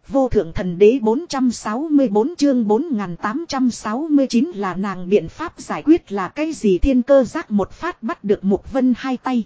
Vô thượng thần đế 464 chương 4869 là nàng biện pháp giải quyết là cái gì? Thiên Cơ Giác một phát bắt được Mục Vân hai tay.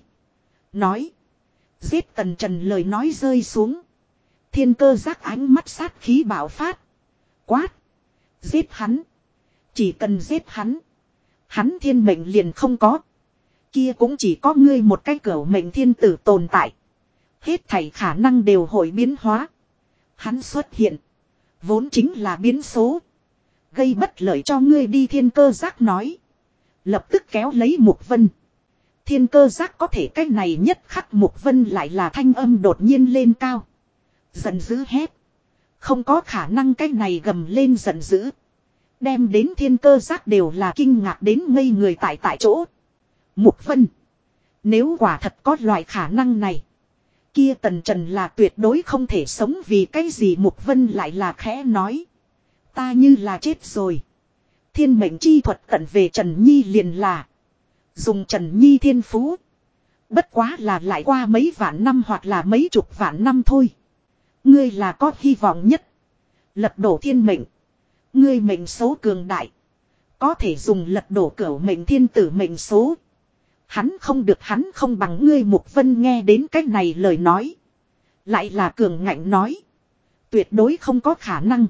Nói. Giết Tần Trần lời nói rơi xuống. Thiên Cơ Giác ánh mắt sát khí bạo phát. Quát. Giết hắn. Chỉ cần giết hắn. Hắn thiên mệnh liền không có. Kia cũng chỉ có ngươi một cái cửu mệnh thiên tử tồn tại. Hết thảy khả năng đều hội biến hóa. Hắn xuất hiện. Vốn chính là biến số. Gây bất lợi cho ngươi đi. Thiên Cơ Giác nói. Lập tức kéo lấy Mục Vân. Thiên Cơ Giác có thể cái này nhất khắc Mục Vân lại là thanh âm đột nhiên lên cao. Giận dữ hét. Không có khả năng cái này gầm lên giận dữ. Đem đến Thiên Cơ Giác đều là kinh ngạc đến ngây người tại chỗ. Mục Vân. Nếu quả thật có loại khả năng này. Kia Tần Trần là tuyệt đối không thể sống vì cái gì? Mục Vân lại là khẽ nói. Ta như là chết rồi. Thiên mệnh chi thuật tận về Trần Nhi liền là. Dùng Trần Nhi thiên phú. Bất quá là lại qua mấy vạn năm hoặc là mấy chục vạn năm thôi. Ngươi là có hy vọng nhất. Lật đổ thiên mệnh. Ngươi mệnh số cường đại. Có thể dùng lật đổ cửu mệnh thiên tử mệnh số. Hắn không được, hắn không bằng ngươi. Mục Vân nghe đến cách này lời nói. Lại là cường ngạnh nói. Tuyệt đối không có khả năng.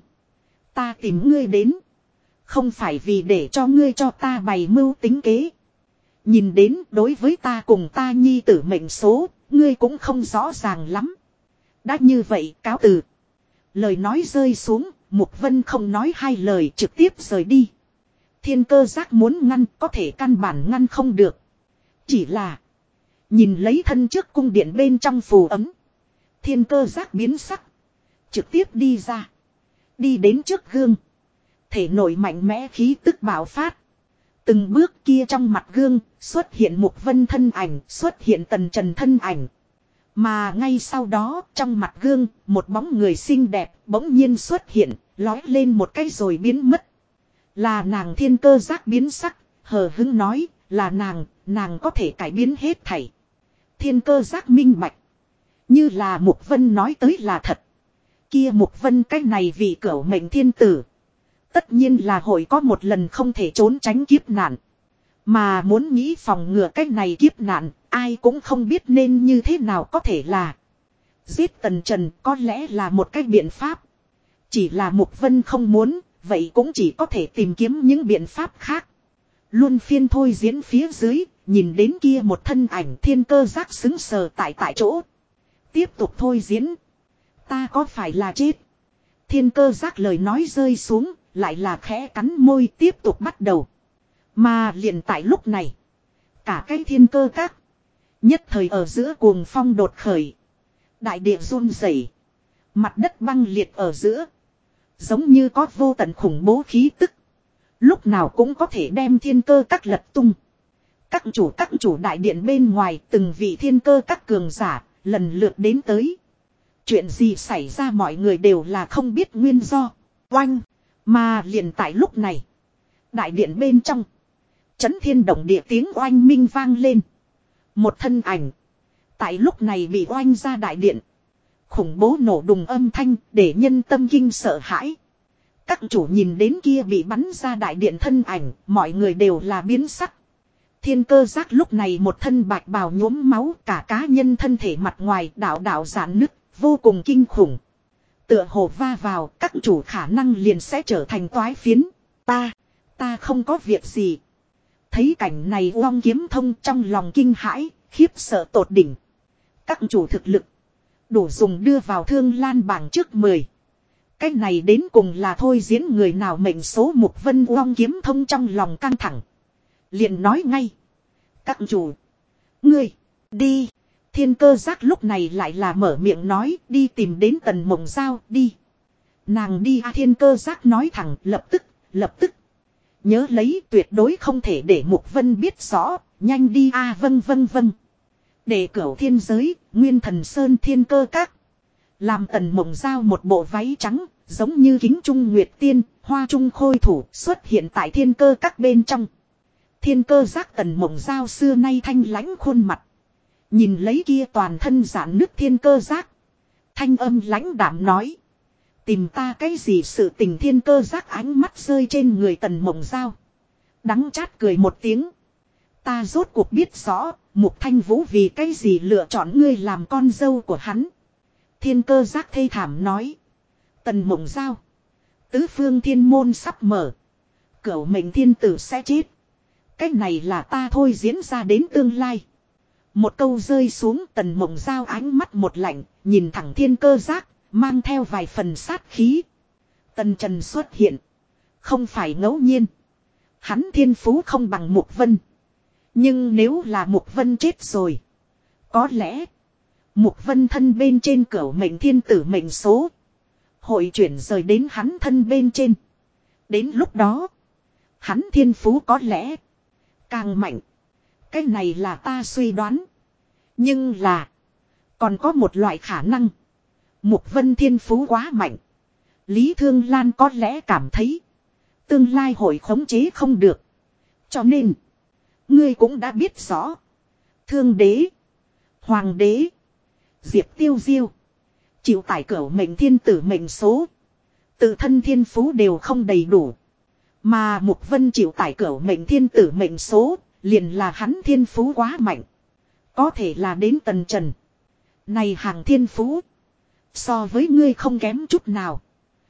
Ta tìm ngươi đến. Không phải vì để cho ngươi cho ta bày mưu tính kế. Nhìn đến đối với ta cùng ta nhi tử mệnh số. Ngươi cũng không rõ ràng lắm. Đã như vậy cáo từ. Lời nói rơi xuống. Mục Vân không nói hai lời trực tiếp rời đi. Thiên Cơ Giác muốn ngăn có thể căn bản ngăn không được. Chỉ là. Nhìn lấy thân trước cung điện bên trong phù ấm. Thiên Cơ Giác biến sắc. Trực tiếp đi ra. Đi đến trước gương. Thể nội mạnh mẽ khí tức bạo phát. Từng bước kia trong mặt gương xuất hiện Mục Vân thân ảnh, xuất hiện Tần Trần thân ảnh. Mà ngay sau đó trong mặt gương một bóng người xinh đẹp bỗng nhiên xuất hiện, lói lên một cái rồi biến mất. Là nàng. Thiên Cơ Giác biến sắc, hờ hững nói là nàng có thể cải biến hết thảy. Thiên Cơ Giác minh bạch. Như là Mục Vân nói tới là thật. Kia Mục Vân cái này vì cửu mệnh thiên tử. Tất nhiên là hội có một lần không thể trốn tránh kiếp nạn. Mà muốn nghĩ phòng ngừa cái này kiếp nạn, ai cũng không biết nên như thế nào có thể là. Giết Tần Trần có lẽ là một cái biện pháp. Chỉ là Mục Vân không muốn, vậy cũng chỉ có thể tìm kiếm những biện pháp khác. Luân phiên thôi diễn phía dưới, nhìn đến kia một thân ảnh. Thiên Cơ Giác xứng sờ tại chỗ. Tiếp tục thôi diễn. Ta có phải là chết? Thiên Cơ Giác lời nói rơi xuống, lại là khẽ cắn môi tiếp tục bắt đầu. Mà liền tại lúc này, cả cái Thiên Cơ Các nhất thời ở giữa cuồng phong đột khởi. Đại địa run rẩy, mặt đất băng liệt ở giữa. Giống như có vô tận khủng bố khí tức. Lúc nào cũng có thể đem Thiên Cơ Các lật tung. Các chủ đại điện bên ngoài từng vị Thiên Cơ Các cường giả lần lượt đến tới. Chuyện gì xảy ra mọi người đều là không biết nguyên do. Oanh. Mà liền tại lúc này. Đại điện bên trong. Chấn thiên động địa tiếng oanh minh vang lên. Một thân ảnh. Tại lúc này bị oanh ra đại điện. Khủng bố nổ đùng âm thanh để nhân tâm kinh sợ hãi. Các chủ nhìn đến kia bị bắn ra đại điện thân ảnh. Mọi người đều là biến sắc. Thiên Cơ Giác lúc này một thân bạch bào nhuốm máu. Cả cá nhân thân thể mặt ngoài đạo giãn nứt. Vô cùng kinh khủng. Tựa hồ va vào các chủ khả năng liền sẽ trở thành toái phiến. Ta không có việc gì. Thấy cảnh này Uông Kiếm Thông trong lòng kinh hãi, khiếp sợ tột đỉnh. Các chủ thực lực đủ dùng đưa vào Thương Lan bảng trước 10. Cái này đến cùng là thôi diễn người nào mệnh số? Mục Vân. Uông Kiếm Thông trong lòng căng thẳng. Liền nói ngay. Các chủ. Ngươi. Đi. Thiên Cơ Giác lúc này lại là mở miệng nói. Đi tìm đến Tần Mộng Giao đi. Nàng đi. Thiên Cơ Giác nói thẳng lập tức. Nhớ lấy tuyệt đối không thể để Mục Vân biết rõ. Nhanh đi. Vâng. Để cửu thiên giới. Nguyên Thần Sơn Thiên Cơ Các. Làm Tần Mộng Giao một bộ váy trắng. Giống như kính trung nguyệt tiên. Hoa trung khôi thủ xuất hiện tại Thiên Cơ Các bên trong. Thiên Cơ Giác Tần Mộng Giao xưa nay thanh lãnh khuôn mặt. Nhìn lấy kia toàn thân giãn nứt Thiên Cơ Giác. Thanh âm lãnh đạm nói. Tìm ta cái gì sự tình Thiên Cơ Giác ánh mắt rơi trên người Tần Mộng Giao. Đắng chát cười một tiếng. Ta rốt cuộc biết rõ, Mục Thanh Vũ vì cái gì lựa chọn ngươi làm con dâu của hắn. Thiên Cơ Giác thê thảm nói. Tần Mộng Giao. Tứ phương thiên môn sắp mở. Cửu mệnh thiên tử sẽ chết. Cái này là ta thôi diễn ra đến tương lai. Một câu rơi xuống, Tần Mộng Giao ánh mắt một lạnh, nhìn thẳng Thiên Cơ Giác, mang theo vài phần sát khí. Tần Trần xuất hiện. Không phải ngẫu nhiên. Hắn thiên phú không bằng Mục Vân. Nhưng nếu là Mục Vân chết rồi. Có lẽ Mục Vân thân bên trên cửu mệnh thiên tử mệnh số. Hội chuyển rời đến hắn thân bên trên. Đến lúc đó. Hắn thiên phú có lẽ càng mạnh. Cái này là ta suy đoán. Nhưng là. Còn có một loại khả năng. Mục Vân thiên phú quá mạnh. Lý Thương Lan có lẽ cảm thấy. Tương lai hội khống chế không được. Cho nên. Ngươi cũng đã biết rõ. Thương đế. Hoàng đế. Diệp Tiêu Diêu. Chịu tải cửu mệnh thiên tử mệnh số. Tự thân thiên phú đều không đầy đủ. Mà Mục Vân chịu tải cửu mệnh thiên tử mệnh số. Liền là hắn thiên phú quá mạnh. Có thể là đến Tần Trần. Này hàng thiên phú. So với ngươi không kém chút nào.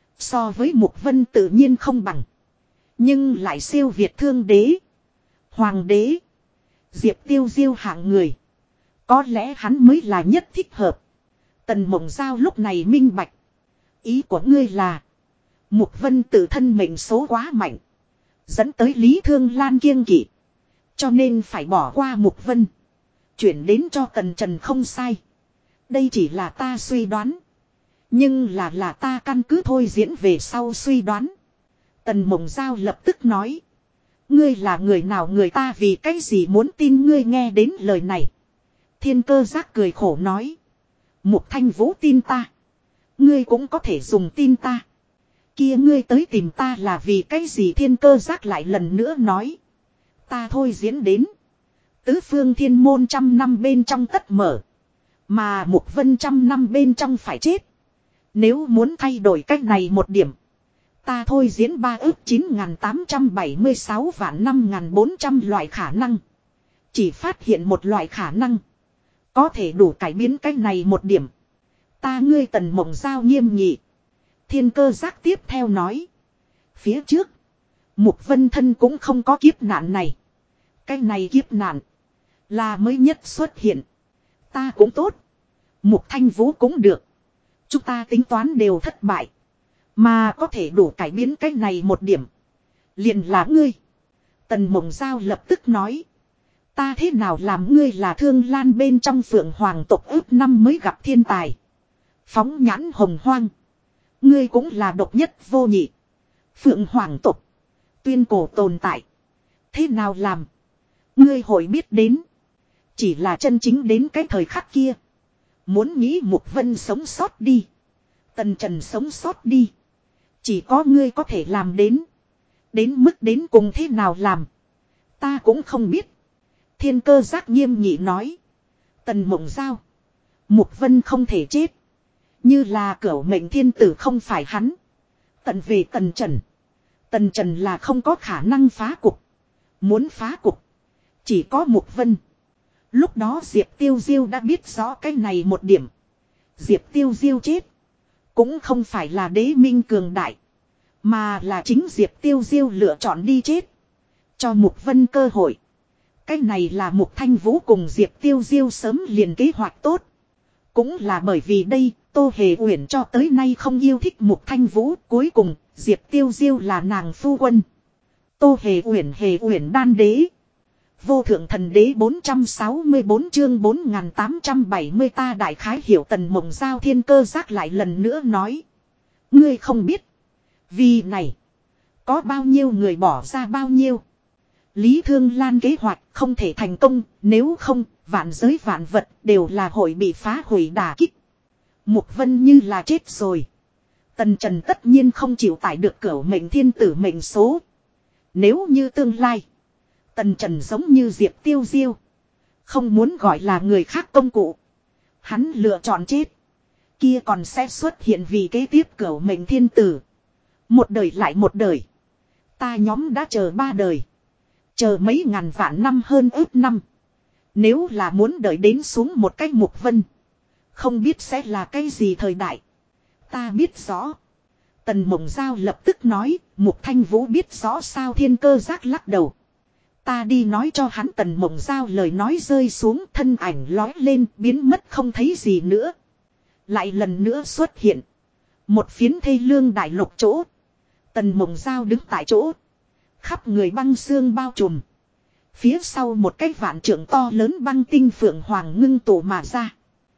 So với Mục Vân tự nhiên không bằng. Nhưng lại siêu việt thương đế. Hoàng đế. Diệp Tiêu Diêu hạng người. Có lẽ hắn mới là nhất thích hợp. Tần Mộng Giao lúc này minh bạch. Ý của ngươi là. Mục Vân tự thân mệnh số quá mạnh. Dẫn tới Lý Thương Lan kiêng kỵ. Cho nên phải bỏ qua Mục Vân. Chuyển đến cho Tần Trần không sai. Đây chỉ là ta suy đoán. Nhưng là ta căn cứ thôi diễn về sau suy đoán. Tần Mộng Giao lập tức nói. Ngươi là người nào người ta vì cái gì muốn tin ngươi nghe đến lời này. Thiên Cơ Giác cười khổ nói. Mục Thanh Vũ tin ta. Ngươi cũng có thể dùng tin ta. Kia ngươi tới tìm ta là vì cái gì Thiên Cơ Giác lại lần nữa nói. Ta thôi diễn đến. Tứ phương thiên môn 100 năm bên trong tất mở. Mà Mục Vân 100 năm bên trong phải chết. Nếu muốn thay đổi cách này một điểm. Ta thôi diễn 3.9876 vạn 5.400 loại khả năng. Chỉ phát hiện một loại khả năng. Có thể đủ cải biến cách này một điểm. Ta ngươi Tần Mộng Giao nghiêm nghị. Thiên Cơ Giác tiếp theo nói. Phía trước. Mục Vân thân cũng không có kiếp nạn này. Cách này kiếp nạn. Là mới nhất xuất hiện. Ta cũng tốt. Mục Thanh Vũ cũng được. Chúng ta tính toán đều thất bại. Mà có thể đủ cải biến cách này một điểm. Liền là ngươi. Tần Mộng Giao lập tức nói. Ta thế nào làm ngươi là Thương Lan bên trong Phượng Hoàng tộc ước năm mới gặp thiên tài. Phóng nhãn hồng hoang. Ngươi cũng là độc nhất vô nhị. Phượng Hoàng tộc. Tuyên cổ tồn tại. Thế nào làm. Ngươi hội biết đến. Chỉ là chân chính đến cái thời khắc kia. Muốn nghĩ Mục Vân sống sót đi. Tần Trần sống sót đi. Chỉ có ngươi có thể làm đến. Đến mức đến cùng thế nào làm. Ta cũng không biết. Thiên Cơ Giác nghiêm nghị nói. Tần Mộng Giao. Mục Vân không thể chết. Như là cửu mệnh thiên tử không phải hắn. Tận về Tần Trần. Tần Trần là không có khả năng phá cục. Muốn phá cục. Chỉ có Mục Vân. Lúc đó Diệp Tiêu Diêu đã biết rõ cái này một điểm. Diệp Tiêu Diêu chết. Cũng không phải là đế minh cường đại. Mà là chính Diệp Tiêu Diêu lựa chọn đi chết. Cho Mục Vân cơ hội. Cái này là Mục Thanh Vũ cùng Diệp Tiêu Diêu sớm liền kế hoạch tốt. Cũng là bởi vì đây, Tô Hề Uyển cho tới nay không yêu thích Mục Thanh Vũ. Cuối cùng, Diệp Tiêu Diêu là nàng phu quân. Tô Hề Uyển đan đế. Vô thượng thần đế 464 chương 4870 ta đại khái hiểu Tần Mộng Giao. Thiên Cơ Giác lại lần nữa nói. Ngươi không biết. Vì này. Có bao nhiêu người bỏ ra bao nhiêu. Lý Thương Lan kế hoạch không thể thành công. Nếu không, vạn giới vạn vật đều là hội bị phá hủy đả kích. Mục Vân như là chết rồi. Tần Trần tất nhiên không chịu tải được cửu mệnh thiên tử mệnh số. Nếu như tương lai. Tần Trần giống như Diệp Tiêu Diêu. Không muốn gọi là người khác công cụ. Hắn lựa chọn chết. Kia còn sẽ xuất hiện vì kế tiếp cửu mệnh thiên tử. Một đời lại một đời. Ta nhóm đã chờ 3 đời. Chờ mấy ngàn vạn năm hơn ước năm. Nếu là muốn đợi đến xuống một cái Mục Vân. Không biết sẽ là cái gì thời đại. Ta biết rõ. Tần Mộng Giao lập tức nói. Mục Thanh Vũ biết rõ sao Thiên Cơ Giác lắc đầu. Ta đi nói cho hắn. Tần Mộng Giao lời nói rơi xuống. Thân ảnh lói lên biến mất không thấy gì nữa. Lại lần nữa xuất hiện. Một phiến thê lương đại lục chỗ. Tần Mộng Giao đứng tại chỗ. Khắp người băng xương bao trùm. Phía sau một cái vạn trượng to lớn băng tinh phượng hoàng ngưng tụ mà ra.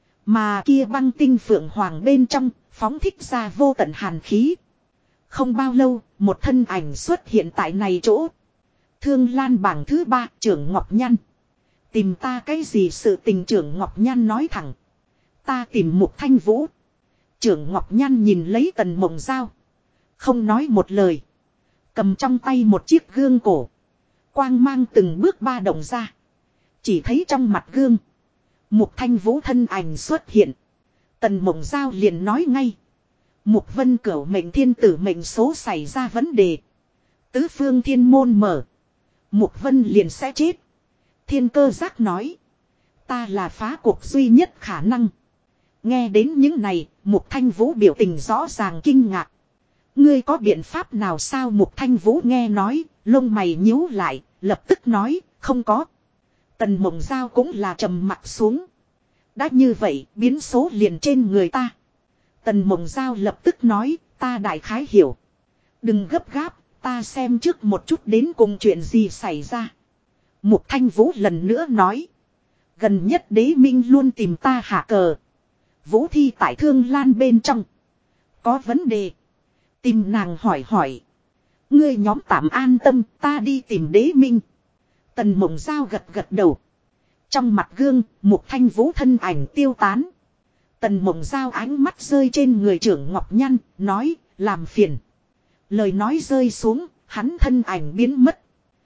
Mà kia băng tinh phượng hoàng bên trong phóng thích ra vô tận hàn khí. Không bao lâu một thân ảnh xuất hiện tại này chỗ. Thương Lan bảng thứ 3 trưởng Ngọc Nhăn. Tìm ta cái gì sự tình trưởng Ngọc Nhăn nói thẳng. Ta tìm Mục Thanh Vũ. Trưởng Ngọc Nhăn nhìn lấy Tần Mộng Giao. Không nói một lời. Cầm trong tay một chiếc gương cổ. Quang mang từng bước ba động ra. Chỉ thấy trong mặt gương. Mục Thanh Vũ thân ảnh xuất hiện. Tần Mộng Giao liền nói ngay. Mục Vân cửu mệnh thiên tử mệnh số xảy ra vấn đề. Tứ phương thiên môn mở. Mục Vân liền sẽ chết. Thiên Cơ Giác nói. Ta là phá cuộc duy nhất khả năng. Nghe đến những này, Mục Thanh Vũ biểu tình rõ ràng kinh ngạc. Ngươi có biện pháp nào sao? Mục Thanh Vũ nghe nói, lông mày nhíu lại, lập tức nói, không có. Tần Mộng Giao cũng là trầm mặt xuống. Đã như vậy, biến số liền trên người ta. Tần Mộng Giao lập tức nói, ta đại khái hiểu. Đừng gấp gáp, ta xem trước một chút đến cùng chuyện gì xảy ra. Mục Thanh Vũ lần nữa nói. Gần nhất Đế Minh luôn tìm ta hạ cờ. Vũ Thi tại Thương Lan bên trong. Có vấn đề. Tìm nàng hỏi hỏi. Ngươi nhóm tạm an tâm, ta đi tìm Đế Minh. Tần Mộng Giao gật gật đầu. Trong mặt gương, Mục Thanh Vũ thân ảnh tiêu tán. Tần Mộng Giao ánh mắt rơi trên người trưởng Ngọc Nhăn, nói, làm phiền. Lời nói rơi xuống, hắn thân ảnh biến mất.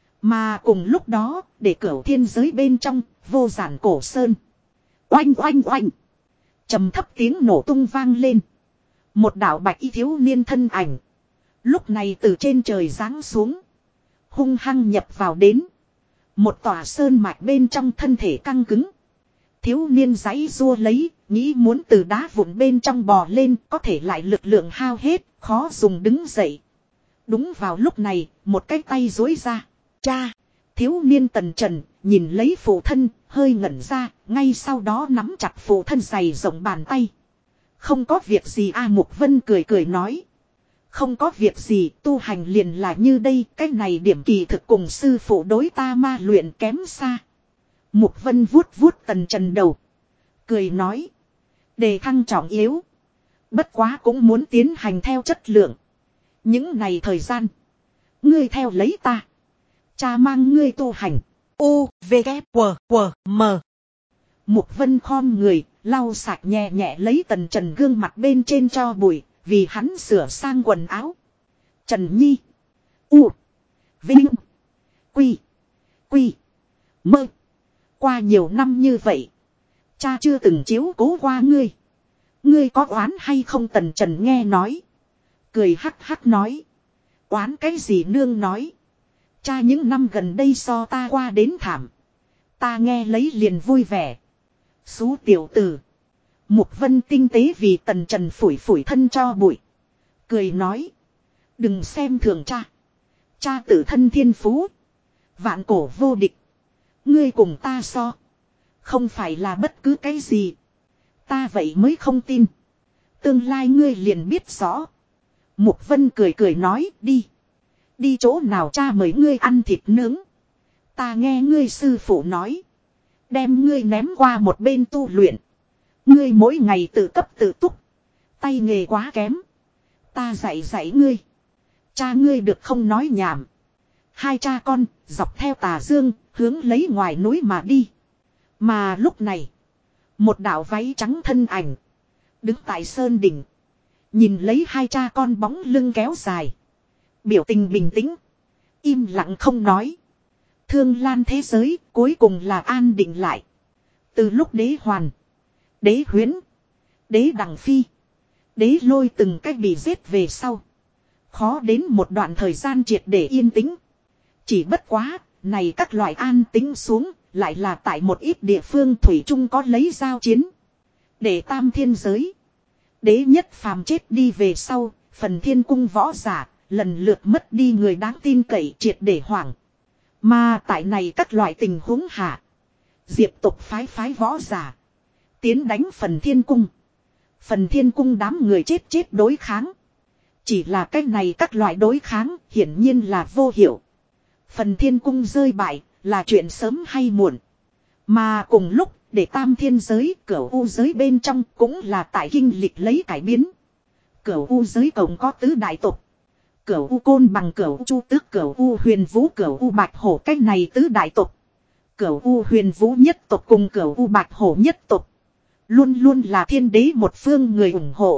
Mà cùng lúc đó, để cửu thiên giới bên trong, vô giản cổ sơn. Oanh oanh oanh. Trầm thấp tiếng nổ tung vang lên. Một đạo bạch y thiếu niên thân ảnh. Lúc này từ trên trời giáng xuống. Hung hăng nhập vào đến. Một tòa sơn mạch bên trong thân thể căng cứng. Thiếu niên giãy giụa lấy, nghĩ muốn từ đá vụn bên trong bò lên, có thể lại lực lượng hao hết, khó dùng đứng dậy. Đúng vào lúc này, một cái tay duỗi ra. Cha! Thiếu niên Tần Trần, nhìn lấy phụ thân, hơi ngẩn ra, ngay sau đó nắm chặt phụ thân dày rộng bàn tay. Không có việc gì A Mục Vân cười cười nói. Không có việc gì, tu hành liền là như đây, cái này điểm kỳ thực cùng sư phụ đối ta ma luyện kém xa. Mục Vân vuốt vuốt Tần Trần đầu. Cười nói. Đề thăng trọng yếu. Bất quá cũng muốn tiến hành theo chất lượng. Những này thời gian. Ngươi theo lấy ta. Cha mang ngươi tu hành. U, V, K, W, W, M. Mục Vân khom người, lau sạch nhẹ nhẹ lấy Tần Trần gương mặt bên trên cho bụi, vì hắn sửa sang quần áo. Trần Nhi. U. Vinh. Quy. Quy. Mơ. Qua nhiều năm như vậy. Cha chưa từng chiếu cố qua ngươi. Ngươi có oán hay không? Tần Trần nghe nói. Cười hắc hắc nói. Oán cái gì nương nói. Cha những năm gần đây so ta qua đến thảm. Ta nghe lấy liền vui vẻ. Xú tiểu tử. Mục Vân tinh tế vì Tần Trần phủi phủi thân cho bụi. Cười nói. Đừng xem thường cha. Cha tự thân thiên phú. Vạn cổ vô địch. Ngươi cùng ta so. Không phải là bất cứ cái gì. Ta vậy mới không tin. Tương lai ngươi liền biết rõ. Mục Vân cười cười nói đi. Đi chỗ nào cha mời ngươi ăn thịt nướng. Ta nghe ngươi sư phụ nói. Đem ngươi ném qua một bên tu luyện. Ngươi mỗi ngày tự cấp tự túc. Tay nghề quá kém. Ta dạy dạy ngươi. Cha ngươi được không nói nhảm. Hai cha con dọc theo tà dương hướng lấy ngoài núi mà đi. Mà lúc này. Một đạo váy trắng thân ảnh. Đứng tại sơn đỉnh. Nhìn lấy hai cha con bóng lưng kéo dài. Biểu tình bình tĩnh. Im lặng không nói. Thương Lan thế giới cuối cùng là an định lại. Từ lúc Đế Hoàn, Đế Huyến, Đế Đằng Phi, Đế Lôi từng cách bị giết về sau. Khó đến một đoạn thời gian triệt để yên tĩnh. Chỉ bất quá, này các loại an tĩnh xuống, lại là tại một ít địa phương thủy chung có lấy giao chiến. Để tam thiên giới. Đế Nhất Phàm chết đi về sau, phần thiên cung võ giả, lần lượt mất đi người đáng tin cậy triệt để hoảng. Mà tại này các loại tình huống hạ. Diệp tộc phái võ giả. Tiến đánh phần thiên cung. Phần thiên cung đám người chết đối kháng. Chỉ là cách này các loại đối kháng hiển nhiên là vô hiệu. Phần thiên cung rơi bại là chuyện sớm hay muộn. Mà cùng lúc để tam thiên giới cửu u giới bên trong cũng là tại kinh lịch lấy cải biến. Cửu u giới cộng có tứ đại tộc. Cửu u côn bằng cửu chu tước cửu u huyền vũ cửu u bạch hổ cách này tứ đại tộc. Cửu u huyền vũ nhất tộc cùng cửu u bạch hổ nhất tộc. Luôn luôn là thiên đế một phương người ủng hộ.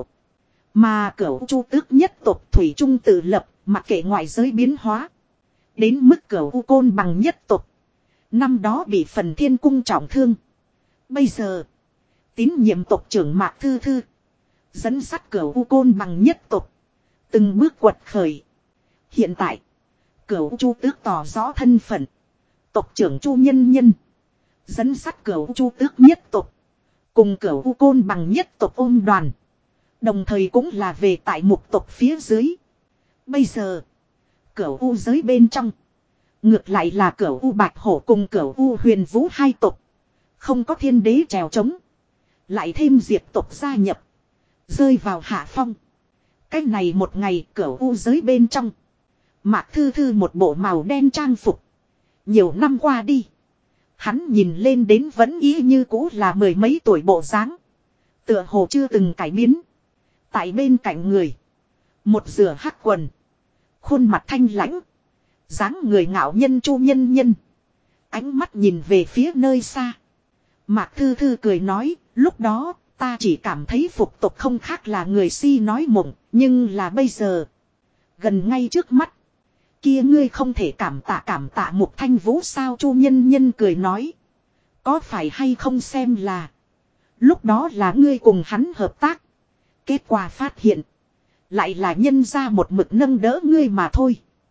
Mà cửu chu tước nhất tộc thủy trung tự lập mặc kệ ngoại giới biến hóa. Đến mức cửu u côn bằng nhất tộc. Năm đó bị phần thiên cung trọng thương. Bây giờ tín nhiệm tộc trưởng Mạc Thư Thư dẫn sắt cửu u côn bằng nhất tộc. Từng bước quật khởi. Hiện tại cửu chu tước tỏ rõ thân phận. Tộc trưởng Chu Nhân Nhân dẫn sắt cửu chu tước nhất tộc. Cùng cửu u côn bằng nhất tộc ôm đoàn. Đồng thời cũng là về tại mục tộc phía dưới. Bây giờ cửu u giới bên trong. Ngược lại là cửu u bạch hổ cùng cửu u huyền vũ hai tộc. Không có thiên đế trèo trống. Lại thêm diệp tộc gia nhập. Rơi vào hạ phong. Cách này một ngày cửu u giới bên trong. Mạc Thư Thư một bộ màu đen trang phục. Nhiều năm qua đi. Hắn nhìn lên đến vẫn ý như cũ là mười mấy tuổi bộ dáng. Tựa hồ chưa từng cải biến. Tại bên cạnh người. Một rửa hắc quần. Khuôn mặt thanh lãnh. Dáng người ngạo nhân Chu Nhân Nhân. Ánh mắt nhìn về phía nơi xa. Mạc Thư Thư cười nói. Lúc đó ta chỉ cảm thấy phục tộc không khác là người si nói mộng. Nhưng là bây giờ. Gần ngay trước mắt. Kia ngươi không thể cảm tạ Mục Thanh Vũ sao Chu Nhân Nhân cười nói. Có phải hay không xem là. Lúc đó là ngươi cùng hắn hợp tác. Kết quả phát hiện. Lại là nhân ra một mực nâng đỡ ngươi mà thôi.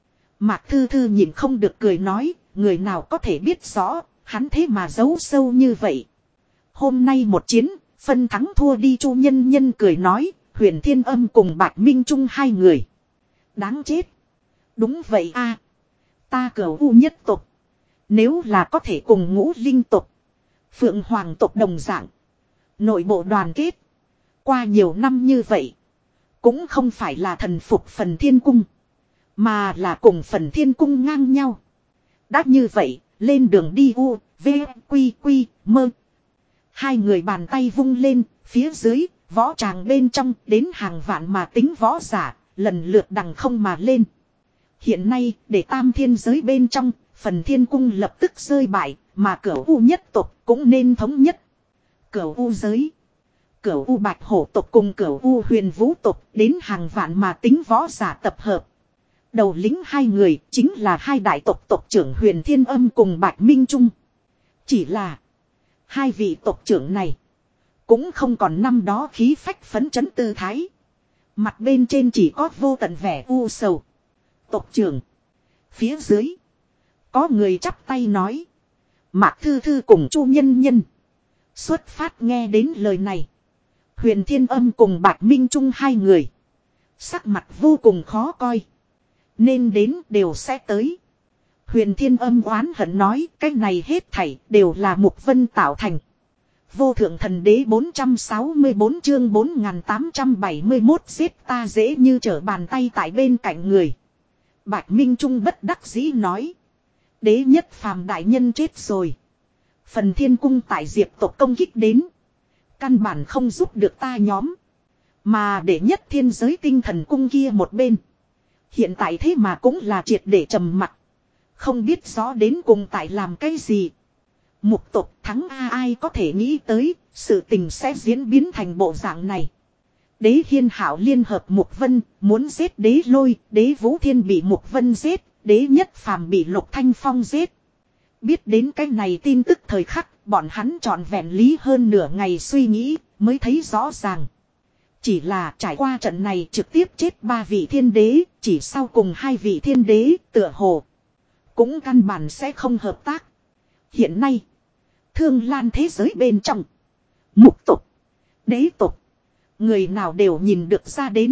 Mạc Thư Thư nhìn không được cười nói. Người nào có thể biết rõ. Hắn thế mà giấu sâu như vậy. Hôm nay một chiến. Phân thắng thua đi Chu Nhân Nhân cười nói. Huyền Thiên Âm cùng Bạch Minh Trung hai người. Đáng chết. Đúng vậy a, ta cửu u nhất tộc. Nếu là có thể cùng Ngũ Linh tộc. Phượng Hoàng tộc đồng dạng. Nội bộ đoàn kết. Qua nhiều năm như vậy. Cũng không phải là thần phục phần thiên cung. Mà là cùng phần thiên cung ngang nhau. Đã như vậy, lên đường đi u, v, quy quy, mơ. Hai người bàn tay vung lên, phía dưới, võ tràng bên trong, đến hàng vạn mà tính võ giả, lần lượt đằng không mà lên. Hiện nay, để tam thiên giới bên trong, phần thiên cung lập tức rơi bại, mà cửu u nhất tộc cũng nên thống nhất. Cửu u giới, cửu u bạch hổ tộc cùng cửu u huyền vũ tộc đến hàng vạn mà tính võ giả tập hợp. Đầu lĩnh hai người chính là hai đại tộc tộc trưởng Huyền Thiên Âm cùng Bạch Minh Trung. Chỉ là hai vị tộc trưởng này cũng không còn năm đó khí phách phấn chấn tư thái. Mặt bên trên chỉ có vô tận vẻ u sầu. Tộc trưởng. Phía dưới. Có người chắp tay nói. Mạc Thư Thư cùng Chu Nhân Nhân. Xuất phát nghe đến lời này. Huyền Thiên Âm cùng Bạch Minh Trung hai người. Sắc mặt vô cùng khó coi. Nên đến đều sẽ tới. Huyền Thiên Âm oán hận nói. Cái này hết thảy đều là Mục Vân tạo thành. Vô thượng thần đế 464 chương 4871 giết ta dễ như trở bàn tay tại bên cạnh người. Bạch Minh Trung bất đắc dĩ nói. Đế Nhất Phàm đại nhân chết rồi. Phần thiên cung tại diệp tộc công kích đến. Căn bản không giúp được ta nhóm. Mà để nhất thiên giới tinh thần cung kia một bên. Hiện tại thế mà cũng là triệt để trầm mặc. Không biết rõ đến cùng tại làm cái gì. Mục tộc thắng ai có thể nghĩ tới. Sự tình sẽ diễn biến thành bộ dạng này. Đế Hiên Hảo liên hợp Mục Vân, muốn giết Đế Lôi, Đế Vũ Thiên bị Mục Vân giết, Đế Nhất Phàm bị Lục Thanh Phong giết. Biết đến cái này tin tức thời khắc, Bọn hắn trọn vẹn lý hơn nửa ngày suy nghĩ mới thấy rõ ràng. Chỉ là trải qua trận này trực tiếp chết 3 vị thiên đế, chỉ sau cùng 2 vị thiên đế tựa hồ. Cũng căn bản sẽ không hợp tác. Hiện nay, Thương Lan thế giới bên trong. Mục tộc, đế tộc. Người nào đều nhìn được ra đến.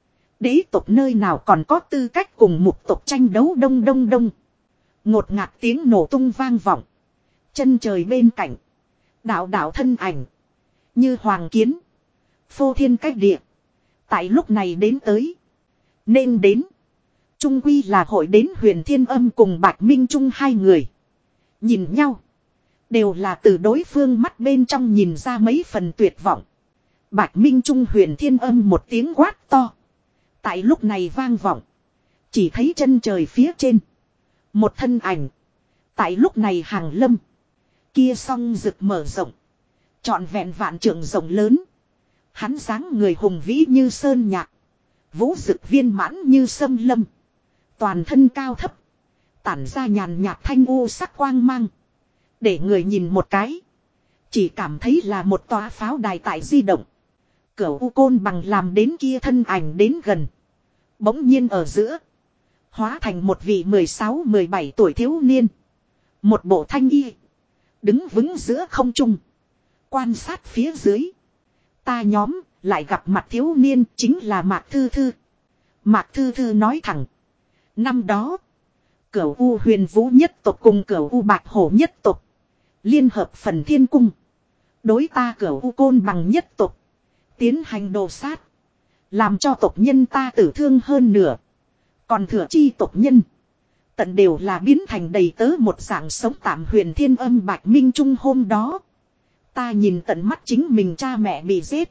Đế tộc nơi nào còn có tư cách cùng mục tộc tranh đấu đông đông đông. Ngột ngạt tiếng nổ tung vang vọng. Chân trời bên cạnh. Đạo đạo thân ảnh. Như hoàng kiến. Phô thiên cách địa. Tại lúc này đến tới. Nên đến. Trung quy là hội đến Huyền Thiên Âm cùng Bạch Minh Trung hai người. Nhìn nhau. Đều là từ đối phương mắt bên trong nhìn ra mấy phần tuyệt vọng. Bạch Minh Trung Huyền Thiên Âm một tiếng quát to. Tại lúc này vang vọng. Chỉ thấy chân trời phía trên. Một thân ảnh. Tại lúc này hàng lâm. Kia song rực mở rộng. Trọn vẹn vạn trượng rộng lớn. Hắn dáng người hùng vĩ như sơn nhạc. Vũ rực viên mãn như sâm lâm. Toàn thân cao thấp. Tản ra nhàn nhạt thanh u sắc quang mang. Để người nhìn một cái. Chỉ cảm thấy là một tòa pháo đài tại di động. Cửu U Côn Bằng làm đến kia thân ảnh đến gần. Bỗng nhiên ở giữa. Hóa thành một vị 16-17 tuổi thiếu niên. Một bộ thanh y. Đứng vững giữa không trung. Quan sát phía dưới. Ta nhóm lại gặp mặt thiếu niên chính là Mạc Thư Thư. Mạc Thư Thư nói thẳng. Năm đó. Cửu U Huyền Vũ nhất tộc cùng Cửu U Bạch Hổ nhất tộc. Liên hợp Phần Thiên Cung. Đối ta Cửu U Côn Bằng nhất tộc. Tiến hành đồ sát. Làm cho tộc nhân ta tử thương hơn nửa. Còn thừa chi tộc nhân. Tận đều là biến thành đầy tớ một dạng sống tạm Huyền Thiên Âm Bạch Minh Trung hôm đó. Ta nhìn tận mắt chính mình cha mẹ bị giết.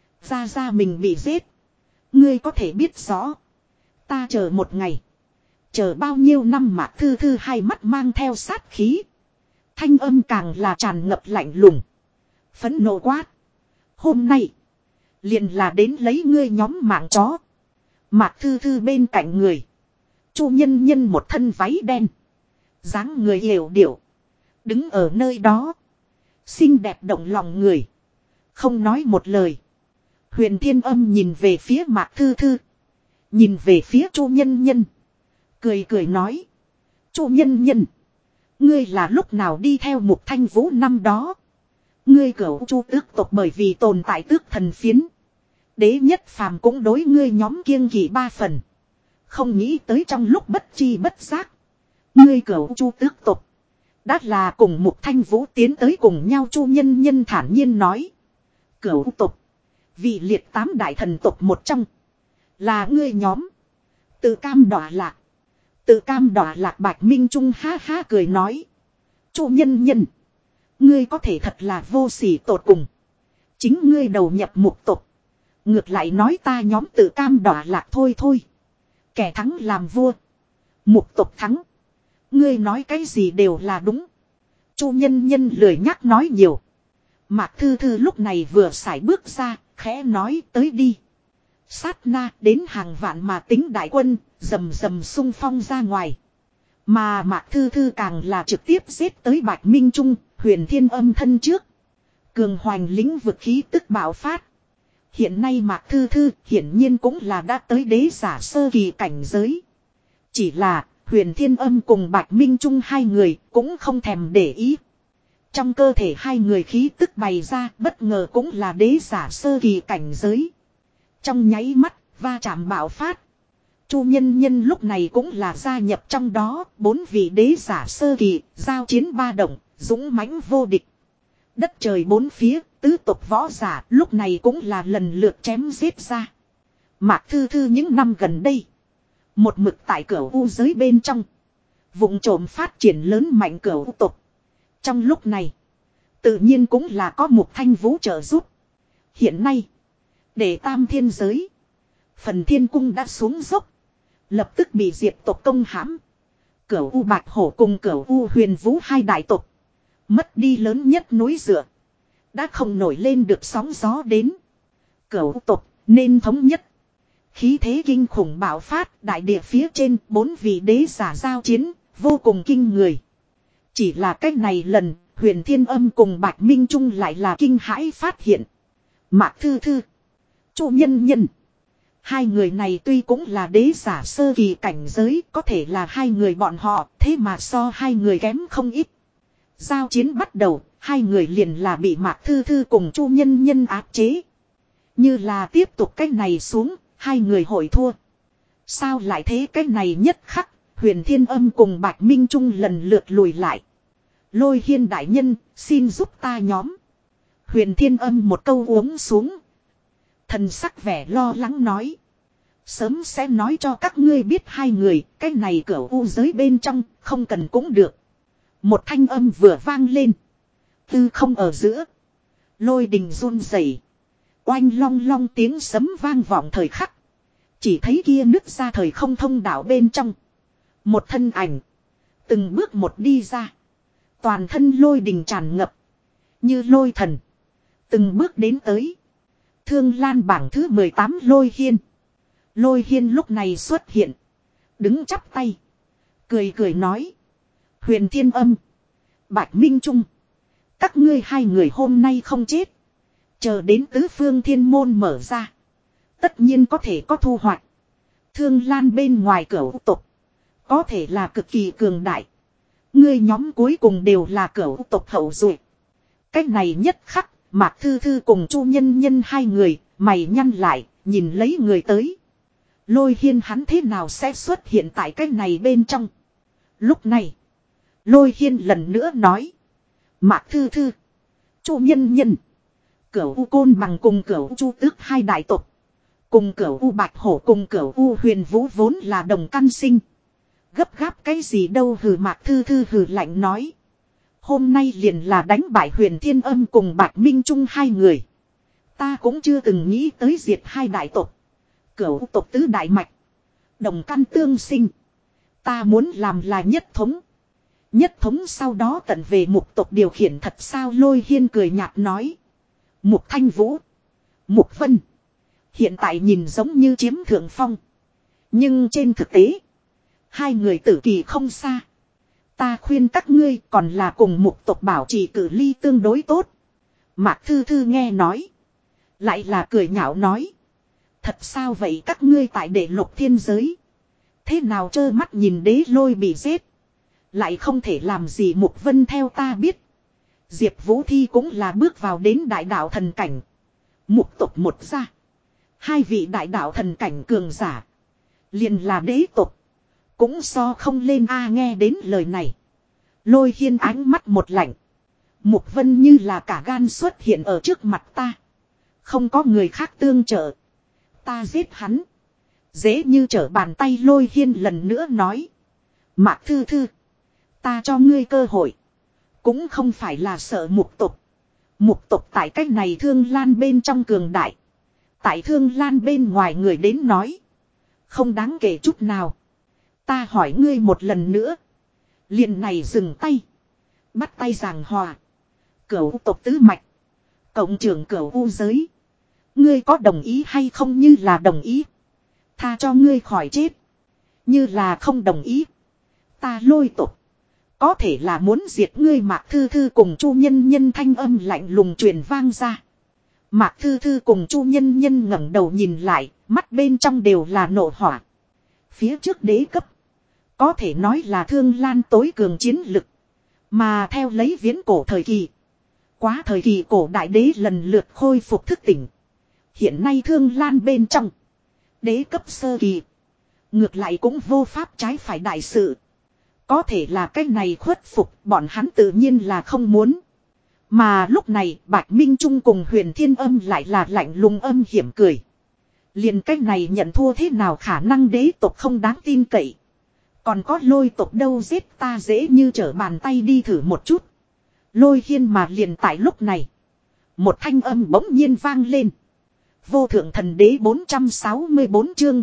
Gia mình bị giết. Ngươi có thể biết rõ. Ta chờ một ngày. Chờ bao nhiêu năm Mạc Thư Thư hai mắt mang theo sát khí. Thanh âm càng là tràn ngập lạnh lùng. Phẫn nộ quát. Hôm nay. Liền là đến lấy ngươi nhóm mạng chó. Mạc Thư Thư bên cạnh người. Chu Nhân Nhân một thân váy đen. Dáng người yểu điệu. Đứng ở nơi đó. Xinh đẹp động lòng người. Không nói một lời. Huyền Thiên Âm nhìn về phía Mạc Thư Thư. Nhìn về phía Chu Nhân Nhân. Cười cười nói. Chu Nhân Nhân. Ngươi là lúc nào đi theo Mục Thanh Vũ năm đó. Ngươi cửu Chu tước tộc bởi vì tồn tại tước thần phiến. Đế nhất phàm cũng đối ngươi nhóm kiêng kỵ 3 phần. Không nghĩ tới trong lúc bất chi bất giác. Ngươi cửu Chu tước tộc. Đã là cùng Mục Thanh Vũ tiến tới cùng nhau. Chu Nhân Nhân thản nhiên nói. Cửu tộc. Vị liệt 8 đại thần tộc một trong. Là ngươi nhóm. Tự cam đọa lạc. Tự cam đọa lạc Bạch Minh Trung ha ha cười nói. Chu Nhân Nhân. Ngươi có thể thật là vô sỉ tột cùng. Chính ngươi đầu nhập Mục tộc. Ngược lại nói ta nhóm tự cam đọa lạc thôi thôi. Kẻ thắng làm vua. Mục tộc thắng. Ngươi nói cái gì đều là đúng. Chu Nhân Nhân lười nhắc nói nhiều. Mạc Thư Thư lúc này vừa sải bước ra, khẽ nói tới đi. Sát na đến hàng vạn mà tính đại quân, rầm rầm xung phong ra ngoài. Mà Mạc Thư Thư càng là trực tiếp giết tới Bạch Minh Trung, Huyền Thiên Âm thân trước. Cường hoành lĩnh vực khí tức bạo phát. Hiện nay Mạc Thư Thư hiển nhiên cũng là đã tới đế giả sơ kỳ cảnh giới. Chỉ là Huyền Thiên Âm cùng Bạch Minh Trung hai người cũng không thèm để ý. Trong cơ thể hai người khí tức bày ra bất ngờ cũng là đế giả sơ kỳ cảnh giới. Trong nháy mắt va chạm bạo phát. Chu Nhân Nhân lúc này cũng là gia nhập trong đó. 4 vị đế giả sơ kỳ giao chiến ba động, dũng mãnh vô địch. Đất trời bốn phía, tứ tộc võ giả lúc này cũng là lần lượt chém giết ra. Mạc Thư Thư những năm gần đây. Một mực tại Cửu U giới bên trong. Vụng trộm phát triển lớn mạnh Cửu U tộc. Trong lúc này. Tự nhiên cũng là có Mục Thanh Vũ trợ giúp. Hiện nay. Để tam thiên giới. Phần Thiên Cung đã xuống dốc. Lập tức bị Diệp tộc công hãm. Cửu U Bạch Hổ cùng Cửu U Huyền Vũ hai đại tộc. Mất đi lớn nhất núi dựa. Đã không nổi lên được sóng gió đến. Cửu tộc nên thống nhất. Khí thế kinh khủng bạo phát. Đại địa phía trên 4 vị đế giả giao chiến. Vô cùng kinh người. Chỉ là cách này lần. Huyền Thiên Âm cùng Bạch Minh Trung lại là kinh hãi phát hiện. Mạc Thư Thư, Chu Nhân Nhân. Hai người này tuy cũng là đế giả sơ kỳ cảnh giới, có thể là hai người bọn họ, thế mà so hai người kém không ít. Giao chiến bắt đầu, hai người liền là bị Mạc Thư Thư cùng Chu Nhân Nhân áp chế. Như là tiếp tục cách này xuống, hai người hội thua. Sao lại thế, cái này nhất khắc, Huyền Thiên Âm cùng Bạch Minh Trung lần lượt lùi lại. Lôi Hiên đại nhân, xin giúp ta nhóm. Huyền Thiên Âm một câu uống xuống. Thần sắc vẻ lo lắng nói. Sớm sẽ nói cho các ngươi biết hai người, cái này cửa u giới bên trong, không cần cũng được. Một thanh âm vừa vang lên. Tư không ở giữa. Lôi đình run rẩy, oanh long long tiếng sấm vang vọng thời khắc. Chỉ thấy kia nứt ra thời không thông đạo bên trong. Một thân ảnh. Từng bước một đi ra. Toàn thân lôi đình tràn ngập. Như lôi thần. Từng bước đến tới. Thương Lan bảng thứ 18 Lôi Hiên. Lôi Hiên lúc này xuất hiện. Đứng chắp tay. Cười cười nói. Huyền Thiên Âm. Bạch Minh Trung. Các ngươi hai người hôm nay không chết. Chờ đến tứ phương thiên môn mở ra. Tất nhiên có thể có thu hoạch. Thương Lan bên ngoài cửu tộc. Có thể là cực kỳ cường đại. Ngươi nhóm cuối cùng đều là cửu tộc hậu duệ. Cách này nhất khắc. Mạc Thư Thư cùng Chu Nhân Nhân hai người. Mày nhăn lại. Nhìn lấy người tới. Lôi Hiên hắn thế nào sẽ xuất hiện tại cách này bên trong. Lúc này. Lôi Hiên lần nữa nói. Mạc Thư Thư. Chu Nhân Nhân. Cửu U Côn Bằng cùng Cửu Chu Tước hai đại tộc. Cùng Cửu U Bạch Hổ cùng Cửu U Huyền Vũ vốn là đồng căn sinh. Gấp gáp cái gì đâu, hừ. Mạc Thư Thư hừ lạnh nói. Hôm nay liền là đánh bại Huyền Thiên Âm cùng Bạch Minh Trung hai người. Ta cũng chưa từng nghĩ tới diệt hai đại tộc. Cửu tộc tứ đại mạch. Đồng căn tương sinh. Ta muốn làm là nhất thống. Nhất thống sau đó tận về Mục tộc điều khiển thật sao. Lôi Hiên cười nhạt nói. Mục Thanh Vũ. Mục Vân. Hiện tại nhìn giống như chiếm thượng phong. Nhưng trên thực tế. Hai người tử kỳ không xa. Ta khuyên các ngươi còn là cùng Mục tộc bảo trì cự ly tương đối tốt. Mạc Thư Thư nghe nói. Lại là cười nhạo nói. Thật sao vậy, các ngươi tại Đệ Lục Thiên Giới. Thế nào trơ mắt nhìn Đế Lôi bị giết. Lại không thể làm gì. Mục Vân theo ta biết. Diệp Vũ Thi cũng là bước vào đến đại đạo thần cảnh. Mục tộc một ra. Hai vị đại đạo thần cảnh cường giả. Liền là đế tộc. Cũng so không lên a. Nghe đến lời này. Lôi Hiên ánh mắt một lạnh. Mục Vân như là cả gan xuất hiện ở trước mặt ta. Không có người khác tương trợ. Ta giết hắn. Dễ như trở bàn tay. Lôi Hiên lần nữa nói. Mạc Thư Thư. Ta cho ngươi cơ hội. Cũng không phải là sợ Mục tộc. Mục tộc tại cách này Thương Lan bên trong cường đại. Tại Thương Lan bên ngoài người đến nói. Không đáng kể chút nào. Ta hỏi ngươi một lần nữa. Liền này dừng tay. Bắt tay giảng hòa. Cửu tộc tứ mạch. Cộng trưởng cửu u giới. Ngươi có đồng ý hay không? Như là đồng ý. Tha cho ngươi khỏi chết. Như là không đồng ý. Ta Lôi tộc. Có thể là muốn diệt ngươi. Mạc Thư Thư cùng Chu Nhân Nhân thanh âm lạnh lùng truyền vang ra. Mạc Thư Thư cùng Chu Nhân Nhân ngẩng đầu nhìn lại. Mắt bên trong đều là nộ hỏa. Phía trước đế cấp. Có thể nói là Thương Lan tối cường chiến lực. Mà theo lấy viễn cổ thời kỳ. Quá thời kỳ cổ đại đế lần lượt khôi phục thức tỉnh. Hiện nay Thương Lan bên trong. Đế cấp sơ kỳ. Ngược lại cũng vô pháp trái phải đại sự. Có thể là cái này khuất phục bọn hắn tự nhiên là không muốn. Mà lúc này Bạch Minh Trung cùng Huyền Thiên Âm lại là lạnh lùng âm hiểm cười. Liền cái này nhận thua thế nào khả năng, đế tộc không đáng tin cậy. Còn có Lôi tộc đâu, giết ta dễ như trở bàn tay, đi thử một chút. Lôi Hiên mà liền tại lúc này. Một thanh âm bỗng nhiên vang lên. Vô thượng thần đế 464 chương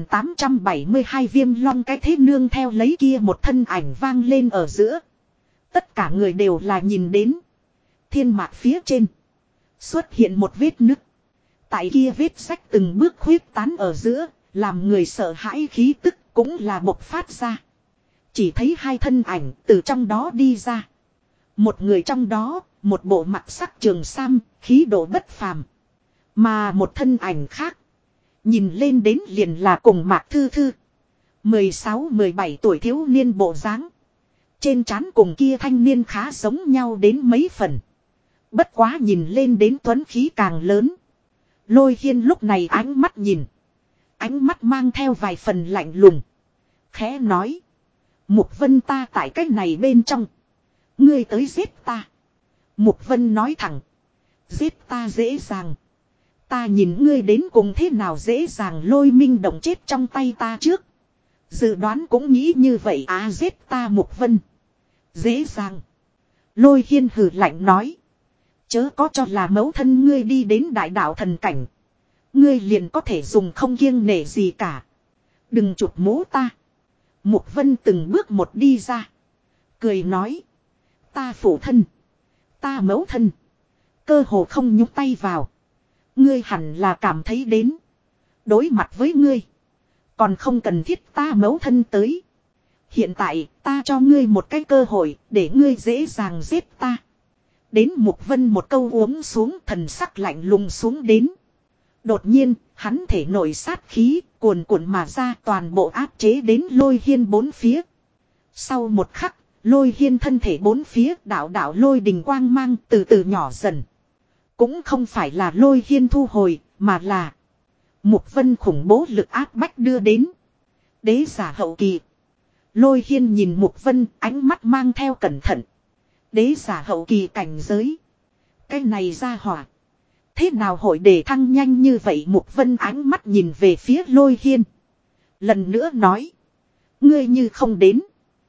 4872 Viêm Long cái thế nương theo lấy kia một thân ảnh vang lên ở giữa. Tất cả người đều là nhìn đến. Thiên mạc phía trên. Xuất hiện một vết nứt. Tại kia vết sách từng bước khuyết tán ở giữa. Làm người sợ hãi khí tức cũng là bộc phát ra. Chỉ thấy hai thân ảnh từ trong đó đi ra. Một người trong đó, một bộ mặc sắc trường sam, khí độ bất phàm. Mà một thân ảnh khác, nhìn lên đến liền là cùng Mạc Thư Thư. 16-17 tuổi thiếu niên bộ dáng. Trên trán cùng kia thanh niên khá giống nhau đến mấy phần. Bất quá nhìn lên đến tuấn khí càng lớn. Lôi Hiên lúc này ánh mắt nhìn. Ánh mắt mang theo vài phần lạnh lùng. Khẽ nói. Mục Vân ta tại cách này bên trong. Ngươi tới giết ta. Mục Vân nói thẳng. Giết ta dễ dàng. Ta nhìn ngươi đến cùng thế nào dễ dàng. Lôi Minh động chết trong tay ta trước. Dự đoán cũng nghĩ như vậy à, giết ta Mục Vân. Dễ dàng. Lôi Hiên hừ lạnh nói. Chớ có cho là mẫu thân ngươi đi đến đại đạo thần cảnh. Ngươi liền có thể dùng không kiêng nể gì cả. Đừng chụp mũ ta. Mục Vân từng bước một đi ra. Cười nói. Ta phụ thân. Ta mẫu thân. Cơ hồ không nhúc tay vào. Ngươi hẳn là cảm thấy đến. Đối mặt với ngươi. Còn không cần thiết ta mẫu thân tới. Hiện tại ta cho ngươi một cái cơ hội để ngươi dễ dàng giết ta. Đến Mục Vân một câu uống xuống, thần sắc lạnh lùng xuống đến. Đột nhiên, hắn thể nổi sát khí, cuồn cuộn mà ra, toàn bộ áp chế đến Lôi Hiên bốn phía. Sau một khắc, Lôi Hiên thân thể bốn phía đạo đạo lôi đình quang mang từ từ nhỏ dần. Cũng không phải là Lôi Hiên thu hồi, mà là Mục Vân khủng bố lực áp bách đưa đến. Đế giả hậu kỳ. Lôi Hiên nhìn Mục Vân, ánh mắt mang theo cẩn thận. Đế giả hậu kỳ cảnh giới. Cái này ra hỏa. Thế nào hội để thăng nhanh như vậy? Mục Vân ánh mắt nhìn về phía Lôi Hiên. Lần nữa nói. Ngươi như không đến.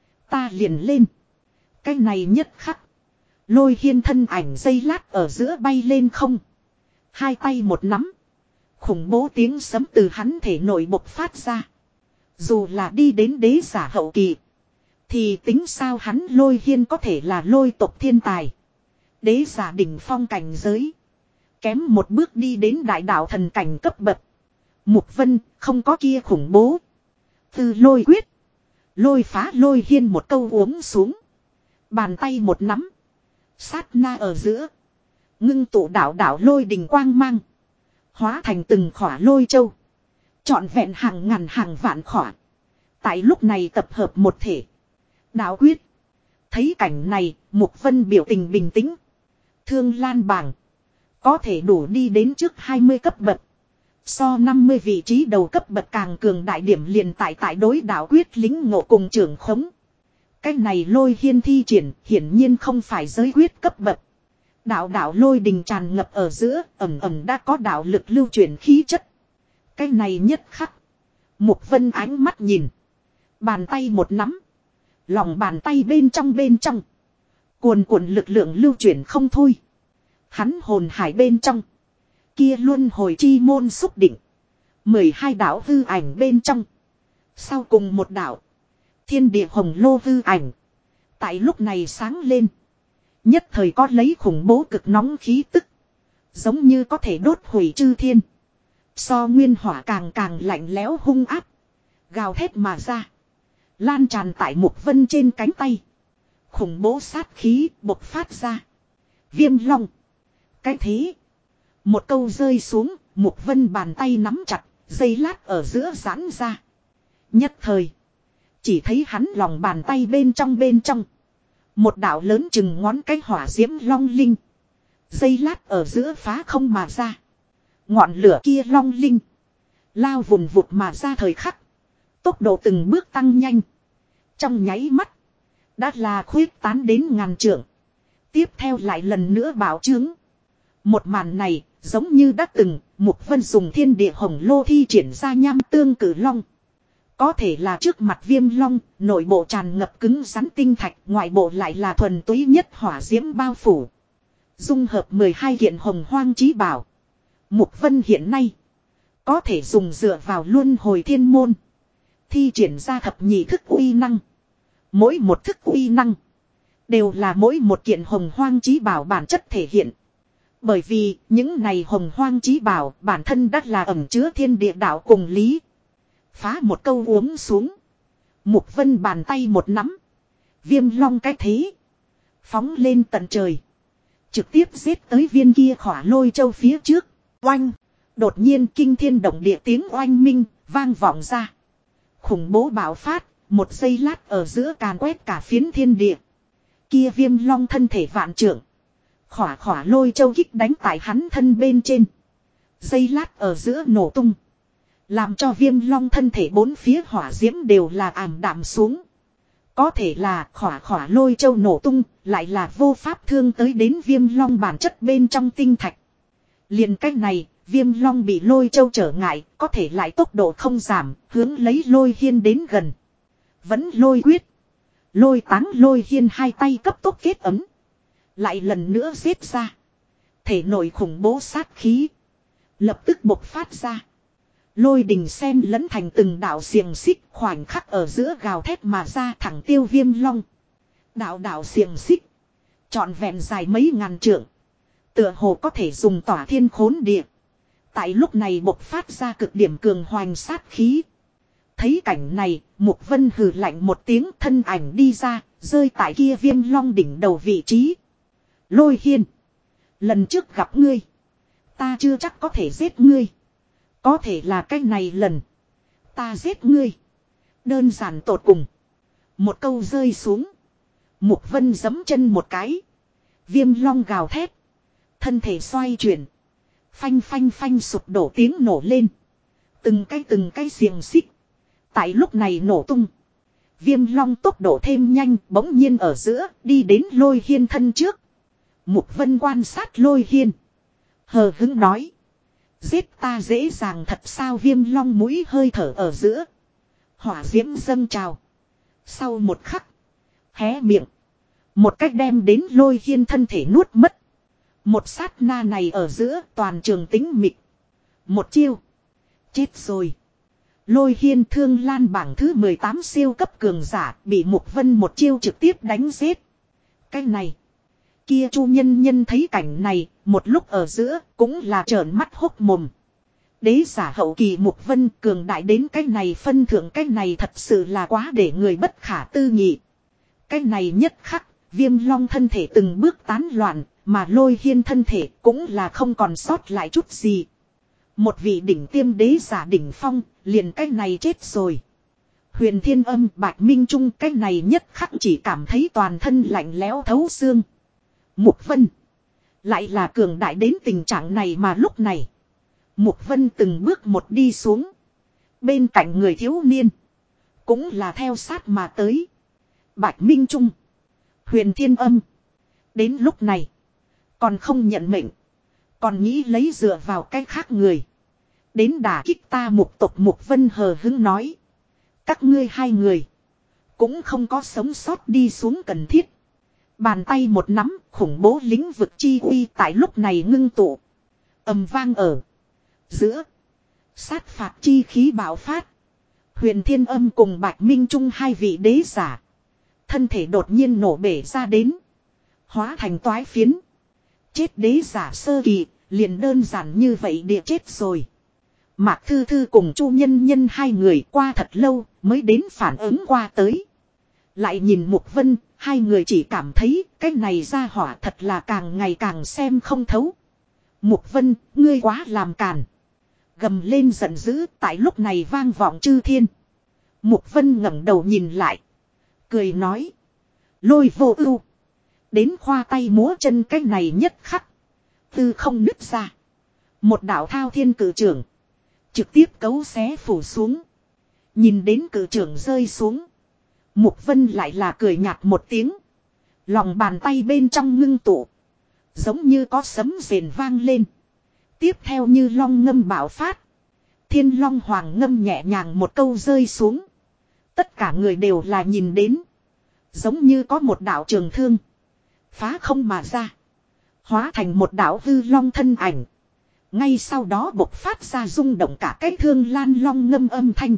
Ta liền lên. Cái này nhất khắc. Lôi Hiên thân ảnh giây lát ở giữa bay lên không. Hai tay một nắm. Khủng bố tiếng sấm từ hắn thể nội bộc phát ra. Dù là đi đến đế giả hậu kỳ. Thì tính sao hắn Lôi Hiên có thể là lôi tộc thiên tài. Đế giả đỉnh phong cảnh giới. Kém một bước đi đến đại đạo thần cảnh cấp bậc. Mục Vân không có kia khủng bố. Từ lôi quyết. Lôi phá Lôi Hiên một câu uống xuống. Bàn tay một nắm. Sát na ở giữa. Ngưng tụ đạo đạo lôi đình quang mang. Hóa thành từng khỏa lôi châu. Trọn vẹn hàng ngàn hàng vạn khỏa. Tại lúc này tập hợp một thể. Đạo quyết. Thấy cảnh này, Mục Vân biểu tình bình tĩnh. Thương Lan bảng. Có thể đủ đi đến trước 20 cấp bậc. So 50 vị trí đầu cấp bậc càng cường đại điểm liền tại đối đạo quyết lính ngộ cùng trưởng khống. Cái này Lôi Hiên thi triển hiển nhiên không phải giới quyết cấp bậc. Đạo đạo lôi đình tràn ngập ở giữa, ẩm ẩm đã có đạo lực lưu chuyển khí chất. Cái này nhất khắc. Mục Vân ánh mắt nhìn. Bàn tay một nắm. Lòng bàn tay bên trong. Cuồn cuộn lực lượng lưu chuyển không thôi. Hắn hồn hải bên trong. Kia luân hồi chi môn xúc định. 12 đạo hư ảnh bên trong. Sau cùng một đạo. Thiên địa hồng lô hư ảnh. Tại lúc này sáng lên. Nhất thời có lấy khủng bố cực nóng khí tức. Giống như có thể đốt hủy chư thiên. So nguyên hỏa càng lạnh lẽo hung áp. Gào thét mà ra. Lan tràn tại Mục Vân trên cánh tay. Khủng bố sát khí bộc phát ra. Viêm long. Cái thế. Một câu rơi xuống. Mục Vân bàn tay nắm chặt. Dây lát ở giữa giãn ra. Nhất thời. Chỉ thấy hắn lòng bàn tay bên trong. Một đạo lớn chừng ngón cái hỏa diễm long linh. Dây lát ở giữa phá không mà ra. Ngọn lửa kia long linh. Lao vùn vụt mà ra thời khắc. Tốc độ từng bước tăng nhanh. Trong nháy mắt. Đã là khuyết tán đến ngàn trượng. Tiếp theo lại lần nữa bảo chứng. Một màn này giống như đã từng Mục Vân dùng thiên địa hồng lô thi triển ra nham tương cử long. Có thể là trước mặt viêm long, nội bộ tràn ngập cứng rắn tinh thạch, ngoại bộ lại là thuần túy nhất hỏa diễm bao phủ. Dung hợp 12 kiện hồng hoang chí bảo. Mục Vân hiện nay có thể dùng dựa vào luân hồi thiên môn. Thi triển ra thập nhị thức uy năng. Mỗi một thức uy năng đều là mỗi một kiện hồng hoang chí bảo bản chất thể hiện. Bởi vì những này hồng hoang chí bảo bản thân đắt là ẩn chứa thiên địa đạo cùng lý. Phá một câu uống xuống. Mục Vân bàn tay một nắm. Viêm long cái thế. Phóng lên tận trời. Trực tiếp giết tới viên kia khỏa lôi châu phía trước. Oanh. Đột nhiên kinh thiên động địa tiếng oanh minh vang vọng ra. Khủng bố bạo phát. Một giây lát ở giữa càn quét cả phiến thiên địa. Kia viêm long thân thể vạn trượng. Khỏa khỏa lôi châu kích đánh tại hắn thân bên trên. Giây lát ở giữa nổ tung. Làm cho viêm long thân thể bốn phía hỏa diễm đều là ảm đạm xuống. Có thể là khỏa khỏa lôi châu nổ tung, lại là vô pháp thương tới đến viêm long bản chất bên trong tinh thạch. Liền cách này, viêm long bị lôi châu trở ngại, có thể lại tốc độ không giảm, hướng lấy lôi hiên đến gần. Vẫn lôi quyết. Lôi táng lôi hiên hai tay cấp tốc kết ấm. Lại lần nữa giết ra. Thể nội khủng bố sát khí. Lập tức bộc phát ra. Lôi đình sen lẫn thành từng đạo xiềng xích khoảnh khắc ở giữa gào thét mà ra thẳng tiêu viêm long. Đạo đạo xiềng xích. Trọn vẹn dài mấy ngàn trượng. Tựa hồ có thể dùng tỏa thiên khốn địa. Tại lúc này bộc phát ra cực điểm cường hoành sát khí. Thấy cảnh này, Mục Vân hừ lạnh một tiếng thân ảnh đi ra, rơi tại kia viêm long đỉnh đầu vị trí. Lôi hiên. Lần trước gặp ngươi. Ta chưa chắc có thể giết ngươi. Có thể là cái này lần. Ta giết ngươi. Đơn giản tột cùng. Một câu rơi xuống. Mục Vân giẫm chân một cái. Viêm long gào thét. Thân thể xoay chuyển. Phanh phanh phanh sụp đổ tiếng nổ lên. Từng cái xiềng xích. Tại lúc này nổ tung. Viêm long tốc độ thêm nhanh bỗng nhiên ở giữa đi đến lôi hiên thân trước. Mục Vân quan sát lôi hiên. Hờ hững nói. Giết ta dễ dàng thật sao viêm long mũi hơi thở ở giữa. Hỏa diễm dâng trào. Sau một khắc. Hé miệng. Một cách đem đến lôi hiên thân thể nuốt mất. Một sát na này ở giữa toàn trường tĩnh mịch. Một chiêu. Chết rồi. Lôi hiên thương lan bảng thứ 18 siêu cấp cường giả bị Mục Vân một chiêu trực tiếp đánh giết. Cái này. Kia Chu Nhân Nhân thấy cảnh này, một lúc ở giữa cũng là trợn mắt hốc mồm. Đế giả hậu kỳ Mục Vân cường đại đến cái này phân thượng cái này thật sự là quá để người bất khả tư nghị. Cái này nhất khắc, viêm long thân thể từng bước tán loạn, mà lôi hiên thân thể cũng là không còn sót lại chút gì. Một vị đỉnh tiêm đế giả đỉnh phong, liền cái này chết rồi. Huyền Thiên Âm Bạch Minh Trung cái này nhất khắc chỉ cảm thấy toàn thân lạnh lẽo thấu xương. Mục Vân. Lại là cường đại đến tình trạng này mà lúc này. Mục Vân từng bước một đi xuống. Bên cạnh người thiếu niên. Cũng là theo sát mà tới. Bạch Minh Trung. Huyền Thiên Âm. Đến lúc này. Còn không nhận mệnh. Còn nghĩ lấy dựa vào cái khác người. Đến đả kích ta Mục tộc Mục Vân hờ hững nói. Các ngươi hai người. Cũng không có sống sót đi xuống cần thiết. Bàn tay một nắm khủng bố lĩnh vực chi uy tại lúc này ngưng tụ. Ầm vang ở. Giữa. Sát phạt chi khí bạo phát. Huyền Thiên Âm cùng Bạch Minh Trung hai vị đế giả. Thân thể đột nhiên nổ bể ra đến. Hóa thành toái phiến. Chết đế giả sơ kỳ. Liền đơn giản như vậy địa chết rồi. Mạc Thư Thư cùng Chu Nhân Nhân hai người qua thật lâu mới đến phản ứng qua tới. Lại nhìn Mục Vân, hai người chỉ cảm thấy cái này ra hỏa thật là càng ngày càng xem không thấu. Mục Vân, ngươi quá làm càn. Gầm lên giận dữ tại lúc này vang vọng chư thiên. Mục Vân ngẩng đầu nhìn lại. Cười nói. Lôi vô ưu. Đến khoa tay múa chân cái này nhất khắc. Tư không nứt ra. Một đạo thao thiên cử trưởng. Trực tiếp cấu xé phủ xuống. Nhìn đến cử trưởng rơi xuống. Mục Vân lại là cười nhạt một tiếng. Lòng bàn tay bên trong ngưng tụ. Giống như có sấm rền vang lên. Tiếp theo như long ngâm bạo phát. Thiên long hoàng ngâm nhẹ nhàng một câu rơi xuống. Tất cả người đều là nhìn đến. Giống như có một đạo trường thương. Phá không mà ra. Hóa thành một đạo hư long thân ảnh. Ngay sau đó bộc phát ra rung động cả cái thương lan long ngâm âm thanh.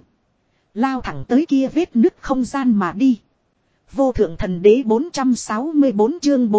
Lao thẳng tới kia vết nứt không gian mà đi. Vô thượng thần đế 464 chương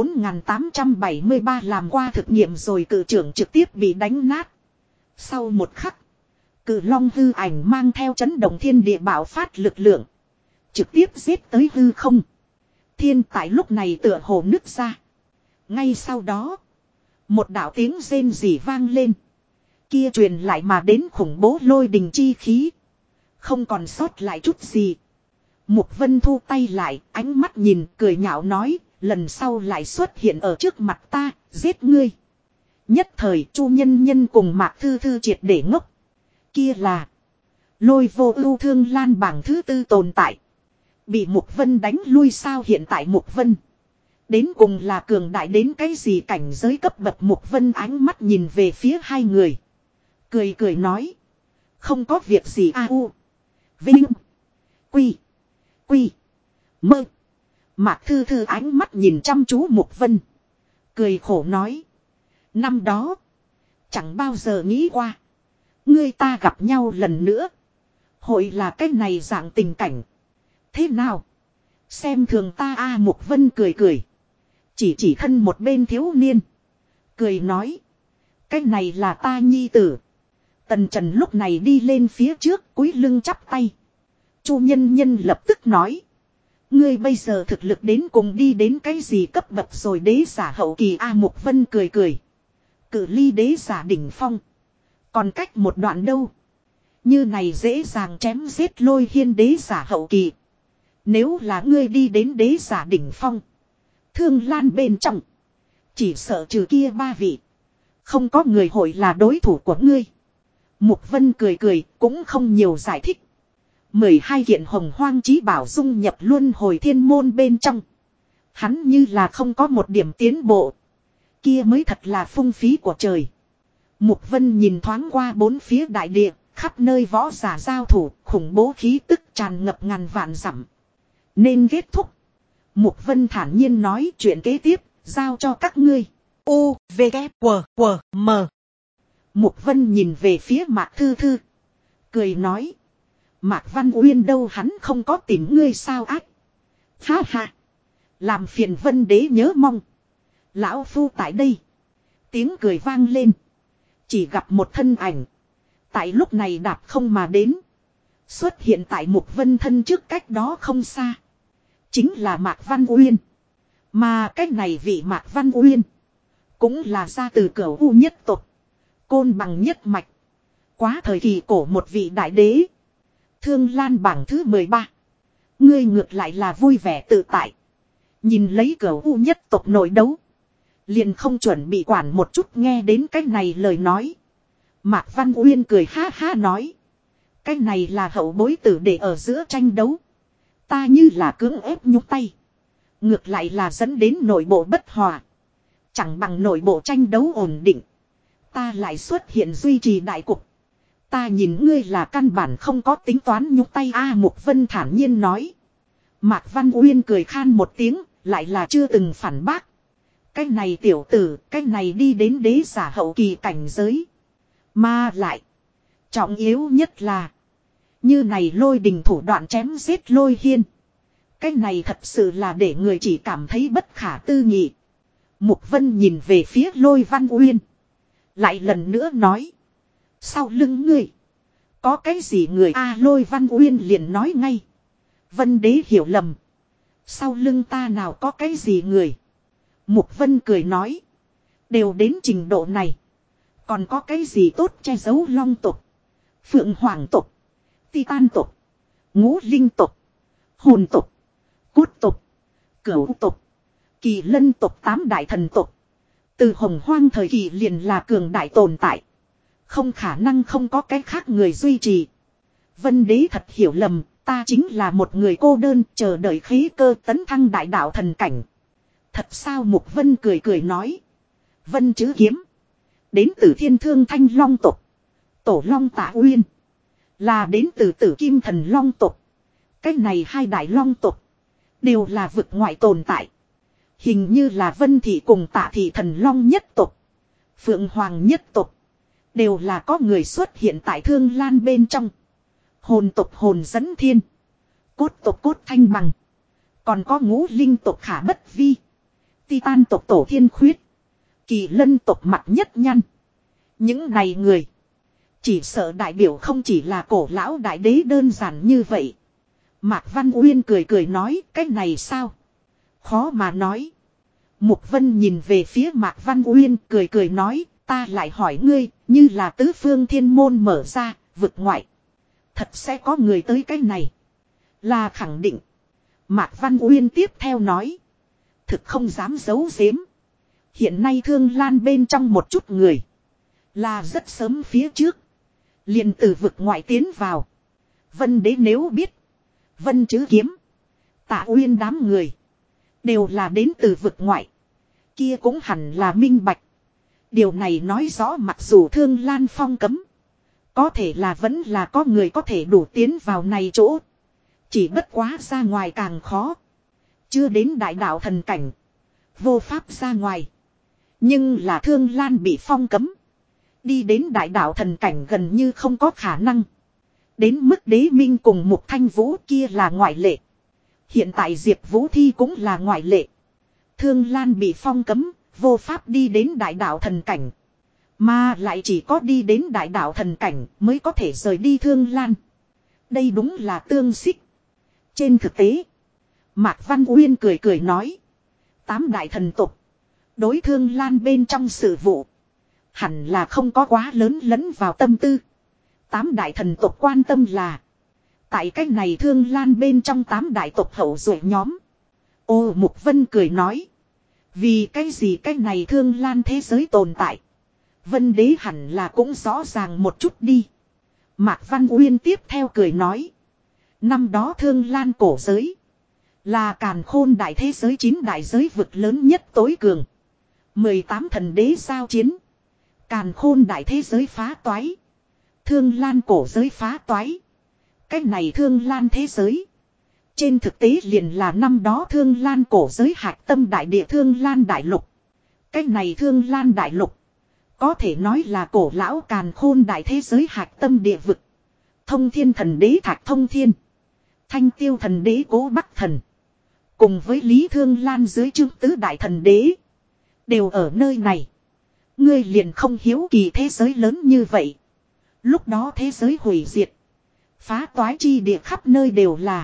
4873 làm qua thực nghiệm rồi cử trưởng trực tiếp bị đánh nát. Sau một khắc. Cử long hư ảnh mang theo chấn động thiên địa bạo phát lực lượng. Trực tiếp giết tới hư không. thiên tại lúc này tựa hồ nứt ra. Ngay sau đó, một đạo tiếng rên rỉ vang lên. Kia truyền lại mà đến khủng bố lôi đình chi khí. Không còn sót lại chút gì. Mục Vân thu tay lại, ánh mắt nhìn, cười nhạo nói, lần sau lại xuất hiện ở trước mặt ta, giết ngươi. Nhất thời Chu Nhân Nhân cùng Mạc Thư Thư triệt để ngốc. Kia là Lôi Vô Ưu Thương Lan bảng thứ 4 tồn tại. Bị Mục Vân đánh lui sao? Hiện tại Mục Vân đến cùng là cường đại đến cái gì cảnh giới cấp bậc? Mục Vân ánh mắt nhìn về phía hai người. Cười cười nói. Không có việc gì a. U Vinh Quy Quy Mơ. Mạc Thư Thư ánh mắt nhìn chăm chú Mục Vân. Cười khổ nói. Năm đó chẳng bao giờ nghĩ qua ngươi ta gặp nhau lần nữa hội là cái này dạng tình cảnh. Thế nào? Xem thường ta a? Mục Vân cười cười. Chỉ thân một bên thiếu niên. Cười nói. Cái này là ta nhi tử. Tần Trần lúc này đi lên phía trước cúi lưng chắp tay. Chu Nhân Nhân lập tức nói. Ngươi bây giờ thực lực đến cùng đi đến cái gì cấp bậc rồi? Đế giả hậu kỳ a? Mục Vân cười cười. Cự ly đế giả đỉnh phong còn cách một đoạn đâu. Như này dễ dàng chém giết Lôi Hiên đế giả hậu kỳ. Nếu là ngươi đi đến đế giả đỉnh phong, Thương Lan bên trong chỉ sợ trừ kia 3 vị, không có người hội là đối thủ của ngươi. Mục Vân cười cười cũng không nhiều giải thích. 12 kiện hồng hoang chí bảo dung nhập luân hồi thiên môn bên trong. Hắn như là không có một điểm tiến bộ. Kia mới thật là phung phí của trời. Mục Vân nhìn thoáng qua bốn phía đại địa, khắp nơi võ giả giao thủ, khủng bố khí tức tràn ngập ngàn vạn dặm. Nên kết thúc. Mục Vân thản nhiên nói, chuyện kế tiếp giao cho các ngươi. U, V, K, W, W, M. Mục Vân nhìn về phía Mạc Thư Thư. Cười nói. Mạc Văn Uyên đâu, hắn không có tìm ngươi sao? Ác. Ha ha. Làm phiền Vân đế nhớ mong. Lão phu tại đây. Tiếng cười vang lên. Chỉ gặp một thân ảnh. Tại lúc này đạp không mà đến. Xuất hiện tại Mục Vân thân trước cách đó không xa. Chính là Mạc Văn Uyên. Mà cách này vị Mạc Văn Uyên. Cũng là ra từ Cửu U nhất tộc. Côn Bằng nhất mạch. Quá thời kỳ cổ một vị đại đế. Thương Lan bảng thứ 13. Ngươi ngược lại là vui vẻ tự tại. Nhìn lấy Cửu U nhất tộc nội đấu. Liền không chuẩn bị quản một chút. Nghe đến cái này lời nói. Mạc Văn Uyên cười ha ha nói. Cái này là hậu bối tử để ở giữa tranh đấu. Ta như là cưỡng ép nhúc tay. Ngược lại là dẫn đến nội bộ bất hòa. Chẳng bằng nội bộ tranh đấu ổn định. Ta lại xuất hiện duy trì đại cục. Ta nhìn ngươi là căn bản không có tính toán nhúc tay a. Mục Vân thản nhiên nói. Mạc Văn Uyên cười khan một tiếng. Lại là chưa từng phản bác. Cái này tiểu tử. Cái này đi đến đế giả hậu kỳ cảnh giới. Mà lại. Trọng yếu nhất là. Như này lôi đình thủ đoạn chém giết Lôi Hiên. Cái này thật sự là để người chỉ cảm thấy bất khả tư nghị. Mục Vân nhìn về phía Lôi Văn Uyên. Lại lần nữa nói. Sau lưng ngươi. Có cái gì người a? Lôi Văn Uyên liền nói ngay. Vân đế hiểu lầm. Sau lưng ta nào có cái gì người. Mục Vân cười nói. Đều đến trình độ này. Còn có cái gì tốt che giấu? Long tộc, Phượng Hoàng tộc, Titan tộc, Ngũ Linh tộc, Hồn tộc, Cốt tộc, Cửu tộc, Kỳ Lân tộc, 8 đại thần tộc. Từ hồng hoang thời kỳ liền là cường đại tồn tại. Không khả năng không có cái khác người duy trì. Vân đế thật hiểu lầm, ta chính là một người cô đơn chờ đợi khí cơ tấn thăng đại đạo thần cảnh. Thật sao? Mục Vân cười cười nói. Vân chữ kiếm. Đến từ Thiên Thương Thanh Long tộc. Tổ Long Tạ Uyên. Là đến từ Tử Kim Thần Long tộc. Cách này 2 đại long tộc. Đều là vực ngoại tồn tại. Hình như là Vân Thị cùng Tạ Thị Thần Long nhất tộc. Phượng Hoàng nhất tộc. Đều là có người xuất hiện tại Thương Lan bên trong. Hồn tộc Hồn Dẫn Thiên. Cốt tộc Cốt Thanh Bằng. Còn có Ngũ Linh tộc Khả Bất Vi. Titan tộc Tổ Thiên Khuyết. Kỳ Lân tộc Mặt Nhất Nhăn. Những này người. Chỉ sợ đại biểu không chỉ là cổ lão đại đế đơn giản như vậy. Mạc Văn Uyên cười cười nói. Cái này sao? Khó mà nói. Mục Vân nhìn về phía Mạc Văn Uyên cười cười nói, ta lại hỏi ngươi, như là tứ phương thiên môn mở ra, vực ngoại. Thật sẽ có người tới cái này. Là khẳng định. Mạc Văn Uyên tiếp theo nói. Thực không dám giấu giếm. Hiện nay Thương Lan bên trong một chút người. Là rất sớm phía trước. Liền từ vực ngoại tiến vào. Vân đế nếu biết. Vân chứ kiếm. Tạ Uyên đám người. Đều là đến từ vực ngoại. Kia cũng hẳn là minh bạch. Điều này nói rõ mặc dù Thương Lan phong cấm. Có thể là vẫn là có người có thể đủ tiến vào này chỗ. Chỉ bất quá ra ngoài càng khó. Chưa đến đại đạo thần cảnh. Vô pháp ra ngoài. Nhưng là Thương Lan bị phong cấm. Đi đến đại đạo thần cảnh gần như không có khả năng. Đến mức Đế Minh cùng Mục Thanh Vũ kia là ngoại lệ. Hiện tại Diệp Vũ Thi cũng là ngoại lệ. Thương Lan bị phong cấm, vô pháp đi đến đại đạo thần cảnh. Mà lại chỉ có đi đến đại đạo thần cảnh mới có thể rời đi Thương Lan. Đây đúng là tương xích. Trên thực tế, Mạc Văn Uyên cười cười nói. 8 đại thần tục. Đối Thương Lan bên trong sự vụ. Hẳn là không có quá lớn lẫn vào tâm tư. 8 đại thần tục quan tâm là. Tại cách này Thương Lan bên trong 8 đại tộc hậu duệ nhóm. Ô Mục Vân cười nói. Vì cái gì cách này Thương Lan thế giới tồn tại. Vân đế hẳn là cũng rõ ràng một chút đi. Mạc Văn Uyên tiếp theo cười nói. Năm đó Thương Lan cổ giới. Là càn khôn đại thế giới 9 đại giới vực lớn nhất tối cường. 18 thần đế giao chiến. Càn khôn đại thế giới phá toái. Thương Lan cổ giới phá toái. Cách này Thương Lan thế giới. Trên thực tế liền là năm đó Thương Lan cổ giới hạch tâm đại địa Thương Lan đại lục. Cách này Thương Lan đại lục. Có thể nói là cổ lão càn khôn đại thế giới hạch tâm địa vực. Thông thiên thần đế Thạch Thông Thiên. Thanh tiêu thần đế Cố Bắc Thần. Cùng với Lý Thương Lan dưới chương tứ đại thần đế. Đều ở nơi này. Ngươi liền không hiếu kỳ thế giới lớn như vậy. Lúc đó thế giới hủy diệt. Phá toái chi địa khắp nơi đều là.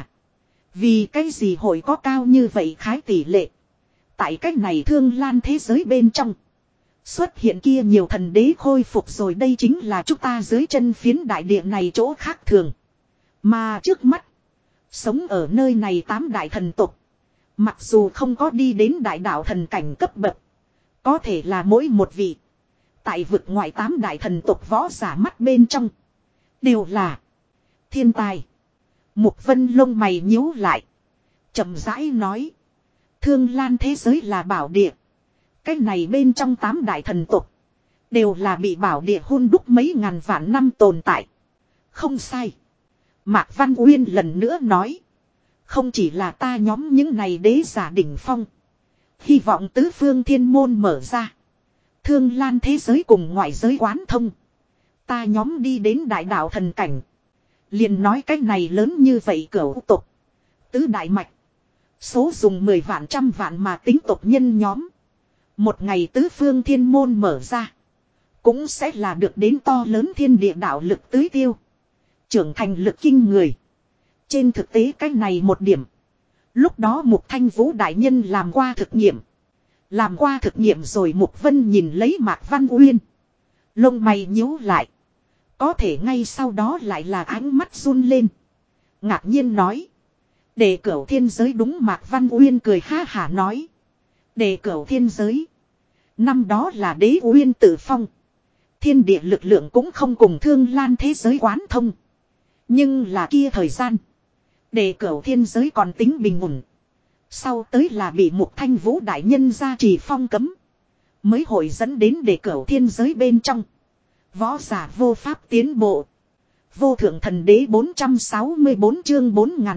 Vì cái gì hội có cao như vậy khái tỷ lệ. Tại cách này Thương Lan thế giới bên trong. Xuất hiện kia nhiều thần đế khôi phục rồi đây chính là chúng ta dưới chân phiến đại địa này chỗ khác thường. Mà trước mắt. Sống ở nơi này 8 đại thần tục. Mặc dù không có đi đến đại đạo thần cảnh cấp bậc. Có thể là mỗi một vị. Tại vực ngoại 8 đại thần tục võ giả mắt bên trong. Đều là thiên tài. Mục Vân lông mày nhíu lại. Chậm rãi nói. Thương Lan thế giới là bảo địa. Cái này bên trong 8 đại thần tục. Đều là bị bảo địa hun đúc mấy ngàn vạn năm tồn tại. Không sai. Mạc Văn Uyên lần nữa nói. Không chỉ là ta nhóm những này đế giả đỉnh phong. Hy vọng tứ phương thiên môn mở ra. Thương Lan thế giới cùng ngoại giới quán thông. Ta nhóm đi đến đại đạo thần cảnh. Liền nói cái này lớn như vậy cửu tục. Tứ đại mạch. Số dùng 10 vạn trăm vạn mà tính tộc nhân nhóm. Một ngày tứ phương thiên môn mở ra. Cũng sẽ là được đến to lớn thiên địa đạo lực tưới tiêu. Trưởng thành lực kinh người. Trên thực tế cái này một điểm. Lúc đó Mục Thanh Vũ đại nhân làm qua thực nghiệm. Làm qua thực nghiệm rồi Mục Vân nhìn lấy Mạc Văn Uyên. Lông mày nhíu lại. Có thể ngay sau đó lại là ánh mắt run lên. Ngạc nhiên nói. Đề cửu thiên giới đúng Mạc Văn Uyên cười ha hả nói. Đề cửu thiên giới. Năm đó là đế Uyên tự phong. Thiên địa lực lượng cũng không cùng Thương Lan thế giới quán thông. Nhưng là kia thời gian. Đề cửu thiên giới còn tính bình ổn. Sau tới là bị Mục Thanh Vũ đại nhân gia trì phong cấm. Mới hội dẫn đến đề cửu thiên giới bên trong. Võ giả vô pháp tiến bộ. Vô thượng thần đế 464 chương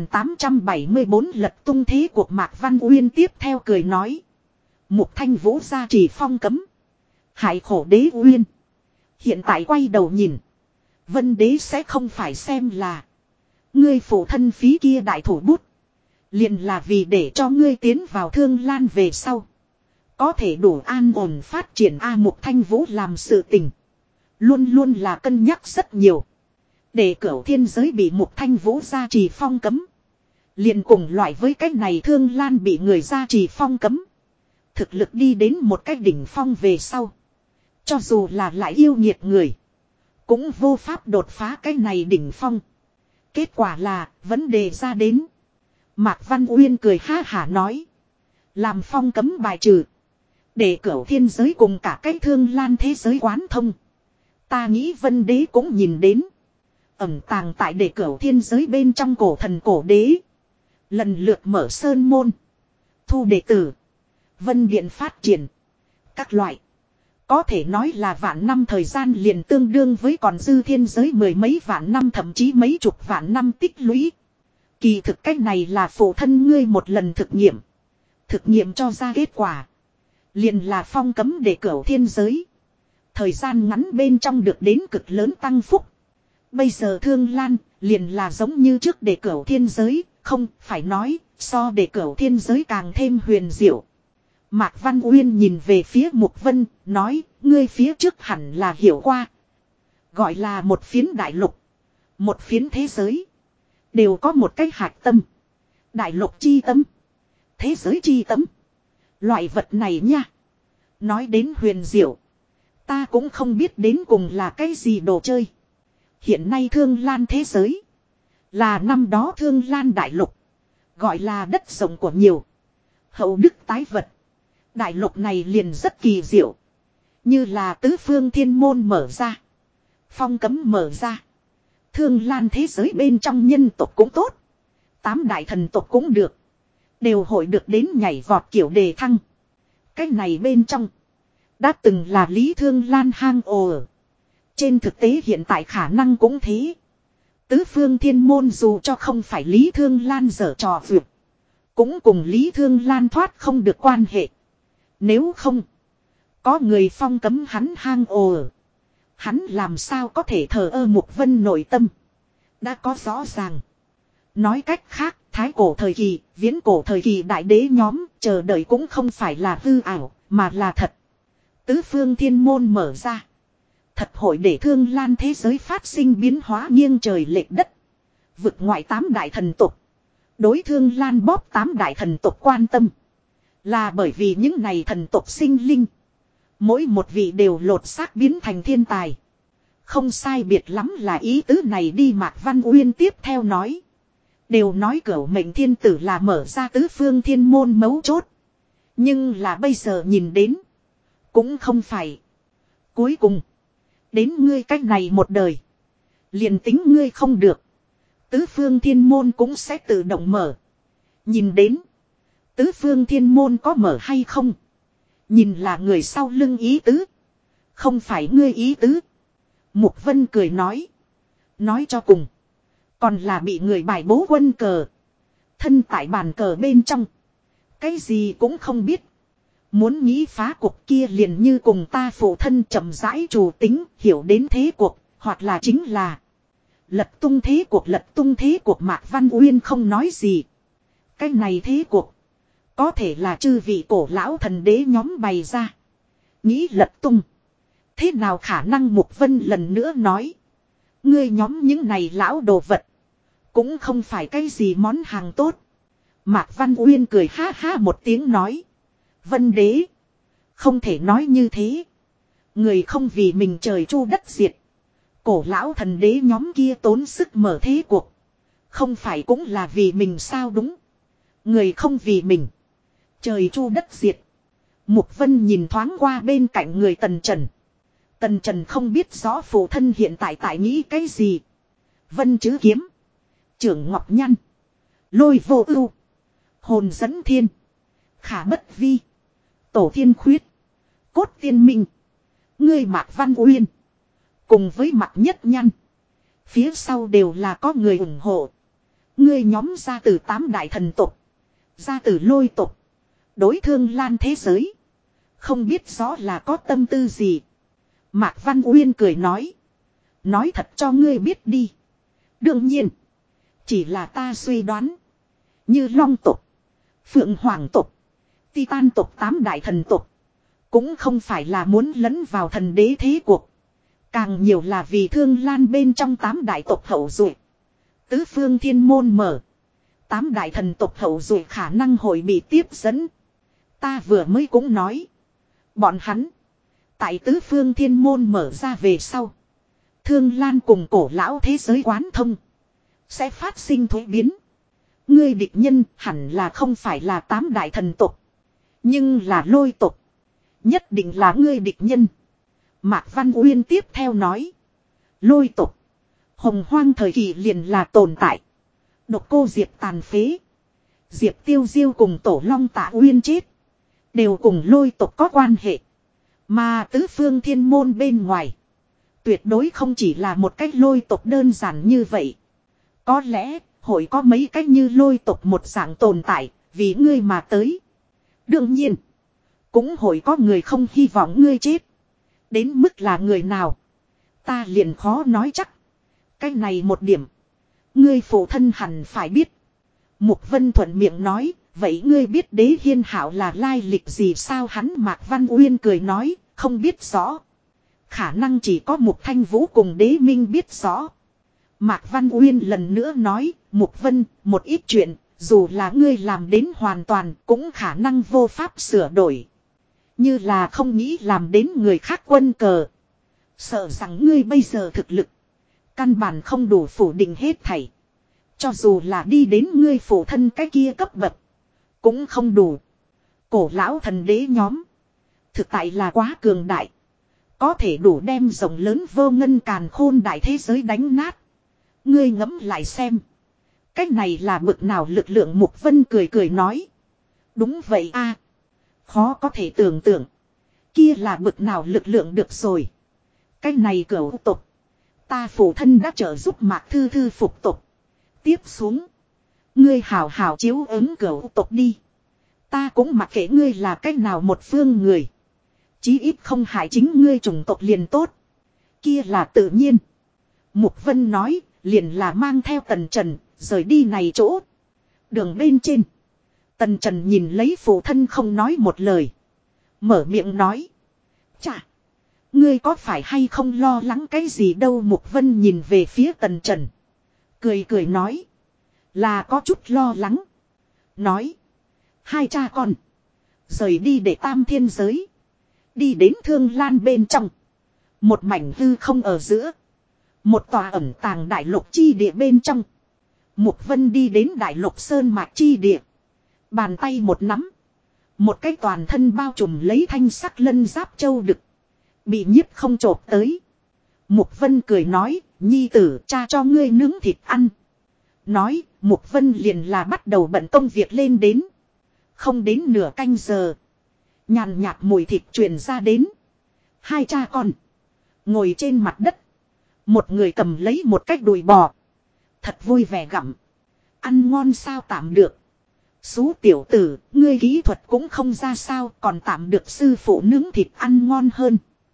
4874 lật tung thế cuộc Mạc Văn Uyên tiếp theo cười nói. Mục Thanh Vũ gia trì phong cấm. Hại khổ đế Uyên. Hiện tại quay đầu nhìn. Vân đế sẽ không phải xem là. Ngươi phụ thân phí kia đại thủ bút. Liền là vì để cho ngươi tiến vào Thương Lan về sau. Có thể đủ an ổn phát triển Mục Thanh Vũ làm sự tình. Luôn luôn là cân nhắc rất nhiều. Để cửu thiên giới bị Mục Thanh Vũ gia trì phong cấm. liền cùng loại với cái này Thương Lan bị người gia trì phong cấm. Thực lực đi đến một cái đỉnh phong về sau. Cho dù là lại yêu nghiệt người. Cũng vô pháp đột phá cái này đỉnh phong. Kết quả là vấn đề ra đến. Mạc Văn Uyên cười ha hả nói. Làm phong cấm bài trừ. Để cửu thiên giới cùng cả cái Thương Lan thế giới quán thông. Ta nghĩ Vân Đế cũng nhìn đến. Ẩn tàng tại để cửu thiên giới bên trong cổ thần cổ đế. Lần lượt mở sơn môn. Thu đệ tử. Vân Điện phát triển. Các loại. Có thể nói là vạn năm thời gian liền tương đương với còn dư thiên giới mười mấy vạn năm thậm chí mấy chục vạn năm tích lũy. Kỳ thực cách này là phụ thân ngươi một lần thực nghiệm. Thực nghiệm cho ra kết quả. Liền là phong cấm để cửu thiên giới. Thời gian ngắn bên trong được đến cực lớn tăng phúc. Bây giờ Thương Lan liền là giống như trước để cửu thiên giới. Không phải nói so để cửu thiên giới càng thêm huyền diệu. Mạc Văn Uyên nhìn về phía Mục Vân, nói, ngươi phía trước hẳn là hiểu qua. Gọi là một phiến đại lục. Một phiến thế giới. Đều có một cái hạch tâm. Đại lục chi tâm. Thế giới chi tâm. Loại vật này nha. Nói đến huyền diệu. Ta cũng không biết đến cùng là cái gì đồ chơi. Hiện nay Thương Lan thế giới. Là năm đó Thương Lan đại lục. Gọi là đất rộng của nhiều. Hậu đức tái vật. Đại lục này liền rất kỳ diệu. Như là tứ phương thiên môn mở ra. Phong cấm mở ra. Thương Lan thế giới bên trong nhân tộc cũng tốt. 8 đại thần tộc cũng được. Đều hội được đến nhảy vọt kiểu đề thăng. Cái này bên trong. Đã từng là Lý Thương Lan hang ổ ở. Trên thực tế hiện tại khả năng cũng thế. Tứ phương thiên môn dù cho không phải Lý Thương Lan dở trò vượt. Cũng cùng Lý Thương Lan thoát không được quan hệ. Nếu không. Có người phong cấm hắn hang ổ ở. Hắn làm sao có thể thờ ơ Mục Vân nội tâm. Đã có rõ ràng. Nói cách khác, thái cổ thời kỳ, viễn cổ thời kỳ đại đế nhóm, chờ đợi cũng không phải là hư ảo, mà là thật. Tứ phương thiên môn mở ra. Thật hội để Thương Lan thế giới phát sinh biến hóa nghiêng trời lệch đất. Vực ngoại 8 đại thần tục. Đối Thương Lan bóp 8 đại thần tục quan tâm. Là bởi vì những này thần tục sinh linh. Mỗi một vị đều lột xác biến thành thiên tài. Không sai biệt lắm là ý tứ này đi. Mạc Văn Uyên tiếp theo nói. Đều nói cửu mệnh thiên tử là mở ra tứ phương thiên môn mấu chốt. Nhưng là bây giờ nhìn đến. Cũng không phải. Cuối cùng. Đến ngươi cách này một đời. Liền tính ngươi không được. Tứ phương thiên môn cũng sẽ tự động mở. Nhìn đến. Tứ phương thiên môn có mở hay không. Nhìn là người sau lưng ý tứ. Không phải ngươi ý tứ. Mục Vân cười nói. Nói cho cùng. Còn là bị người bài bố quân cờ. Thân tại bàn cờ bên trong. Cái gì cũng không biết. Muốn nghĩ phá cuộc kia liền như cùng ta phụ thân chậm rãi chủ tính. Hiểu đến thế cuộc. Hoặc là chính là. Lật tung thế cuộc Mạc Văn Uyên không nói gì. Cái này thế cuộc. Có thể là chư vị cổ lão thần đế nhóm bày ra. Nghĩ lật tung. Thế nào khả năng Mục Vân lần nữa nói. Ngươi nhóm những này lão đồ vật. Cũng không phải cái gì món hàng tốt. Mạc Văn Uyên cười ha ha một tiếng nói. Vân đế. Không thể nói như thế. Người không vì mình trời chu đất diệt. Cổ lão thần đế nhóm kia tốn sức mở thế cuộc. Không phải cũng là vì mình sao đúng. Người không vì mình. Trời chu đất diệt. Mục Vân nhìn thoáng qua bên cạnh người Tần Trần. Tần Trần không biết rõ phụ thân hiện tại nghĩ cái gì. Vân chứ kiếm. Trưởng Ngọc Nhăn. Lôi vô ưu. Hồn dẫn thiên. Khả bất vi. Tổ thiên khuyết. Cốt tiên minh. Ngươi Mạc Văn Uyên. Cùng với Mạc Nhất Nhăn. Phía sau đều là có người ủng hộ. Ngươi nhóm ra từ 8 đại thần tộc. Ra từ lôi tộc. Đối Thương Lan thế giới. Không biết rõ là có tâm tư gì. Mạc Văn Uyên cười nói. Nói thật cho ngươi biết đi. Đương nhiên. Chỉ là ta suy đoán. Như Long tộc. Phượng Hoàng tộc. Titan tộc 8 đại thần tộc. Cũng không phải là muốn lấn vào thần đế thế cuộc. Càng nhiều là vì Thương Lan bên trong 8 đại tộc hậu duệ. Tứ phương thiên môn mở. 8 đại thần tộc hậu duệ khả năng hội bị tiếp dẫn. Ta vừa mới cũng nói. Bọn hắn. Tại tứ phương thiên môn mở ra về sau. Thương Lan cùng cổ lão thế giới quán thông. Sẽ phát sinh thuế biến. Ngươi địch nhân hẳn là không phải là 8 đại thần tộc. Nhưng là lôi tộc. Nhất định là ngươi địch nhân. Mạc Văn Uyên tiếp theo nói. Lôi tộc. Hồng hoang thời kỳ liền là tồn tại. Độc cô Diệp tàn phế. Diệp Tiêu Diêu cùng Tổ Long Tạ Uyên chết. Đều cùng lôi tộc có quan hệ. Mà tứ phương thiên môn bên ngoài. Tuyệt đối không chỉ là một cách lôi tộc đơn giản như vậy. Có lẽ hội có mấy cách như lôi tộc một dạng tồn tại. Vì ngươi mà tới. Đương nhiên. Cũng hội có người không hy vọng ngươi chết. Đến mức là người nào. Ta liền khó nói chắc. Cái này một điểm. Ngươi phụ thân hẳn phải biết. Mục Vân thuận miệng nói. Vậy ngươi biết Đế Hiên Hạo là lai lịch gì sao? Hắn Mạc Văn Uyên cười nói. Không biết rõ. Khả năng chỉ có Mục Thanh Vũ cùng Đế Minh biết rõ. Mạc Văn Uyên lần nữa nói. Mục Vân, một ít chuyện. Dù là ngươi làm đến hoàn toàn. Cũng khả năng vô pháp sửa đổi. Như là không nghĩ làm đến người khác quân cờ. Sợ rằng ngươi bây giờ thực lực. Căn bản không đủ phủ định hết thảy. Cho dù là đi đến ngươi phụ thân cái kia cấp bậc. Cũng không đủ. Cổ lão thần đế nhóm. Thực tại là quá cường đại. Có thể đủ đem rộng lớn vô ngân càn khôn đại thế giới đánh nát. Ngươi ngẫm lại xem. Cái này là bực nào lực lượng? Mục Vân cười cười nói. Đúng vậy a, khó có thể tưởng tượng. Kia là bực nào lực lượng được rồi. Cái này cửu tộc. Ta phụ thân đã trợ giúp Mạc Thư Thư phục tộc. Tiếp xuống. Ngươi hào hào chiếu ứng cửu tộc đi. Ta cũng mặc kệ ngươi là cách nào một phương người. Chí ít không hại chính ngươi chủng tộc liền tốt. Kia là tự nhiên. Mục Vân nói. Liền là mang theo Tần Trần. Rời đi này chỗ. Đường bên trên. Tần Trần nhìn lấy phụ thân không nói một lời. Mở miệng nói. Chà. Ngươi có phải hay không lo lắng cái gì đâu? Mục Vân nhìn về phía Tần Trần. Cười cười nói. Là có chút lo lắng. Nói. Hai cha con. Rời đi để tam thiên giới. Đi đến Thương Lan bên trong. Một mảnh hư không ở giữa. Một tòa ẩn tàng đại lục chi địa bên trong. Mục Vân đi đến đại lục sơn mạch chi địa. Bàn tay một nắm. Một cái toàn thân bao trùm lấy thanh sắc lân giáp châu đực. Bị nhiếp không chộp tới. Mục Vân cười nói. Nhi tử, cha cho ngươi nướng thịt ăn. Nói, Mục Vân liền là bắt đầu bận công việc lên đến. Không đến nửa canh giờ. Nhàn nhạt mùi thịt truyền ra đến. Hai cha con. Ngồi trên mặt đất. Một người cầm lấy một cái đùi bò. Thật vui vẻ gặm. Ăn ngon sao? Tạm được. Xú tiểu tử, ngươi kỹ thuật cũng không ra sao, còn tạm được sư phụ nướng thịt ăn ngon hơn.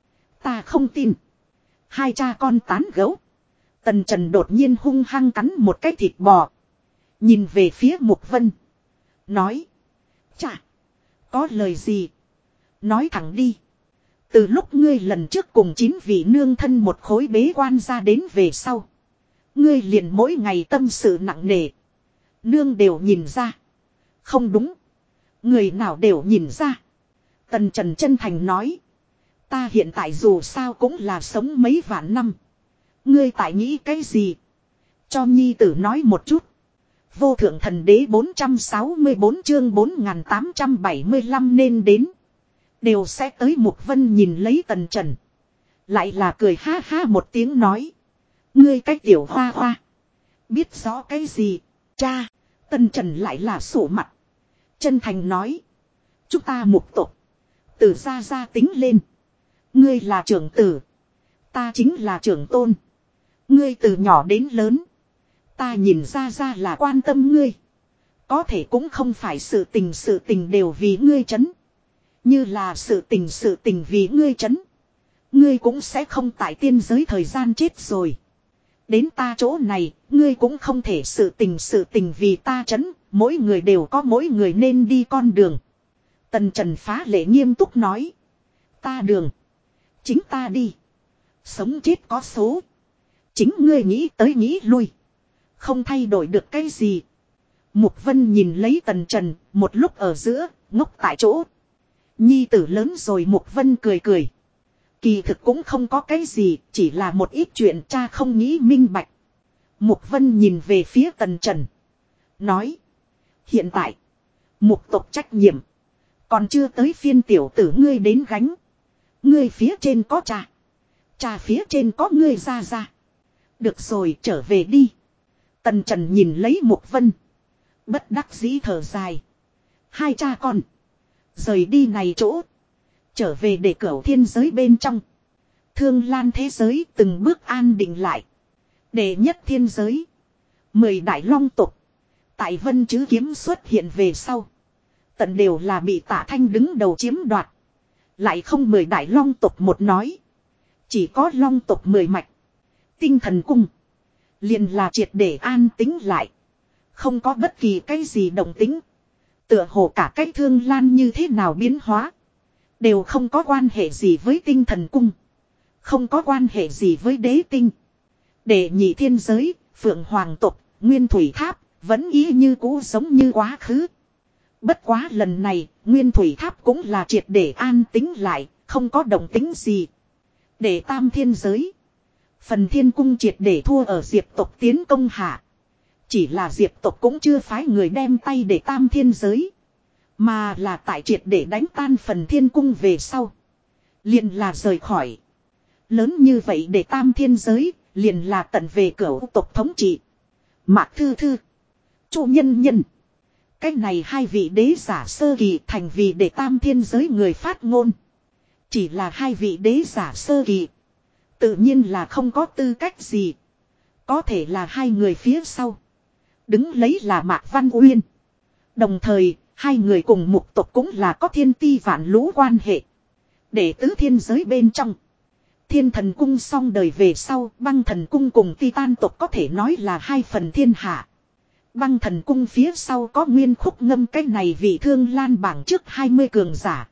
Ta không tin. Hai cha con tán gẫu. Tần Trần đột nhiên hung hăng cắn một cái thịt bò. Nhìn về phía Mục Vân. Nói. Chà. Có lời gì? Nói thẳng đi. Từ lúc ngươi lần trước cùng 9 vị nương thân một khối bế quan ra đến về sau. Ngươi liền mỗi ngày tâm sự nặng nề. Nương đều nhìn ra. Không đúng. Người nào đều nhìn ra. Tần Trần chân thành nói. Ta hiện tại dù sao cũng là sống mấy vạn năm. Ngươi tại nghĩ cái gì? Cho nhi tử nói một chút. Vô thượng thần đế 464 chương 4875 nên đến. Đều sẽ tới. Mục Vân nhìn lấy Tần Trần. Lại là cười ha ha một tiếng nói. Ngươi cái tiểu hoa hoa. Biết rõ cái gì? Cha. Tần Trần lại là sổ mặt. Chân thành nói. Chúng ta Mục tộc. Từ ra tính lên. Ngươi là trưởng tử. Ta chính là trưởng tôn. Ngươi từ nhỏ đến lớn. Ta nhìn ra là quan tâm ngươi. Có thể cũng không phải sự tình đều vì ngươi chấn. Như là sự tình vì ngươi chấn. Ngươi cũng sẽ không tại tiên giới thời gian chết rồi. Đến ta chỗ này, ngươi cũng không thể sự tình vì ta chấn. Mỗi người đều có mỗi người nên đi con đường. Tần Trần phá lệ nghiêm túc nói. Ta đường. Chính ta đi. Sống chết có số. Chính ngươi nghĩ tới nghĩ lui. Không thay đổi được cái gì. Mục Vân nhìn lấy Tần Trần, một lúc ở giữa, ngốc tại chỗ. Nhi tử lớn rồi, Mục Vân cười cười. Kỳ thực cũng không có cái gì, chỉ là một ít chuyện cha không nghĩ minh bạch. Mục Vân nhìn về phía Tần Trần. Nói. Hiện tại, mục tộc trách nhiệm. Còn chưa tới phiên tiểu tử ngươi đến gánh. Ngươi phía trên có cha. Cha phía trên có ngươi ra ra. Được rồi, trở về đi. Tần Trần nhìn lấy Mục Vân. Bất đắc dĩ thở dài. Hai cha con. Rời đi này chỗ. Trở về để cửu thiên giới bên trong. Thương lan thế giới từng bước an định lại. Đệ nhất thiên giới. 10 đại long tộc. Tại Vân Chứ Kiếm xuất hiện về sau. Tận đều là bị Tạ Thanh đứng đầu chiếm đoạt. Lại không 10 đại long tộc một nói. Chỉ có long tộc 10 mạch. Tinh thần cung. Liền là triệt để an tính lại. Không có bất kỳ cái gì động tính. Tựa hồ cả cái thương lan như thế nào biến hóa. Đều không có quan hệ gì với tinh thần cung. Không có quan hệ gì với đế tinh. Để nhị thiên giới, phượng hoàng tộc, nguyên thủy tháp, vẫn ý như cũ giống như quá khứ. Bất quá lần này, nguyên thủy tháp cũng là triệt để an tính lại, không có động tính gì. Để tam thiên giới. Phần thiên cung triệt để thua ở diệp tộc tiến công hạ. Chỉ là diệp tộc cũng chưa phái người đem tay để tam thiên giới. Mà là tại triệt để đánh tan phần thiên cung về sau. Liền là rời khỏi. Lớn như vậy để tam thiên giới, liền là tận về cửu tộc thống trị. Mạc Thư Thư. Chu Nhân Nhân. Cái này hai vị đế giả sơ kỳ thành vì để tam thiên giới người phát ngôn. Chỉ là hai vị đế giả sơ kỳ. Tự nhiên là không có tư cách gì. Có thể là hai người phía sau. Đứng lấy là Mạc Văn Uyên. Đồng thời, hai người cùng mục tộc cũng là có thiên ti vạn lũ quan hệ. Để tứ thiên giới bên trong. Thiên thần cung xong đời về sau, băng thần cung cùng Titan tộc có thể nói là hai phần thiên hạ. Băng thần cung phía sau có nguyên khúc ngâm cái này vị thương lan bảng trước 20 cường giả.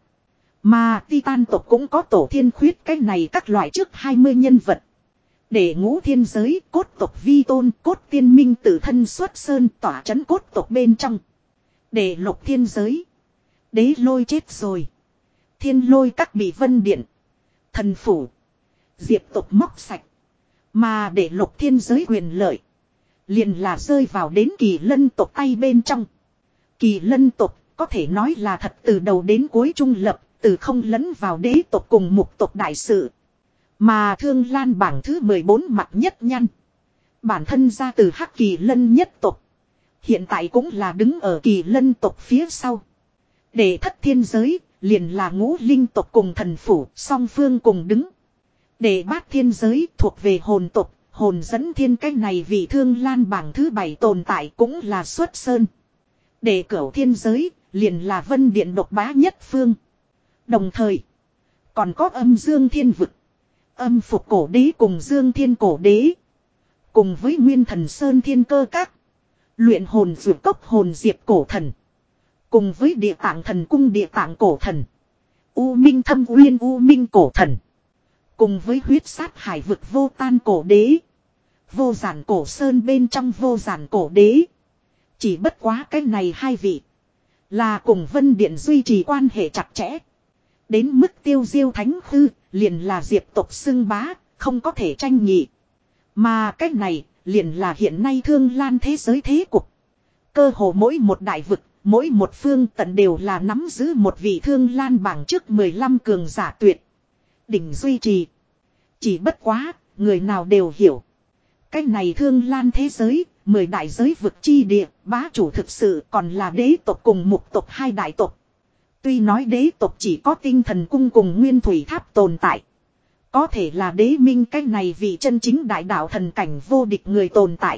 Mà Titan tộc cũng có tổ thiên khuyết cái này các loại trước 20 nhân vật. Để ngũ thiên giới cốt tộc vi tôn cốt tiên minh tự thân xuất sơn tỏa trấn cốt tộc bên trong. Để lục thiên giới. Đế lôi chết rồi. Thiên lôi các bị vân điện. Thần phủ. Diệp tộc móc sạch. Mà để lục thiên giới quyền lợi. Liền là rơi vào đến Kỳ Lân tộc tay bên trong. Kỳ Lân tộc có thể nói là thật từ đầu đến cuối trung lập. Từ không lấn vào đế tộc cùng mục tộc đại sự. Mà Thương Lan bảng thứ 14 mặt nhất nhăn. Bản thân ra từ Hắc Kỳ Lân nhất tộc. Hiện tại cũng là đứng ở Kỳ Lân tộc phía sau. Để thất thiên giới liền là ngũ linh tộc cùng thần phủ song phương cùng đứng. Để bát thiên giới thuộc về hồn tộc. Hồn dẫn thiên cái này vì Thương Lan bảng thứ 7 tồn tại cũng là xuất sơn. Để cửu thiên giới liền là vân điện độc bá nhất phương. Đồng thời còn có âm dương thiên vực. Âm phục cổ đế cùng dương thiên cổ đế. Cùng với nguyên thần sơn thiên cơ các. Luyện hồn dược cốc hồn diệp cổ thần. Cùng với địa tạng thần cung địa tạng cổ thần. U minh thâm uyên u minh cổ thần. Cùng với huyết sát hải vực vô tan cổ đế. Vô giản cổ sơn bên trong vô giản cổ đế. Chỉ bất quá cái này hai vị. Là cùng vân điện duy trì quan hệ chặt chẽ. Đến mức tiêu diêu thánh khư liền là diệp tộc xưng bá. Không có thể tranh nghị. Mà cái này liền là hiện nay thương lan thế giới thế cục. Cơ hồ mỗi một đại vực. Mỗi một phương tận đều là nắm giữ một vị thương lan bảng trước 15 cường giả tuyệt. Đỉnh duy trì. Chỉ bất quá, người nào đều hiểu. Cái này thương lan thế giới, 10 đại giới vực chi địa, bá chủ thực sự còn là đế tộc cùng mục tộc hai đại tộc. Tuy nói đế tộc chỉ có tinh thần cung cùng nguyên thủy tháp tồn tại. Có thể là đế minh cái này vì chân chính đại đạo thần cảnh vô địch người tồn tại.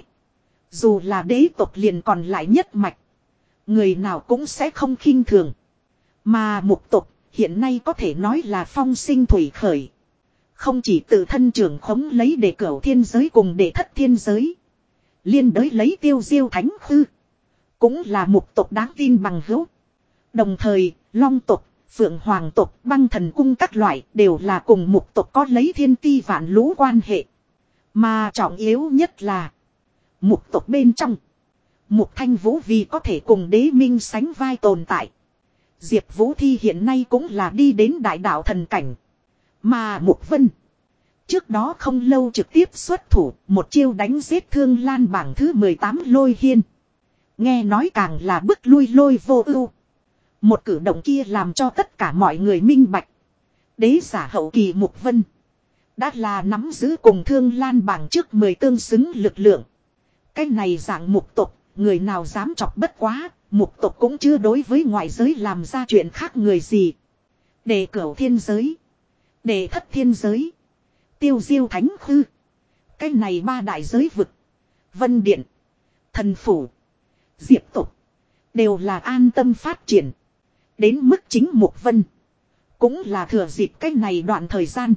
Dù là đế tộc liền còn lại nhất mạch. Người nào cũng sẽ không khinh thường. Mà mục tộc hiện nay có thể nói là phong sinh thủy khởi. Không chỉ tự thân trưởng khống lấy để cửu thiên giới cùng để thất thiên giới. Liên đới lấy tiêu diêu thánh khư. Cũng là mục tộc đáng tin bằng hữu. Đồng thời, long tộc, phượng hoàng tộc, băng thần cung các loại đều là cùng mục tộc có lấy thiên ti vạn lũ quan hệ. Mà trọng yếu nhất là mục tộc bên trong. Mục Thanh Vũ vì có thể cùng đế minh sánh vai tồn tại. Diệp Vũ Thi hiện nay cũng là đi đến đại đạo thần cảnh. Mà Mục Vân trước đó không lâu trực tiếp xuất thủ, một chiêu đánh giết Thương Lan bảng thứ 18 Lôi Hiên. Nghe nói càng là bức lui Lôi Vô Ưu. Một cử động kia làm cho tất cả mọi người minh bạch. Đế giả hậu kỳ Mục Vân đã là nắm giữ cùng Thương Lan bảng trước 10 tương xứng lực lượng. Cái này dạng mục tộc, người nào dám chọc bất quá, mục tộc cũng chưa đối với ngoại giới làm ra chuyện khác người gì. Để cửu thiên giới, để thất thiên giới, tiêu diêu thánh khư. Cái này ba đại giới vực, Vân Điện, Thần Phủ, Diệp tộc, đều là an tâm phát triển. Đến mức chính Mục Vân, cũng là thừa dịp cái này đoạn thời gian.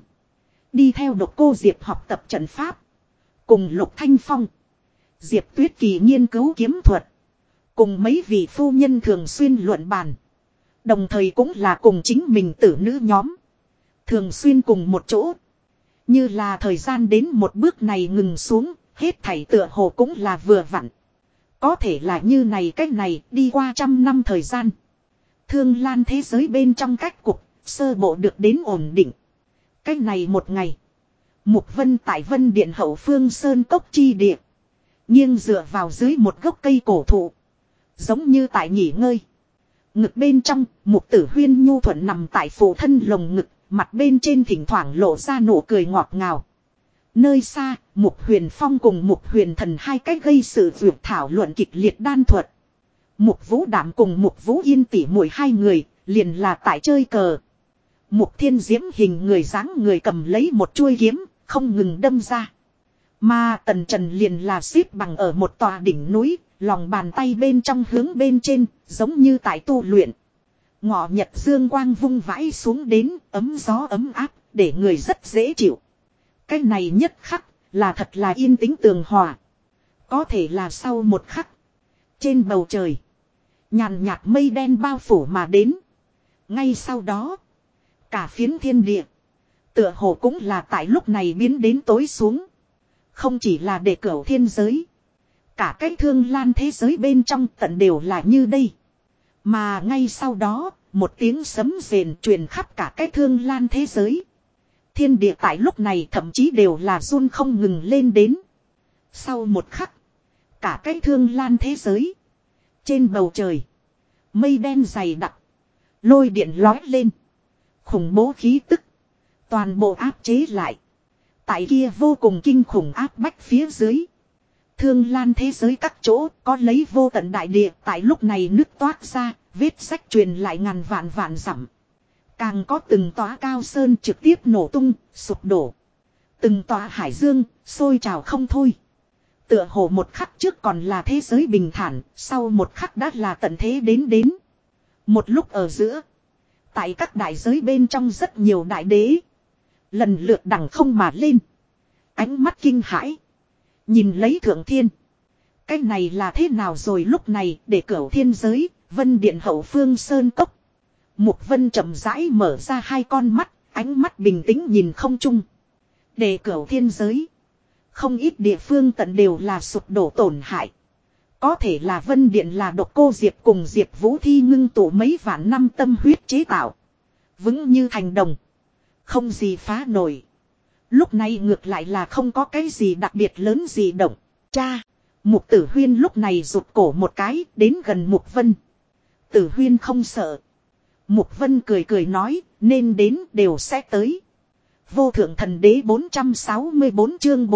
Đi theo Độc Cô Diệp học tập trận pháp. Cùng Lục Thanh Phong, Diệp Tuyết Kỳ nghiên cứu kiếm thuật. Cùng mấy vị phu nhân thường xuyên luận bàn. Đồng thời cũng là cùng chính mình tử nữ nhóm. Thường xuyên cùng một chỗ. Như là thời gian đến một bước này ngừng xuống. Hết thảy tựa hồ cũng là vừa vặn. Có thể là như này cách này đi qua 100 năm thời gian. Thương Lan thế giới bên trong cách cục sơ bộ được đến ổn định. Cách này một ngày. Mục Vân tại Vân Điện hậu phương Sơn Cốc chi địa. Nghiêng dựa vào dưới một gốc cây cổ thụ. Giống như tại nghỉ ngơi. Ngực bên trong, Mục Tử Huyên nhu thuận nằm tại phụ thân lồng ngực, mặt bên trên thỉnh thoảng lộ ra nụ cười ngọt ngào. Nơi xa, Mục Huyền Phong cùng Mục Huyền Thần hai cách gây sự vượt thảo luận kịch liệt đan thuật. Mục Vũ Đảm cùng Mục Vũ Yên tỉ muội hai người, liền là tại chơi cờ. Mục Thiên Diễm hình người dáng người cầm lấy một chuôi kiếm, không ngừng đâm ra. Mà Tần Trần liền là xếp bằng ở một tòa đỉnh núi, lòng bàn tay bên trong hướng bên trên, giống như tại tu luyện. Ngọ nhật dương quang vung vãi xuống đến, ấm gió ấm áp, để người rất dễ chịu. Cái này nhất khắc, là thật là yên tĩnh tường hòa. Có thể là sau một khắc. Trên bầu trời, nhàn nhạt mây đen bao phủ mà đến. Ngay sau đó, cả phiến thiên địa, tựa hồ cũng là tại lúc này biến đến tối xuống. Không chỉ là để cửu thiên giới. Cả cái Thương Lan thế giới bên trong tận đều là như đây. Mà ngay sau đó, một tiếng sấm rền truyền khắp cả cái Thương Lan thế giới. Thiên địa tại lúc này thậm chí đều là run không ngừng lên đến. Sau một khắc, cả cái Thương Lan thế giới. Trên bầu trời, mây đen dày đặc, lôi điện lói lên. Khủng bố khí tức, toàn bộ áp chế lại. Tại kia vô cùng kinh khủng áp bách phía dưới. Thương Lan thế giới các chỗ có lấy vô tận đại địa tại lúc này nứt toát ra, vết sách truyền lại ngàn vạn vạn dặm. Càng có từng tòa cao sơn trực tiếp nổ tung, sụp đổ. Từng tòa hải dương, sôi trào không thôi. Tựa hồ một khắc trước còn là thế giới bình thản, sau một khắc đã là tận thế đến. Một lúc ở giữa, tại các đại giới bên trong rất nhiều đại đế. Lần lượt đằng không mà lên. Ánh mắt kinh hãi. Nhìn lấy thượng thiên. Cái này là thế nào rồi lúc này để cửu thiên giới, Vân Điện hậu phương Sơn Cốc. Mục Vân chậm rãi mở ra hai con mắt, ánh mắt bình tĩnh nhìn không trung. Để cửu thiên giới. Không ít địa phương tận đều là sụp đổ tổn hại. Có thể là Vân Điện là Độc Cô Diệp cùng Diệp Vũ Thi ngưng tụ mấy vạn năm tâm huyết chế tạo. Vững như thành đồng. Không gì phá nổi. Lúc này ngược lại là không có cái gì đặc biệt lớn gì động. Cha. Mục Tử Huyên lúc này rụt cổ một cái đến gần Mục Vân. Tử Huyên không sợ. Mục Vân cười cười nói nên đến đều sẽ tới. Vô thượng thần đế 464 chương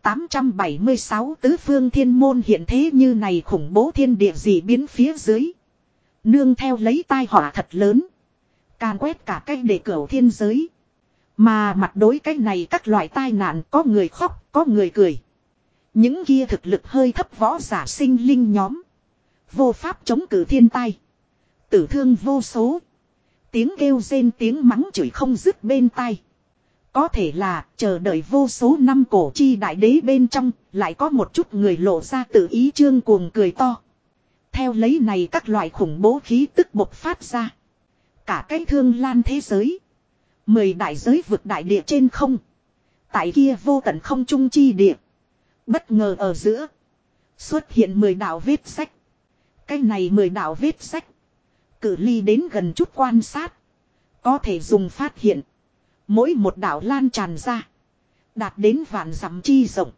4876 tứ phương thiên môn hiện thế như này khủng bố thiên địa gì biến phía dưới. Nương theo lấy tai họa thật lớn. Càn quét cả cách để cửu thiên giới. Mà mặt đối cái này các loại tai nạn có người khóc, có người cười. Những kia thực lực hơi thấp võ giả sinh linh nhóm. Vô pháp chống cự thiên tai. Tử thương vô số. Tiếng kêu rên tiếng mắng chửi không dứt bên tai. Có thể là chờ đợi vô số năm cổ chi đại đế bên trong lại có một chút người lộ ra tự ý trương cuồng cười to. Theo lấy này các loại khủng bố khí tức bộc phát ra. Cả cái Thương Lan thế giới. 10 đại giới vực đại địa trên không. Tại kia vô tận không trung chi địa. Bất ngờ ở giữa. Xuất hiện 10 đạo vết sách. Cái này 10 đạo vết sách. Cự ly đến gần chút quan sát. Có thể dùng phát hiện. Mỗi một đạo lan tràn ra. Đạt đến vạn dặm chi rộng.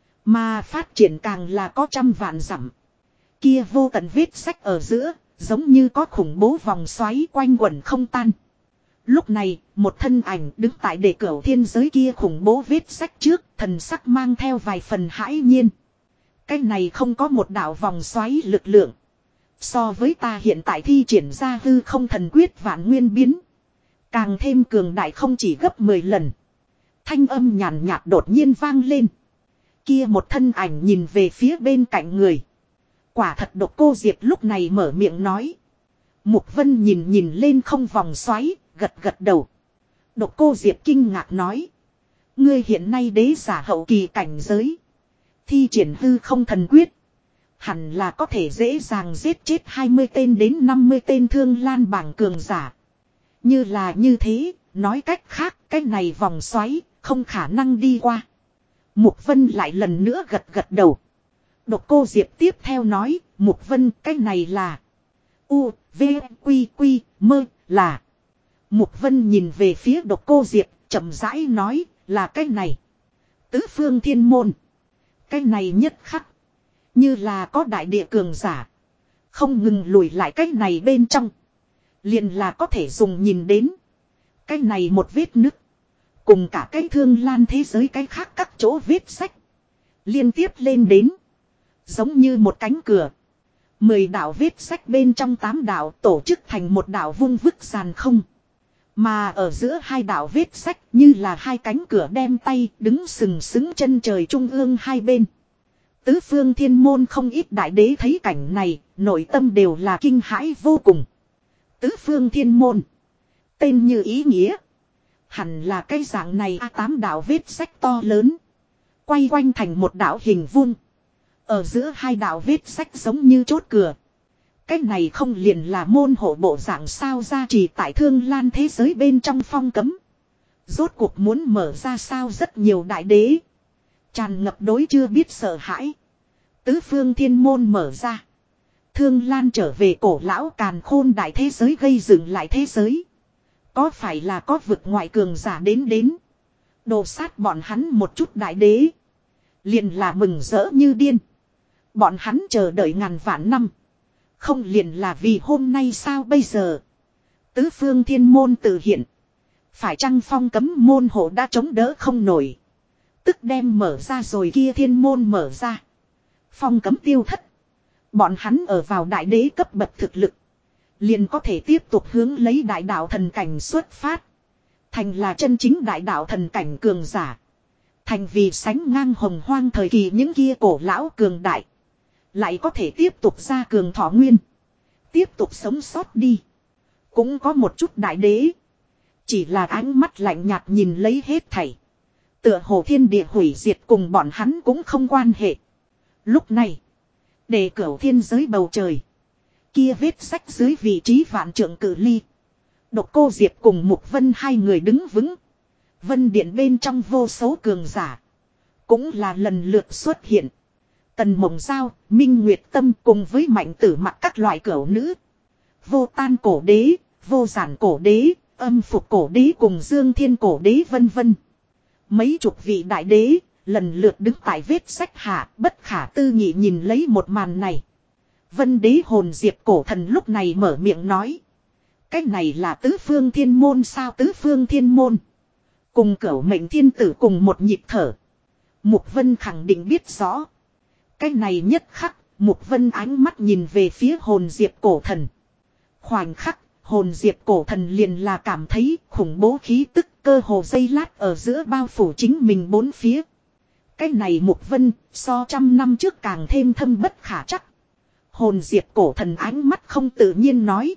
Mà phát triển càng là có trăm vạn dặm. Kia vô tận vết sách ở giữa. Giống như có khủng bố vòng xoáy quanh quẩn không tan. Lúc này, một thân ảnh đứng tại đề cửu thiên giới kia khủng bố vết sách trước, thần sắc mang theo vài phần hãi nhiên. Cái này không có một đạo vòng xoáy lực lượng. So với ta hiện tại thi triển ra hư không thần quyết vạn nguyên biến. Càng thêm cường đại không chỉ gấp 10 lần. Thanh âm nhàn nhạt đột nhiên vang lên. Kia một thân ảnh nhìn về phía bên cạnh người. Quả thật Độc Cô Diệp lúc này mở miệng nói. Mục Vân nhìn lên không vòng xoáy, gật gật đầu. Độc Cô Diệp kinh ngạc nói. Ngươi hiện nay đế giả hậu kỳ cảnh giới. Thi triển hư không thần quyết. Hẳn là có thể dễ dàng giết chết 20 tên đến 50 tên thương lan bảng cường giả. Như là như thế, nói cách khác, cái này vòng xoáy, không khả năng đi qua. Mục Vân lại lần nữa gật gật đầu. Độc Cô Diệp tiếp theo nói, Mục Vân cái này là U, V, Quy, Quy, Mơ, là. Mục Vân nhìn về phía Độc Cô Diệp, chậm rãi nói, là cái này. Tứ phương thiên môn. Cái này nhất khắc. Như là có đại địa cường giả. Không ngừng lùi lại cái này bên trong. Liền là có thể dùng nhìn đến. Cái này một vết nứt. Cùng cả cái thương lan thế giới cái khác các chỗ vết sách. Liên tiếp lên đến. Giống như một cánh cửa. 10 đạo vết sách bên trong 8 đạo tổ chức thành một đạo vung vức sàn không. Mà ở giữa hai đạo vết sách như là hai cánh cửa đem tay đứng sừng sững chân trời trung ương hai bên. Tứ phương thiên môn không ít đại đế thấy cảnh này, nội tâm đều là kinh hãi vô cùng. Tứ phương thiên môn. Tên như ý nghĩa. Hẳn là cái dạng này tám đạo vết sách to lớn. Quay quanh thành một đạo hình vuông. Ở giữa hai đạo vết sách giống như chốt cửa. Cái này không liền là môn hộ bộ dạng sao ra chỉ tại thương lan thế giới bên trong phong cấm. Rốt cuộc muốn mở ra sao rất nhiều đại đế. Tràn ngập đối chưa biết sợ hãi. Tứ phương thiên môn mở ra. Thương lan trở về cổ lão càn khôn đại thế giới gây dựng lại thế giới. Có phải là có vực ngoại cường giả đến. Đồ sát bọn hắn một chút đại đế. Liền là mừng rỡ như điên. Bọn hắn chờ đợi ngàn vạn năm. Không liền là vì hôm nay sao bây giờ. Tứ phương thiên môn tự hiện. Phải chăng phong cấm môn hộ đã chống đỡ không nổi. Tức đem mở ra rồi kia thiên môn mở ra. Phong cấm tiêu thất. Bọn hắn ở vào đại đế cấp bậc thực lực. Liền có thể tiếp tục hướng lấy đại đạo thần cảnh xuất phát. Thành là chân chính đại đạo thần cảnh cường giả. Thành vì sánh ngang hồng hoang thời kỳ những kia cổ lão cường đại. Lại có thể tiếp tục ra cường thọ nguyên. Tiếp tục sống sót đi. Cũng có một chút đại đế. Chỉ là ánh mắt lạnh nhạt nhìn lấy hết thảy. Tựa hồ thiên địa hủy diệt cùng bọn hắn cũng không quan hệ. Lúc này. Để cửu thiên giới bầu trời. Kia vết sách dưới vị trí vạn trượng cự ly. Độc Cô Diệp cùng Mục Vân hai người đứng vững. Vân điện bên trong vô số cường giả. Cũng là lần lượt xuất hiện. Tần Mộng Giao, Minh Nguyệt Tâm cùng với Mạnh Tử Mặc các loại cửu nữ. Vô Tan cổ đế, Vô Giản cổ đế, Âm Phục cổ đế cùng Dương Thiên cổ đế vân vân. Mấy chục vị đại đế, lần lượt đứng tại vết sách hạ, bất khả tư nghị nhìn lấy một màn này. Vân đế hồn Diệp cổ thần lúc này mở miệng nói. Cái này là tứ phương thiên môn sao tứ phương thiên môn. Cùng cửu mệnh thiên tử cùng một nhịp thở. Mục Vân khẳng định biết rõ. Cái này nhất khắc, Mục Vân ánh mắt nhìn về phía hồn Diệp cổ thần. Khoảnh khắc, hồn Diệp cổ thần liền là cảm thấy khủng bố khí tức cơ hồ giây lát ở giữa bao phủ chính mình bốn phía. Cái này Mục Vân so trăm năm trước càng thêm thâm bất khả chắc. Hồn Diệp cổ thần ánh mắt không tự nhiên nói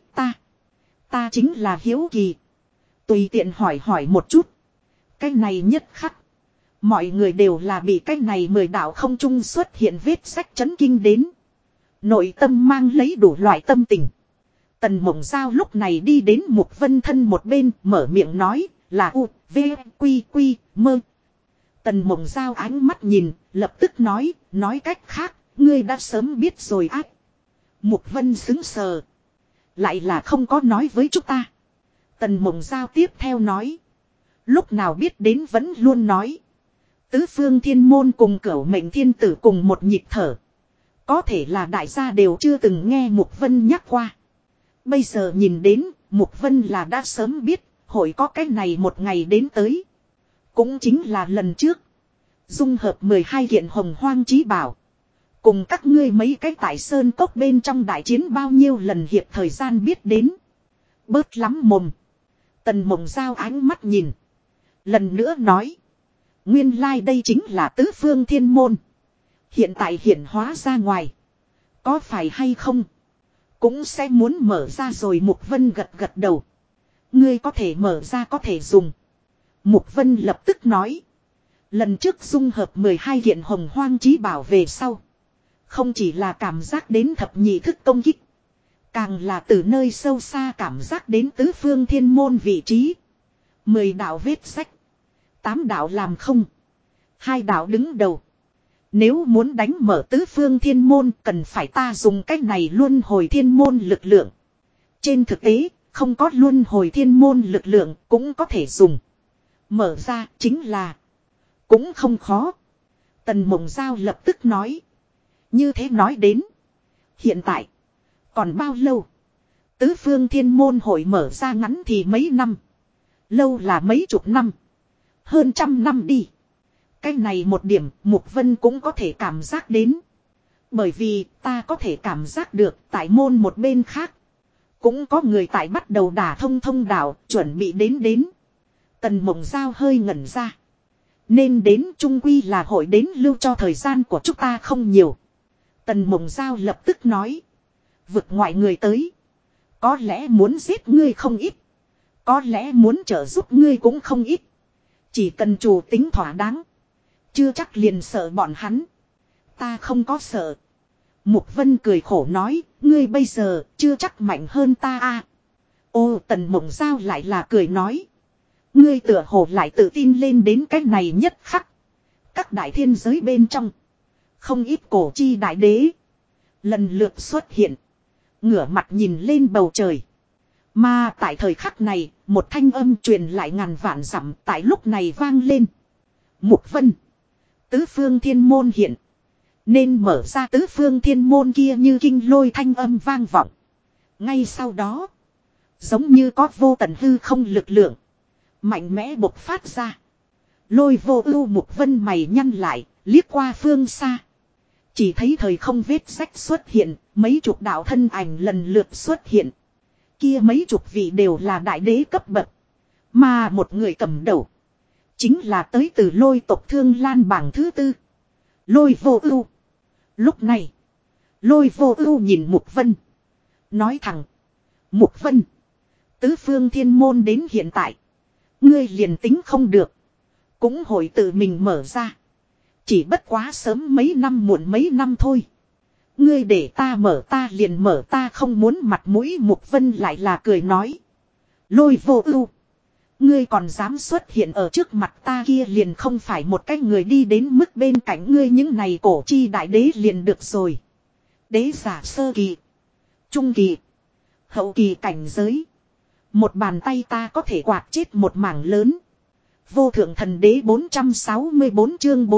ta chính là hiếu kỳ. Tùy tiện hỏi một chút. Cái này nhất khắc. Mọi người đều là bị cái này 10 đạo không trung xuất hiện vết sách chấn kinh đến. Nội tâm mang lấy đủ loại tâm tình. Tần Mộng Giao lúc này đi đến Mục Vân thân một bên mở miệng nói là U, V, Quy, Quy, Mơ. Tần Mộng Giao ánh mắt nhìn, lập tức nói cách khác, Ngươi đã sớm biết rồi ác. Mục Vân sững sờ. Lại là không có nói với chúng ta. Tần Mộng Giao tiếp theo nói. Lúc nào biết đến vẫn luôn nói. Tứ phương thiên môn cùng cửu mệnh thiên tử cùng một nhịp thở. Có thể là đại gia đều chưa từng nghe Mục Vân nhắc qua. Bây giờ nhìn đến, Mục Vân là đã sớm biết, hội có cái này một ngày đến tới. Cũng chính là lần trước. Dung hợp 12 kiện hồng hoang chí bảo. Cùng các ngươi mấy cái tại sơn cốc bên trong đại chiến bao nhiêu lần hiệp thời gian biết đến. Bớt lắm mồm. Tần Mộng Giao ánh mắt nhìn. Lần nữa nói. Nguyên lai đây chính là tứ phương thiên môn. Hiện tại hiển hóa ra ngoài. Có phải hay không? Cũng sẽ muốn mở ra rồi. Mục Vân gật gật đầu. Ngươi có thể mở ra có thể dùng. Mục Vân lập tức nói. Lần trước dung hợp 12 kiện hồng hoang chí bảo về sau. Không chỉ là cảm giác đến thập nhị thức công kích. Càng là từ nơi sâu xa cảm giác đến tứ phương thiên môn vị trí. 10 đạo vết sách. 8 đạo làm không. 2 đạo đứng đầu. Nếu muốn đánh mở tứ phương thiên môn cần phải ta dùng cách này luân hồi thiên môn lực lượng. Trên thực tế, không có luân hồi thiên môn lực lượng cũng có thể dùng. Mở ra chính là cũng không khó. Tần Mộng Giao lập tức nói. Như thế nói đến. Hiện tại. Còn bao lâu. Tứ phương thiên môn hội mở ra ngắn thì mấy năm. Lâu là mấy chục năm. Hơn trăm năm đi. Cái này một điểm Mục Vân cũng có thể cảm giác đến. Bởi vì ta có thể cảm giác được tại môn một bên khác. Cũng có người tại bắt đầu đả thông thông đạo chuẩn bị đến. Tần Mộng Giao hơi ngẩn ra. Nên đến trung quy là hội đến lưu cho thời gian của chúng ta không nhiều. Tần Mộng Giao lập tức nói. Vực ngoại người tới. Có lẽ muốn giết ngươi không ít. Có lẽ muốn trợ giúp ngươi cũng không ít. Chỉ cần chủ tính thỏa đáng. Chưa chắc liền sợ bọn hắn. Ta không có sợ. Mục Vân cười khổ nói. Ngươi bây giờ chưa chắc mạnh hơn ta a. Ô Tần Mộng Giao lại là cười nói. Ngươi tựa hồ lại tự tin lên đến cái này nhất khắc. Các đại thiên giới bên trong. Không ít cổ chi đại đế. Lần lượt xuất hiện. Ngửa mặt nhìn lên bầu trời. Mà tại thời khắc này. Một thanh âm truyền lại ngàn vạn dặm. Tại lúc này vang lên. Mục Vân. Tứ phương thiên môn hiện. Nên mở ra tứ phương thiên môn kia như kinh lôi thanh âm vang vọng. Ngay sau đó. Giống như có vô tận hư không lực lượng. Mạnh mẽ bộc phát ra. Lôi vô ưu. Mục Vân mày nhăn lại. Liếc qua phương xa. Chỉ thấy thời không vết sách xuất hiện. Mấy chục đạo thân ảnh lần lượt xuất hiện. Kia mấy chục vị đều là đại đế cấp bậc. Mà một người cầm đầu. Chính là tới từ lôi tộc Thương Lan bảng thứ 4. Lôi vô ưu. Lúc này. Lôi vô ưu nhìn Mục Vân. Nói thẳng. Mục Vân. Tứ phương thiên môn đến hiện tại. Ngươi liền tính không được. Cũng hội tự mình mở ra. Chỉ bất quá sớm mấy năm muộn mấy năm thôi. Ngươi để ta mở ta liền mở ta không muốn mặt mũi. Mục Vân lại là cười nói. Lôi vô ưu. Ngươi còn dám xuất hiện ở trước mặt ta kia liền không phải một cái người đi đến mức bên cạnh ngươi những này cổ chi đại đế liền được rồi. Đế giả sơ kỳ. Trung kỳ. Hậu kỳ cảnh giới. Một bàn tay ta có thể quạt chết một mảng lớn. Vô thượng thần đế 464 chương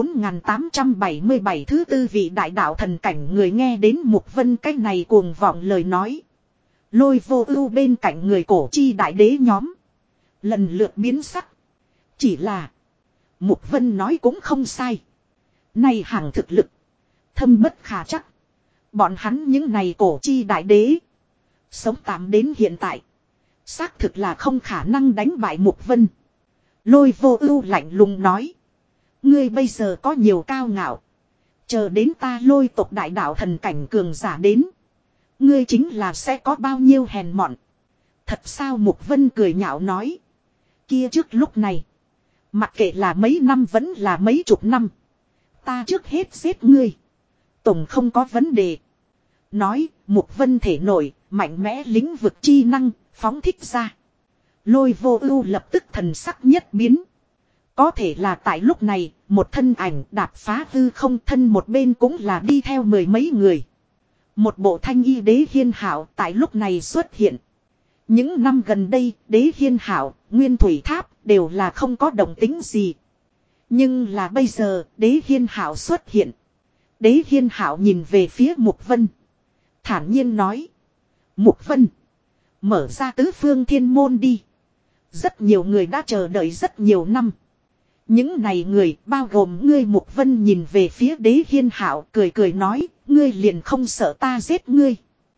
4877 thứ tư vị đại đạo thần cảnh người nghe đến Mục Vân cái này cuồng vọng lời nói. Lôi vô ưu bên cạnh người cổ chi đại đế nhóm. Lần lượt biến sắc. Chỉ là. Mục Vân nói cũng không sai. Này hàng thực lực. Thâm bất khả chắc. Bọn hắn những này cổ chi đại đế. Sống tạm đến hiện tại. Xác thực là không khả năng đánh bại Mục Vân. Lôi vô ưu lạnh lùng nói. Ngươi bây giờ có nhiều cao ngạo. Chờ đến ta lôi tộc đại đạo thần cảnh cường giả đến. Ngươi chính là sẽ có bao nhiêu hèn mọn. Thật sao Mục Vân cười nhạo nói. Kia trước lúc này. Mặc kệ là mấy năm vẫn là mấy chục năm. Ta trước hết giết ngươi. Tổng không có vấn đề. Nói Mục Vân thể nổi. Mạnh mẽ lĩnh vực chi năng. Phóng thích ra. Lôi vô ưu lập tức thần sắc nhất biến. Có thể là tại lúc này, một thân ảnh đạp phá hư không, thân một bên cũng là đi theo mười mấy người. Một bộ thanh y Đế Hiên Hảo tại lúc này xuất hiện. Những năm gần đây, Đế Hiên Hảo, Nguyên Thủy Tháp đều là không có động tính gì. Nhưng là bây giờ, Đế Hiên Hảo xuất hiện. Đế Hiên Hảo nhìn về phía Mục Vân. Thản nhiên nói. Mục Vân, mở ra tứ phương thiên môn đi. Rất nhiều người đã chờ đợi rất nhiều năm. Những này người bao gồm ngươi. Mục Vân nhìn về phía Đế Hiên Hảo cười cười nói. Ngươi liền không sợ ta giết ngươi.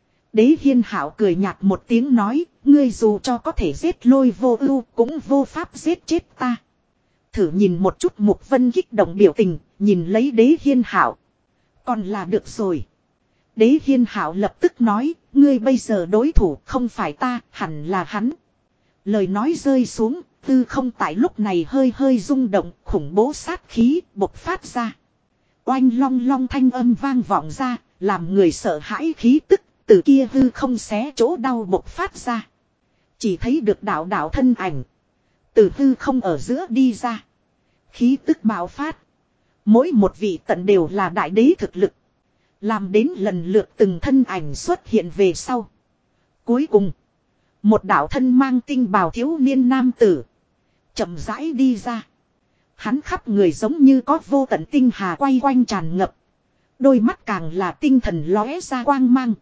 Đế Hiên Hảo cười nhạt một tiếng nói. Ngươi dù cho có thể giết Lôi Vô Ưu cũng vô pháp giết chết ta. Thử nhìn một chút. Mục Vân kích động biểu tình. Nhìn lấy Đế Hiên Hảo. Còn là được rồi. Đế Hiên Hảo lập tức nói. Ngươi bây giờ đối thủ không phải ta, hẳn là hắn. Lời nói rơi xuống, hư không tại lúc này hơi hơi rung động, khủng bố sát khí bộc phát ra. Oanh long long thanh âm vang vọng ra, làm người sợ hãi khí tức, từ kia hư không xé chỗ đau bộc phát ra. Chỉ thấy được đạo đạo thân ảnh, từ hư không ở giữa đi ra. Khí tức bạo phát. Mỗi một vị tận đều là đại đế thực lực. Làm đến lần lượt từng thân ảnh xuất hiện về sau. Cuối cùng, một đạo thân mang tinh bào thiếu niên nam tử chậm rãi đi ra. Hắn khắp người giống như có vô tận tinh hà quay quanh tràn ngập. Đôi mắt càng là tinh thần lóe ra quang mang.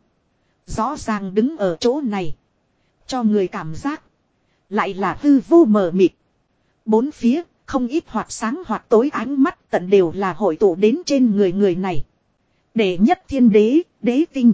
Rõ ràng đứng ở chỗ này, cho người cảm giác lại là hư vô mờ mịt. Bốn phía không ít hoặc sáng hoặc tối ánh mắt tận đều là hội tụ đến trên người này. Đệ nhất thiên đế, Đế Tinh.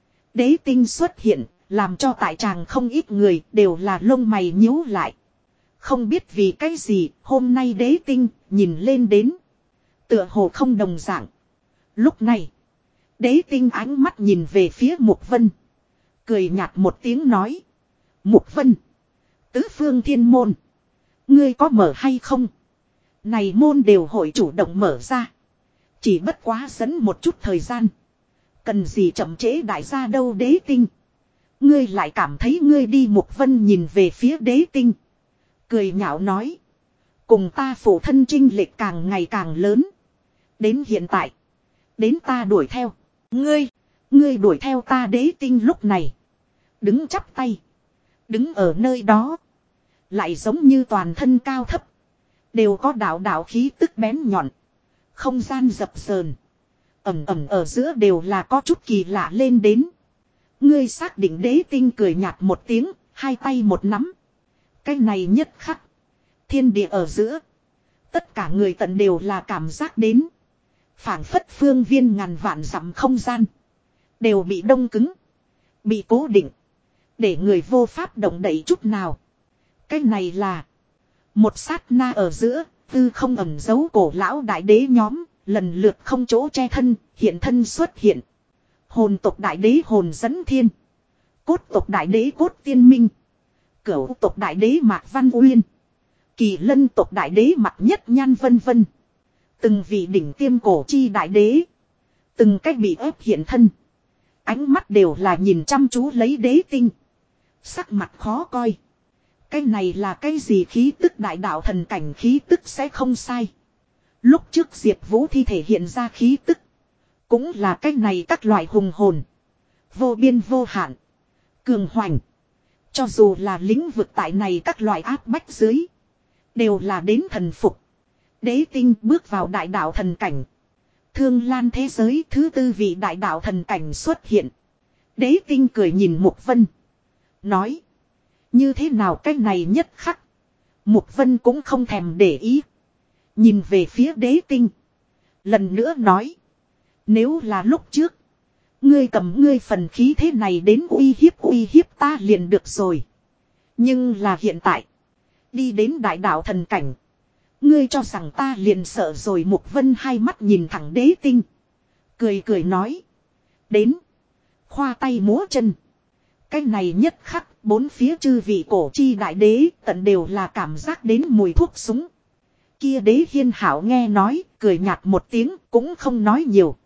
Đế Tinh xuất hiện, làm cho tại tràng không ít người đều là lông mày nhíu lại. Không biết vì cái gì, hôm nay Đế Tinh nhìn lên đến tựa hồ không đồng dạng. Lúc này, Đế Tinh ánh mắt nhìn về phía Mục Vân, cười nhạt một tiếng nói. Mục Vân, tứ phương thiên môn, ngươi có mở hay không? Này môn đều hội chủ động mở ra. Chỉ bất quá dẫn một chút thời gian. Cần gì chậm trễ đại gia đâu. Đế Tinh, ngươi lại cảm thấy ngươi đi. Mục Vân nhìn về phía Đế Tinh, cười nhạo nói. Cùng ta phụ thân chênh lệch càng ngày càng lớn. Đến hiện tại, đến ta đuổi theo. Ngươi đuổi theo ta. Đế Tinh lúc này đứng chắp tay, đứng ở nơi đó, lại giống như toàn thân cao thấp đều có đạo đạo khí tức bén nhọn. Không gian dập sờn, ẩm ẩm ở giữa đều là có chút kỳ lạ lên đến. Ngươi xác định? Đế Tinh cười nhạt một tiếng, hai tay một nắm. Cái này nhất khắc, thiên địa ở giữa, tất cả người tận đều là cảm giác đến. Phảng phất phương viên ngàn vạn dặm không gian đều bị đông cứng, bị cố định, để người vô pháp động đậy chút nào. Cái này là một sát na ở giữa, tư không ẩn giấu cổ lão đại đế nhóm, lần lượt không chỗ che thân, hiện thân xuất hiện. Hồn tộc đại đế Hồn Dẫn Thiên, cốt tộc đại đế Cốt Tiên Minh, cửu tộc đại đế Mạc Văn Uyên, Kỳ Lân tộc đại đế Mạc Nhất Nhan vân vân. Từng vị đỉnh tiêm cổ chi đại đế, từng cách bị ép hiện thân. Ánh mắt đều là nhìn chăm chú lấy Đế Tinh, sắc mặt khó coi. Cái này là cái gì khí tức? Đại đạo thần cảnh khí tức sẽ không sai. Lúc trước Diệp Vũ thi thể hiện ra khí tức, cũng là cái này các loại hùng hồn, vô biên vô hạn, cường hoành. Cho dù là lĩnh vực tại này các loại áp bách dưới, đều là đến thần phục. Đế Tinh bước vào đại đạo thần cảnh. Thương Lan thế giới thứ tư vị đại đạo thần cảnh xuất hiện. Đế Tinh cười nhìn Mục Vân, nói. Như thế nào cái này nhất khắc? Mục Vân cũng không thèm để ý, nhìn về phía Đế Tinh, lần nữa nói. Nếu là lúc trước, ngươi cầm ngươi phần khí thế này đến uy hiếp ta liền được rồi. Nhưng là hiện tại, đi đến đại đạo thần cảnh, ngươi cho rằng ta liền sợ rồi? Mục Vân hai mắt nhìn thẳng Đế Tinh, cười cười nói. Đến, khoa tay múa chân. Cái này nhất khắc, bốn phía chư vị cổ chi đại đế tận đều là cảm giác đến mùi thuốc súng. Kia Đế Hiên Hảo nghe nói, cười nhạt một tiếng, cũng không nói nhiều.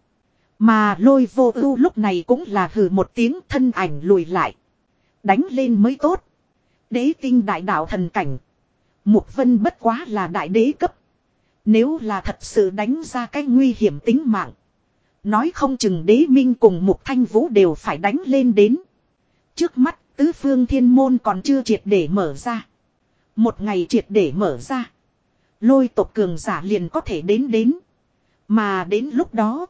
Mà Lôi Vô Ưu lúc này cũng là hừ một tiếng, thân ảnh lùi lại. Đánh lên mới tốt. Đế Tinh đại đạo thần cảnh, Mục Vân bất quá là đại đế cấp, Nếu là thật sự đánh ra cái nguy hiểm tính mạng. Nói không chừng Đế Minh cùng Mục Thanh Vũ đều phải đánh lên đến. Trước mắt tứ phương thiên môn còn chưa triệt để mở ra. Một ngày triệt để mở ra. Lôi tộc cường giả liền có thể đến. Mà đến lúc đó.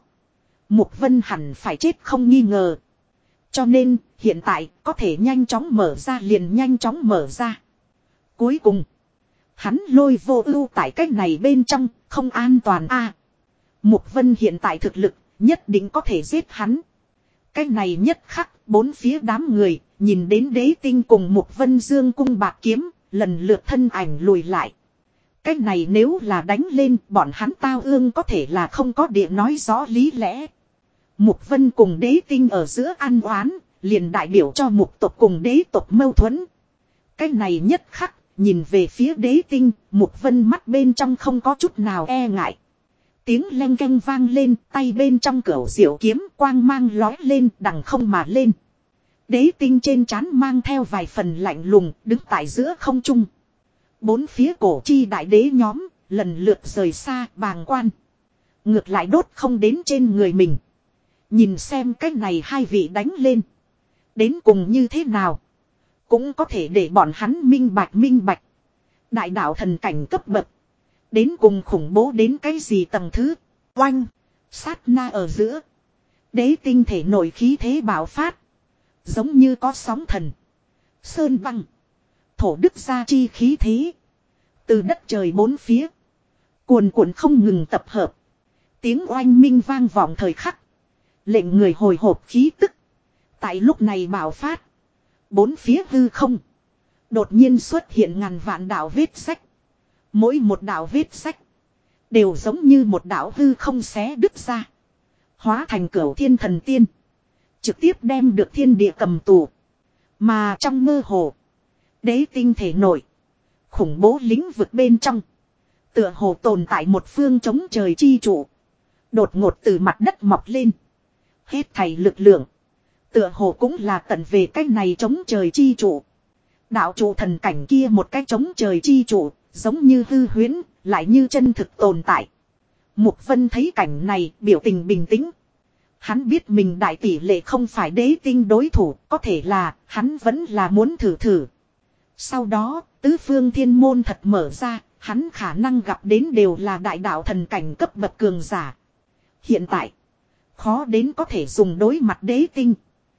Mục Vân hẳn phải chết không nghi ngờ. Cho nên hiện tại có thể nhanh chóng mở ra liền nhanh chóng mở ra. Cuối cùng. Hắn Lôi Vô Ưu tại cách này bên trong không an toàn a. Mục Vân hiện tại thực lực nhất định có thể giết hắn. Cái này nhất khắc bốn phía đám người nhìn đến Đế Tinh cùng Mục Vân dương cung bạc kiếm lần lượt thân ảnh lùi lại. Cái này nếu là đánh lên bọn hắn tao ương có thể là không có địa nói rõ lý lẽ. Mục Vân cùng Đế Tinh ở giữa ăn oán liền đại biểu cho Mục tộc cùng Đế tộc mâu thuẫn. Cái này nhất khắc nhìn về phía Đế Tinh, Mục Vân mắt bên trong không có chút nào e ngại. Tiếng leng keng vang lên, tay bên trong cửu diệu kiếm quang mang lói lên đằng không mà lên. Đế Tinh trên trán mang theo vài phần lạnh lùng, đứng tại giữa không trung. Bốn phía cổ chi đại đế nhóm, lần lượt rời xa bàng quan. Ngược lại đốt không đến trên người mình. Nhìn xem cách này hai vị đánh lên. Đến cùng như thế nào. Cũng có thể để bọn hắn minh bạch. Đại đạo thần cảnh cấp bậc. Đến cùng khủng bố đến cái gì tầng thứ. Oanh. Sát na ở giữa. Đế Tinh thể nổi khí thế bạo phát. Giống như có sóng thần. Sơn băng. Thổ đức gia chi khí thế. Từ đất trời bốn phía. Cuồn cuộn không ngừng tập hợp. Tiếng oanh minh vang vọng thời khắc. Lệnh người hồi hộp khí tức. Tại lúc này bạo phát. Bốn phía hư không. Đột nhiên xuất hiện ngàn vạn đạo vết sách. Mỗi một đạo vết sách. Đều giống như một đạo hư không xé đứt ra. Hóa thành cửu thiên thần tiên. Trực tiếp đem được thiên địa cầm tù. Mà trong mơ hồ. Đế Tinh thể nổi. Khủng bố lĩnh vực bên trong. Tựa hồ tồn tại một phương chống trời chi trụ. Đột ngột từ mặt đất mọc lên. Hết thảy lực lượng. Tựa hồ cũng là tận về cái này chống trời chi trụ. Đạo trụ thần cảnh kia một cái chống trời chi trụ. Giống như hư huyễn. Lại như chân thực tồn tại. Mục Vân thấy cảnh này biểu tình bình tĩnh. Hắn biết mình đại tỷ lệ không phải Đế Tinh đối thủ. Có thể là hắn vẫn là muốn thử. Sau đó tứ phương thiên môn thật mở ra. Hắn khả năng gặp đến đều là đại đạo thần cảnh cấp bậc cường giả. Hiện tại. Khó đến có thể dùng đối mặt Đế Tinh.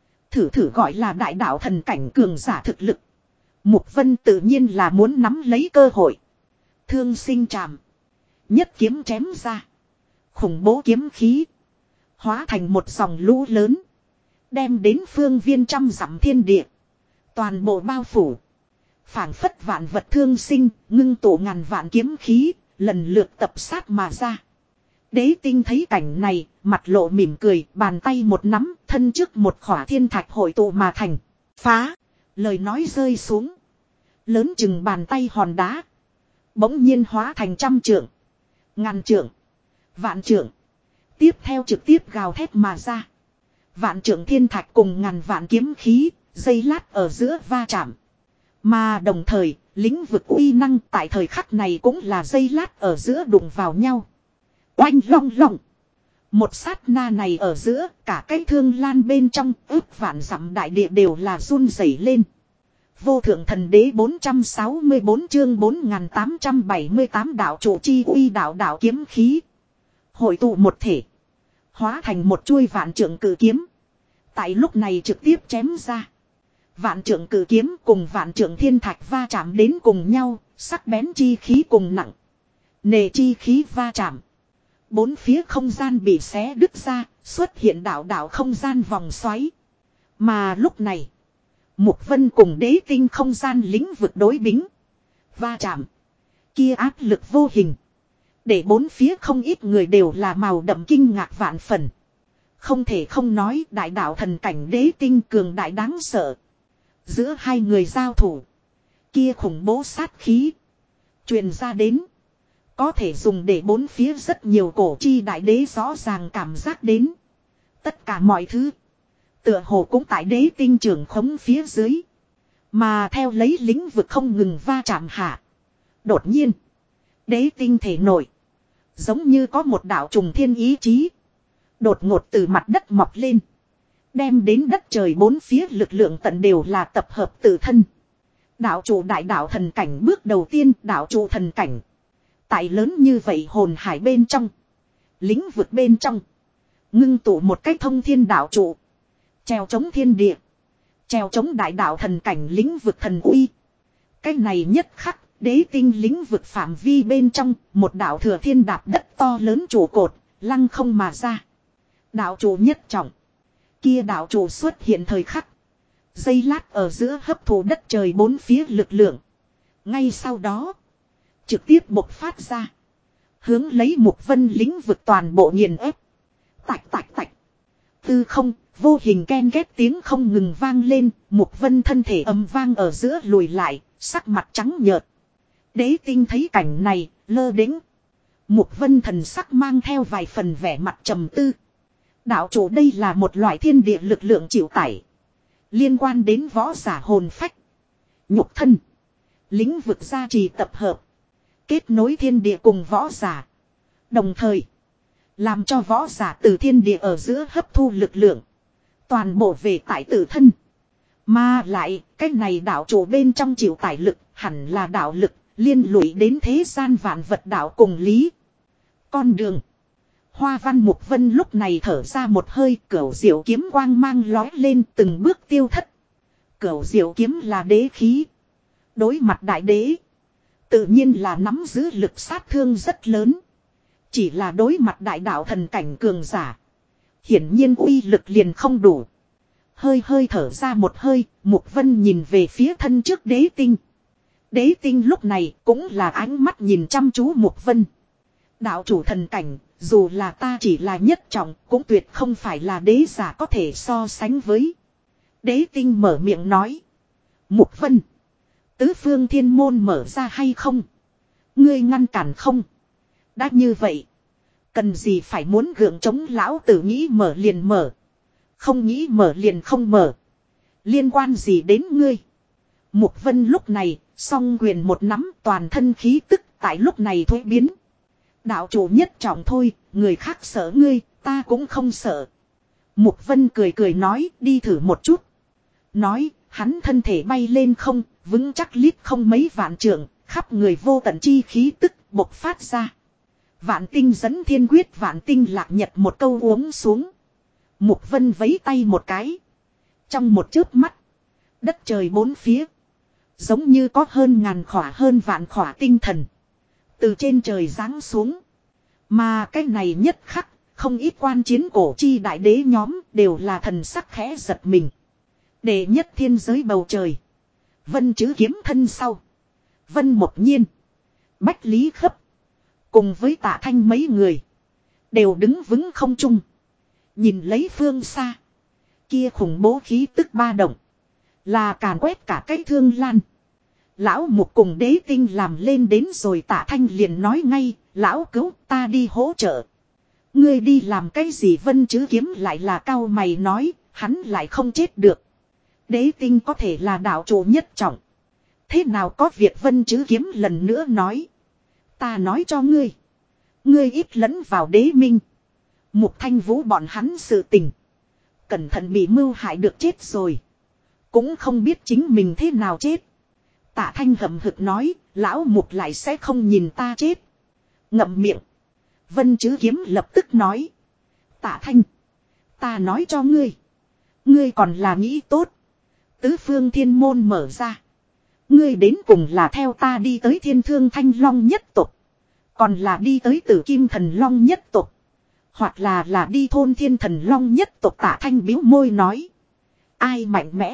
Thử gọi là đại đạo thần cảnh cường giả thực lực. Mục Vân tự nhiên là muốn nắm lấy cơ hội. Thương sinh trảm. Nhất kiếm chém ra. Khủng bố kiếm khí. Hóa thành một dòng lũ lớn. Đem đến phương viên trăm dặm thiên địa. Toàn bộ bao phủ. Phảng phất vạn vật thương sinh. Ngưng tụ ngàn vạn kiếm khí. Lần lượt tập sát mà ra. Đế Tinh thấy cảnh này. Mặt lộ mỉm cười. Bàn tay một nắm. Thân trước một khỏa thiên thạch hội tụ mà thành. Phá. Lời nói rơi xuống. Lớn chừng bàn tay hòn đá. Bỗng nhiên hóa thành trăm trượng. Ngàn trượng. Vạn trượng. Tiếp theo trực tiếp gào thét mà ra. Vạn trượng thiên thạch cùng ngàn vạn kiếm khí. Giây lát ở giữa va chạm. Mà đồng thời. Lĩnh vực uy năng tại thời khắc này cũng là giây lát ở giữa đụng vào nhau. Oanh long long. Một sát na này ở giữa. Cả cái thương lan bên trong. Ước vạn dặm đại địa đều là run rẩy lên. Vô thượng thần đế 464 chương 4878 đạo trụ chi uy đạo kiếm khí. Hội tụ một thể. Hóa thành một chuôi vạn trượng cử kiếm. Tại lúc này trực tiếp chém ra. Vạn trượng cử kiếm cùng vạn trượng thiên thạch va chạm đến cùng nhau. Sắc bén chi khí cùng nặng. Nề chi khí va chạm. Bốn phía không gian bị xé đứt ra. Xuất hiện đạo không gian vòng xoáy. Mà lúc này. Mục Vân cùng Đế Tinh không gian lĩnh vực đối bính. Va chạm. Kia áp lực vô hình. Để bốn phía không ít người đều là màu đậm kinh ngạc vạn phần. Không thể không nói đại đạo thần cảnh Đế Tinh cường đại đáng sợ. Giữa hai người giao thủ. Kia khủng bố sát khí. Truyền ra đến. Có thể dùng để bốn phía rất nhiều cổ chi đại đế rõ ràng cảm giác đến. Tất cả mọi thứ. Tựa hồ cũng tại Đế Tinh trưởng khống phía dưới. Mà theo lấy lĩnh vực không ngừng va chạm hạ. Đột nhiên. Đế Tinh thể nổi. Giống như có một đạo trùng thiên ý chí. Đột ngột từ mặt đất mọc lên. Đem đến đất trời bốn phía lực lượng tận đều là tập hợp tự thân. Đạo chủ đại đạo thần cảnh bước đầu tiên, đạo chủ thần cảnh. Tại lớn như vậy hồn hải bên trong. Lĩnh vực bên trong. Ngưng tụ một cách thông thiên đạo trụ. Treo chống thiên địa. Treo chống đại đạo thần cảnh lĩnh vực thần uy. Cái này nhất khắc, đế tinh lĩnh vực phạm vi bên trong, một đạo thừa thiên đạp đất to lớn trụ cột, lăng không mà ra. Đạo trụ nhất trọng. Kia đạo trụ xuất hiện thời khắc. Giây lát ở giữa hấp thụ đất trời bốn phía lực lượng. Ngay sau đó, trực tiếp bộc phát ra. Hướng lấy Mục Vân lĩnh vực toàn bộ nghiền ép. Tạch tạch tạch. Tư không, vô hình ken ghét tiếng không ngừng vang lên. Mục Vân thân thể ầm vang ở giữa lùi lại, sắc mặt trắng nhợt. Đế tinh thấy cảnh này, lơ đễnh. Mục Vân thần sắc mang theo vài phần vẻ mặt trầm tư. Đạo chủ đây là một loại thiên địa lực lượng chịu tải. Liên quan đến võ giả hồn phách. Nhục thân. Lĩnh vực gia trì tập hợp. Kết nối thiên địa cùng võ giả. Đồng thời. Làm cho võ giả từ thiên địa ở giữa hấp thu lực lượng. Toàn bộ về tại tự thân. Mà lại, cái này đạo chủ bên trong chịu tải lực, hẳn là đạo lực, liên lụy đến thế gian vạn vật đạo cùng lý. Con đường. Hoa Văn Mục Vân lúc này thở ra một hơi, cửu diệu kiếm quang mang lói lên từng bước tiêu thất. Cửu diệu kiếm là đế khí. Đối mặt đại đế. Tự nhiên là nắm giữ lực sát thương rất lớn. Chỉ là đối mặt đại đạo thần cảnh cường giả. Hiển nhiên uy lực liền không đủ. Hơi hơi thở ra một hơi, Mục Vân nhìn về phía thân trước đế tinh. Đế tinh lúc này cũng là ánh mắt nhìn chăm chú Mục Vân. Đạo chủ thần cảnh, dù là ta chỉ là nhất trọng, cũng tuyệt không phải là đế giả có thể so sánh với. Đế tinh mở miệng nói. Mục Vân. Tứ phương thiên môn mở ra hay không? Ngươi ngăn cản không? Đã như vậy. Cần gì phải muốn gượng chống lão tử nghĩ mở liền mở. Không nghĩ mở liền không mở. Liên quan gì đến ngươi? Mục Vân lúc này, song quyền một nắm toàn thân khí tức tại lúc này thuế biến. Đạo chủ nhất trọng thôi, người khác sợ ngươi, ta cũng không sợ. Mục Vân cười cười nói, đi thử một chút. Nói, hắn thân thể bay lên không, vững chắc lít không mấy vạn trượng, khắp người vô tận chi khí tức bộc phát ra. Vạn tinh dẫn thiên quyết, vạn tinh lạc nhật một câu uống xuống. Mục Vân vấy tay một cái. Trong một chớp mắt, đất trời bốn phía. Giống như có hơn ngàn khỏa hơn vạn khỏa tinh thần. Từ trên trời giáng xuống. Mà cái này nhất khắc, không ít quan chiến cổ chi đại đế nhóm đều là thần sắc khẽ giật mình. Đệ nhất thiên giới bầu trời. Vân chữ kiếm thân sau. Vân Một Nhiên. Bách Lý Khấp. Cùng với Tạ Thanh mấy người. Đều đứng vững không trung. Nhìn lấy phương xa. Kia khủng bố khí tức ba động. Là càn quét cả cái Thương Lan. Lão Mục cùng đế tinh làm lên đến rồi Tạ Thanh liền nói ngay. Lão cứu ta đi hỗ trợ. Ngươi đi làm cái gì Vân chữ kiếm lại là cao mày nói. Hắn lại không chết được. Đế tinh có thể là đạo chủ nhất trọng. Thế nào có việc Vân chữ kiếm lần nữa nói. Ta nói cho ngươi. Ngươi ít lẫn vào đế minh. Mục Thanh Vũ bọn hắn sự tình. Cẩn thận bị mưu hại được chết rồi. Cũng không biết chính mình thế nào chết. Tạ Thanh hậm hực nói. Lão Mục lại sẽ không nhìn ta chết. Ngậm miệng. Vân chữ kiếm lập tức nói. Tạ Thanh. Ta nói cho ngươi. Ngươi còn là nghĩ tốt. Tứ phương thiên môn mở ra. Ngươi đến cùng là theo ta đi tới Thiên Thương Thanh Long nhất tộc. Còn là đi tới Tử Kim Thần Long nhất tộc. Hoặc là đi thôn Thiên Thần Long nhất tộc. Tạ Thanh bĩu môi nói. Ai mạnh mẽ.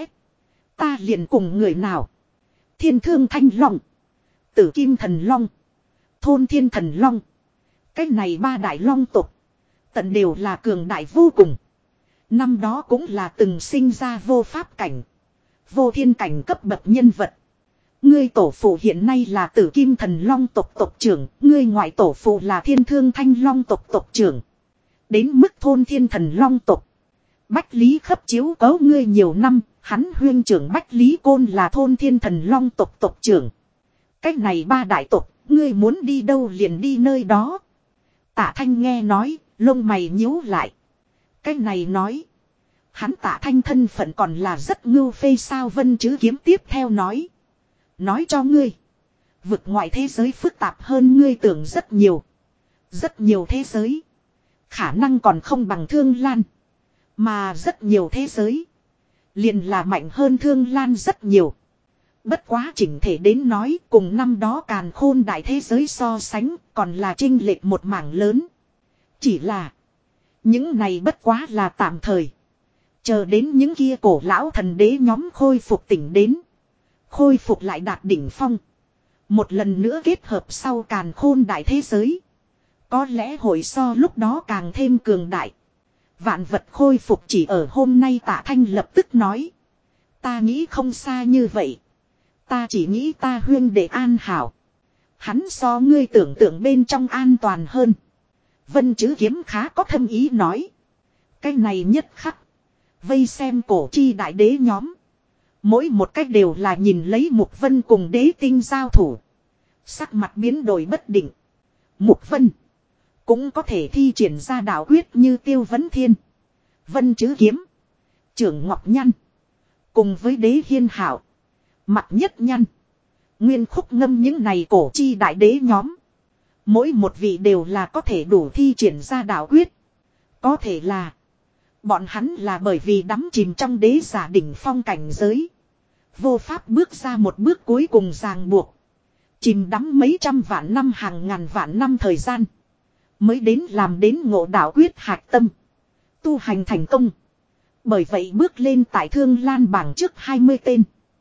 Ta liền cùng người nào. Thiên Thương Thanh Long. Tử Kim Thần Long. Thôn Thiên Thần Long. Cái này ba đại long tộc. Tận đều là cường đại vô cùng. Năm đó cũng là từng sinh ra vô pháp cảnh. Vô thiên cảnh cấp bậc nhân vật. Ngươi tổ phụ hiện nay là Tử Kim Thần Long tộc tộc trưởng. Ngươi ngoại tổ phụ là Thiên Thương Thanh Long tộc tộc trưởng. Đến mức thôn Thiên Thần Long tộc. Bách Lý Khấp chiếu cố ngươi nhiều năm. Hắn huyên trưởng Bách Lý Côn là thôn Thiên Thần Long tộc tộc trưởng. Cách này ba đại tộc. Ngươi muốn đi đâu liền đi nơi đó. Tạ Thanh nghe nói, lông mày nhíu lại. Cái này nói. Hắn Tạ Thanh thân phận còn là rất ngưu phê sao Vân Chứ Kiếm tiếp theo nói. Nói cho ngươi. Vực ngoại thế giới phức tạp hơn ngươi tưởng rất nhiều. Rất nhiều thế giới. Khả năng còn không bằng Thương Lan. Mà rất nhiều thế giới. Liền là mạnh hơn Thương Lan rất nhiều. Bất quá chỉnh thể đến nói cùng năm đó càn khôn đại thế giới so sánh còn là chênh lệch một mảng lớn. Chỉ là. Những này bất quá là tạm thời. Chờ đến những kia cổ lão thần đế nhóm khôi phục tỉnh đến. Khôi phục lại đạt đỉnh phong. Một lần nữa kết hợp sau càn khôn đại thế giới. Có lẽ hội so lúc đó càng thêm cường đại. Vạn vật khôi phục chỉ ở hôm nay Tạ Thanh lập tức nói. Ta nghĩ không xa như vậy. Ta chỉ nghĩ ta huyên để an hảo. Hắn so ngươi tưởng tượng bên trong an toàn hơn. Vân Chứ Kiếm khá có thâm ý nói. Cái này nhất khắc. Vây xem cổ chi đại đế nhóm. Mỗi một cách đều là nhìn lấy Mục Vân cùng đế tinh giao thủ. Sắc mặt biến đổi bất định. Mục Vân. Cũng có thể thi triển ra đạo quyết như Tiêu Vấn Thiên. Vân Chứ Kiếm. Trưởng Ngọc Nhăn. Cùng với đế Hiên Hảo. Mặt Nhất Nhăn. Nguyên Khúc Ngâm những này cổ chi đại đế nhóm. Mỗi một vị đều là có thể đủ thi triển ra đạo quyết. Có thể là. Bọn hắn là bởi vì đắm chìm trong đế giả đỉnh phong cảnh giới. Vô pháp bước ra một bước cuối cùng ràng buộc. Chìm đắm mấy trăm vạn năm hàng ngàn vạn năm thời gian. Mới đến làm đến ngộ đạo quyết hạch tâm. Tu hành thành công. Bởi vậy bước lên tại Thương Lan bảng trước 20 tên.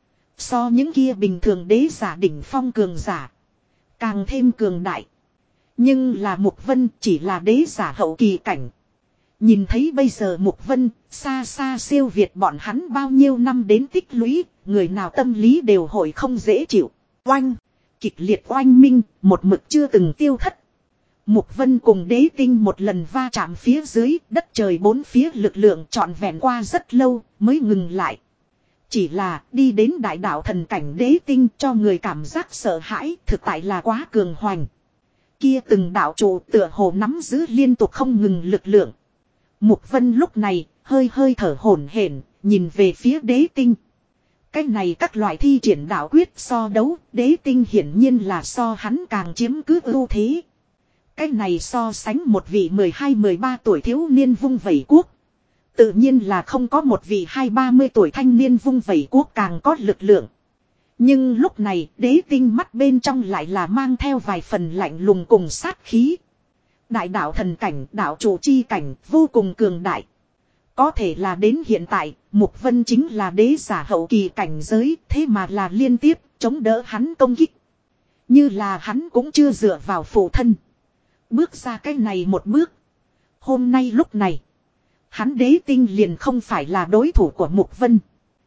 So những kia bình thường đế giả đỉnh phong cường giả. Càng thêm cường đại. Nhưng là Mục Vân chỉ là đế giả hậu kỳ cảnh. Nhìn thấy bây giờ Mục Vân xa xa siêu việt bọn hắn bao nhiêu năm đến tích lũy. Người nào tâm lý đều hội không dễ chịu. Oanh. Kịch liệt oanh minh một mực chưa từng tiêu thất. Mục Vân cùng đế tinh một lần va chạm phía dưới đất trời bốn phía lực lượng trọn vẹn qua rất lâu mới ngừng lại. Chỉ là đi đến đại đạo thần cảnh đế tinh cho người cảm giác sợ hãi thực tại là quá cường hoành. Kia từng đạo trụ tựa hồ nắm giữ liên tục không ngừng lực lượng. Mục Vân lúc này hơi hơi thở hổn hển nhìn về phía đế tinh. Cái này các loại thi triển đạo quyết so đấu đế tinh hiển nhiên là so hắn càng chiếm cứ ưu thế. Cái này so sánh một vị 12-13 tuổi thiếu niên vung vẩy cuốc. Tự nhiên là không có một vị 20-30 tuổi thanh niên vung vẩy cuốc càng có lực lượng. Nhưng lúc này đế tinh mắt bên trong lại là mang theo vài phần lạnh lùng cùng sát khí. Đại đạo thần cảnh, đạo chủ chi cảnh vô cùng cường đại. Có thể là đến hiện tại, Mục Vân chính là đế giả hậu kỳ cảnh giới, thế mà là liên tiếp chống đỡ hắn công kích. Như là hắn cũng chưa dựa vào phụ thân. Bước ra cái này một bước. Hôm nay lúc này, hắn đế tinh liền không phải là đối thủ của Mục Vân.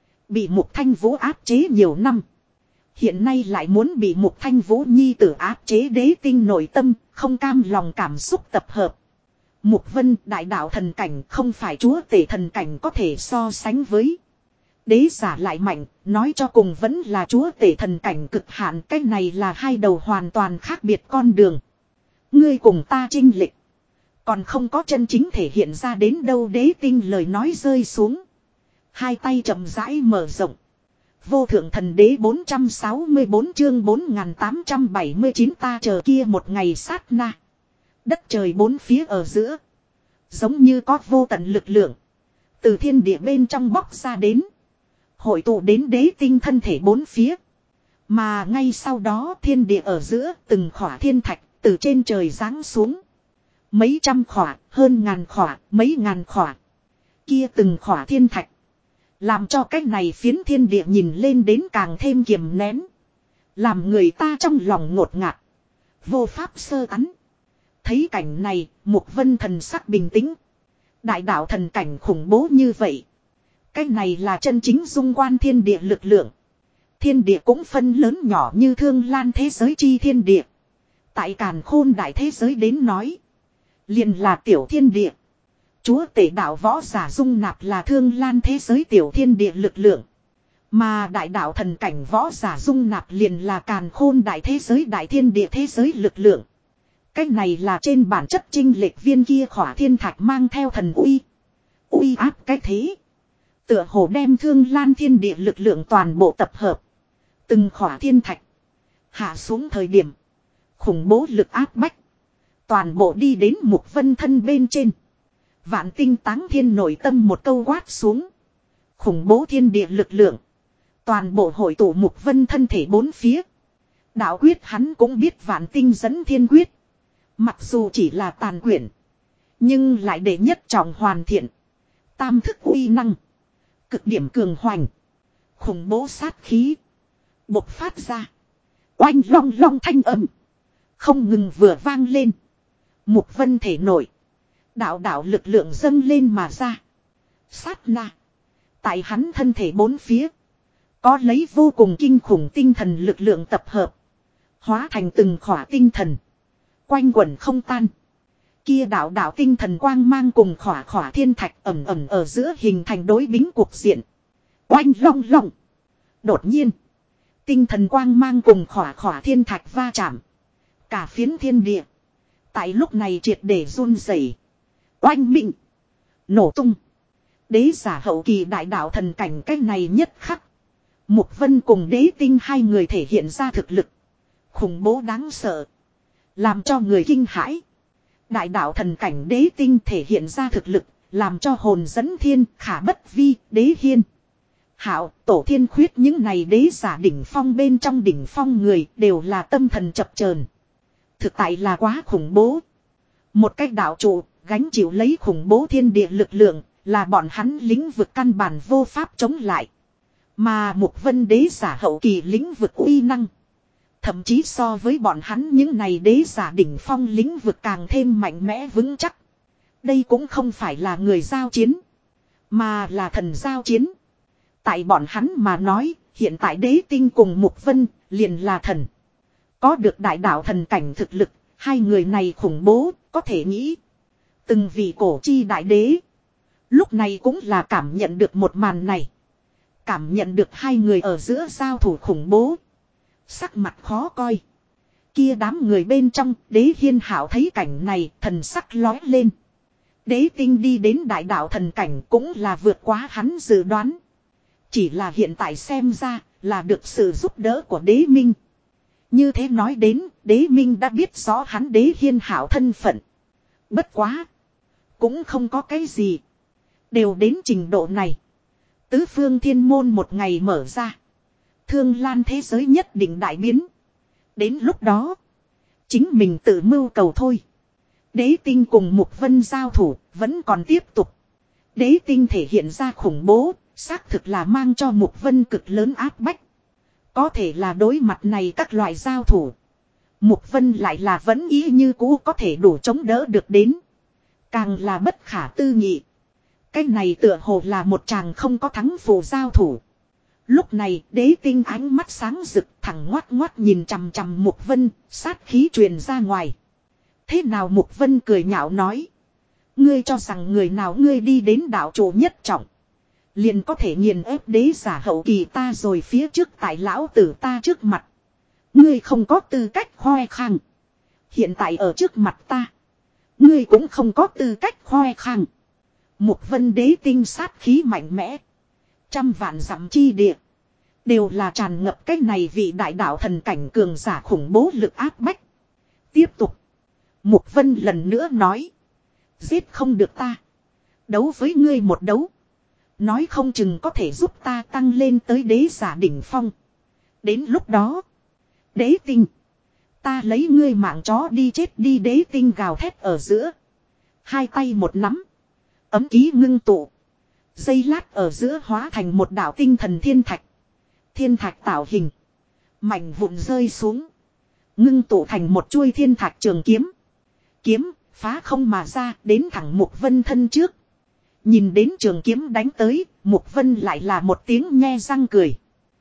Bị Mục Thanh Vũ áp chế nhiều năm. Hiện nay lại muốn bị Mục Thanh Vũ nhi tử áp chế đế tinh nội tâm, không cam lòng cảm xúc tập hợp. Mục Vân đại đạo thần cảnh không phải chúa tể thần cảnh có thể so sánh với. Đế giả lại mạnh, nói cho cùng vẫn là chúa tể thần cảnh cực hạn. Cái này là hai đầu hoàn toàn khác biệt con đường. Ngươi cùng ta chênh lệch. Còn không có chân chính thể hiện ra đến đâu đế tinh lời nói rơi xuống. Hai tay chậm rãi mở rộng. Vô thượng thần đế 464 chương 4879 ta chờ kia một ngày sát na. Đất trời bốn phía ở giữa. Giống như có vô tận lực lượng. Từ thiên địa bên trong bóc ra đến. Hội tụ đến đế tinh thân thể bốn phía. Mà ngay sau đó thiên địa ở giữa từng khỏa thiên thạch từ trên trời giáng xuống. Mấy trăm khỏa, hơn ngàn khỏa, mấy ngàn khỏa. Kia từng khỏa thiên thạch. Làm cho cái này phiến thiên địa nhìn lên đến càng thêm kiềm nén. Làm người ta trong lòng ngột ngạt. Vô pháp sơ tán. Thấy cảnh này, Mục Vân thần sắc bình tĩnh. Đại đạo thần cảnh khủng bố như vậy. Cái này là chân chính dung quan thiên địa lực lượng. Thiên địa cũng phân lớn nhỏ như Thương Lan thế giới chi thiên địa. Tại Càn Khôn đại thế giới đến nói. Liền là tiểu thiên địa. Chúa tể đạo võ giả dung nạp là Thương Lan thế giới tiểu thiên địa lực lượng. Mà đại đạo thần cảnh võ giả dung nạp liền là Càn Khôn đại thế giới đại thiên địa thế giới lực lượng. Cái này là trên bản chất chinh lệch viên kia khỏa thiên thạch mang theo thần uy. Uy áp cái thế. Tựa hồ đem Thương Lan thiên địa lực lượng toàn bộ tập hợp. Từng khỏa thiên thạch. Hạ xuống thời điểm. Khủng bố lực áp bách. Toàn bộ đi đến Mục Vân thân bên trên. Vạn Tinh Táng Thiên nội tâm một câu quát xuống. Khủng bố thiên địa lực lượng. Toàn bộ hội tụ Mục Vân thân thể bốn phía. Đạo quyết hắn cũng biết Vạn Tinh dẫn thiên quyết. Mặc dù chỉ là tàn quyển. Nhưng lại để nhất trọng hoàn thiện. Tam thức uy năng. Cực điểm cường hoành. Khủng bố sát khí. Bộc phát ra. Oanh long long thanh âm. Không ngừng vừa vang lên. Mục Vân thể nổi. Đạo đạo lực lượng dâng lên mà ra. Sát na. Tại hắn thân thể bốn phía. Có lấy vô cùng kinh khủng tinh thần lực lượng tập hợp. Hóa thành từng khỏa tinh thần. Quanh quẩn không tan. Kia đạo đạo tinh thần quang mang cùng khỏa khỏa thiên thạch ẩm ẩm ở giữa hình thành đối bính cuộc diện. Oanh long long. Đột nhiên. Tinh thần quang mang cùng khỏa khỏa thiên thạch va chạm. Cả phiến thiên địa. Tại lúc này triệt để run rẩy. Oanh mịnh. Nổ tung. Đế giả hậu kỳ đại đạo thần cảnh cách này nhất khắc. Mục Vân cùng Đế Tinh hai người thể hiện ra thực lực. Khủng bố đáng sợ. Làm cho người kinh hãi. Đại đạo thần cảnh Đế Tinh thể hiện ra thực lực. Làm cho hồn dẫn thiên, khả bất vi, Đế Hiên. Hạo, Tổ Thiên Khuyết những này đế giả đỉnh phong bên trong đỉnh phong người đều là tâm thần chập chờn. Thực tại là quá khủng bố. Một cách đạo trụ, gánh chịu lấy khủng bố thiên địa lực lượng, là bọn hắn lĩnh vực căn bản vô pháp chống lại. Mà Mục Vân đế giả hậu kỳ lĩnh vực uy năng. Thậm chí so với bọn hắn những này đế giả đỉnh phong lĩnh vực càng thêm mạnh mẽ vững chắc. Đây cũng không phải là người giao chiến, mà là thần giao chiến. Tại bọn hắn mà nói, hiện tại Đế Tinh cùng Mục Vân liền là thần. Có được đại đạo thần cảnh thực lực, hai người này khủng bố, có thể nghĩ. Từng vị cổ chi đại đế. Lúc này cũng là cảm nhận được một màn này. Cảm nhận được hai người ở giữa giao thủ khủng bố. Sắc mặt khó coi. Kia đám người bên trong, Đế Hiên Hạo thấy cảnh này, thần sắc lói lên. Đế Tinh đi đến đại đạo thần cảnh cũng là vượt quá hắn dự đoán. Chỉ là hiện tại xem ra là được sự giúp đỡ của Đế Minh. Như thế nói đến, Đế Minh đã biết rõ hắn Đế Hiên Hạo thân phận. Bất quá. Cũng không có cái gì. Đều đến trình độ này. Tứ phương thiên môn một ngày mở ra. Thương Lan thế giới nhất định đại biến. Đến lúc đó. Chính mình tự mưu cầu thôi. Đế Tinh cùng Mục Vân giao thủ vẫn còn tiếp tục. Đế Tinh thể hiện ra khủng bố. Xác thực là mang cho Mục Vân cực lớn áp bách. Có thể là đối mặt này các loại giao thủ. Mục Vân lại là vẫn ý như cũ có thể đủ chống đỡ được đến. Càng là bất khả tư nghị. Cái này tựa hồ là một chàng không có thắng phù giao thủ. Lúc này Đế Tinh ánh mắt sáng rực thẳng ngoắt ngoắt nhìn chằm chằm Mục Vân, sát khí truyền ra ngoài. Thế nào Mục Vân cười nhạo nói. Ngươi cho rằng người nào ngươi đi đến đạo chủ nhất trọng. Liền có thể nghiền ép đế giả hậu kỳ ta rồi phía trước tại lão tử ta trước mặt. Ngươi không có tư cách khoe khang. Hiện tại ở trước mặt ta. Ngươi cũng không có tư cách khoe khang. Mục Vân đế tinh sát khí mạnh mẽ. Trăm vạn dặm chi địa. Đều là tràn ngập cái này vị đại đạo thần cảnh cường giả khủng bố lực áp bách. Tiếp tục. Mục Vân lần nữa nói. Giết không được ta. Đấu với ngươi một đấu. Nói không chừng có thể giúp ta tăng lên tới đế giả đỉnh phong. Đến lúc đó. Đế tinh. Ta lấy ngươi mạng chó đi chết đi Đế Tinh gào thét ở giữa. Hai tay một nắm. Ấm ký ngưng tụ. Giây lát ở giữa hóa thành một đạo tinh thần thiên thạch. Thiên thạch tạo hình. Mảnh vụn rơi xuống. Ngưng tụ thành một chuôi thiên thạch trường kiếm. Kiếm phá không mà ra đến thẳng Mục Vân thân trước. Nhìn đến trường kiếm đánh tới, Mục Vân lại là một tiếng nhe răng cười.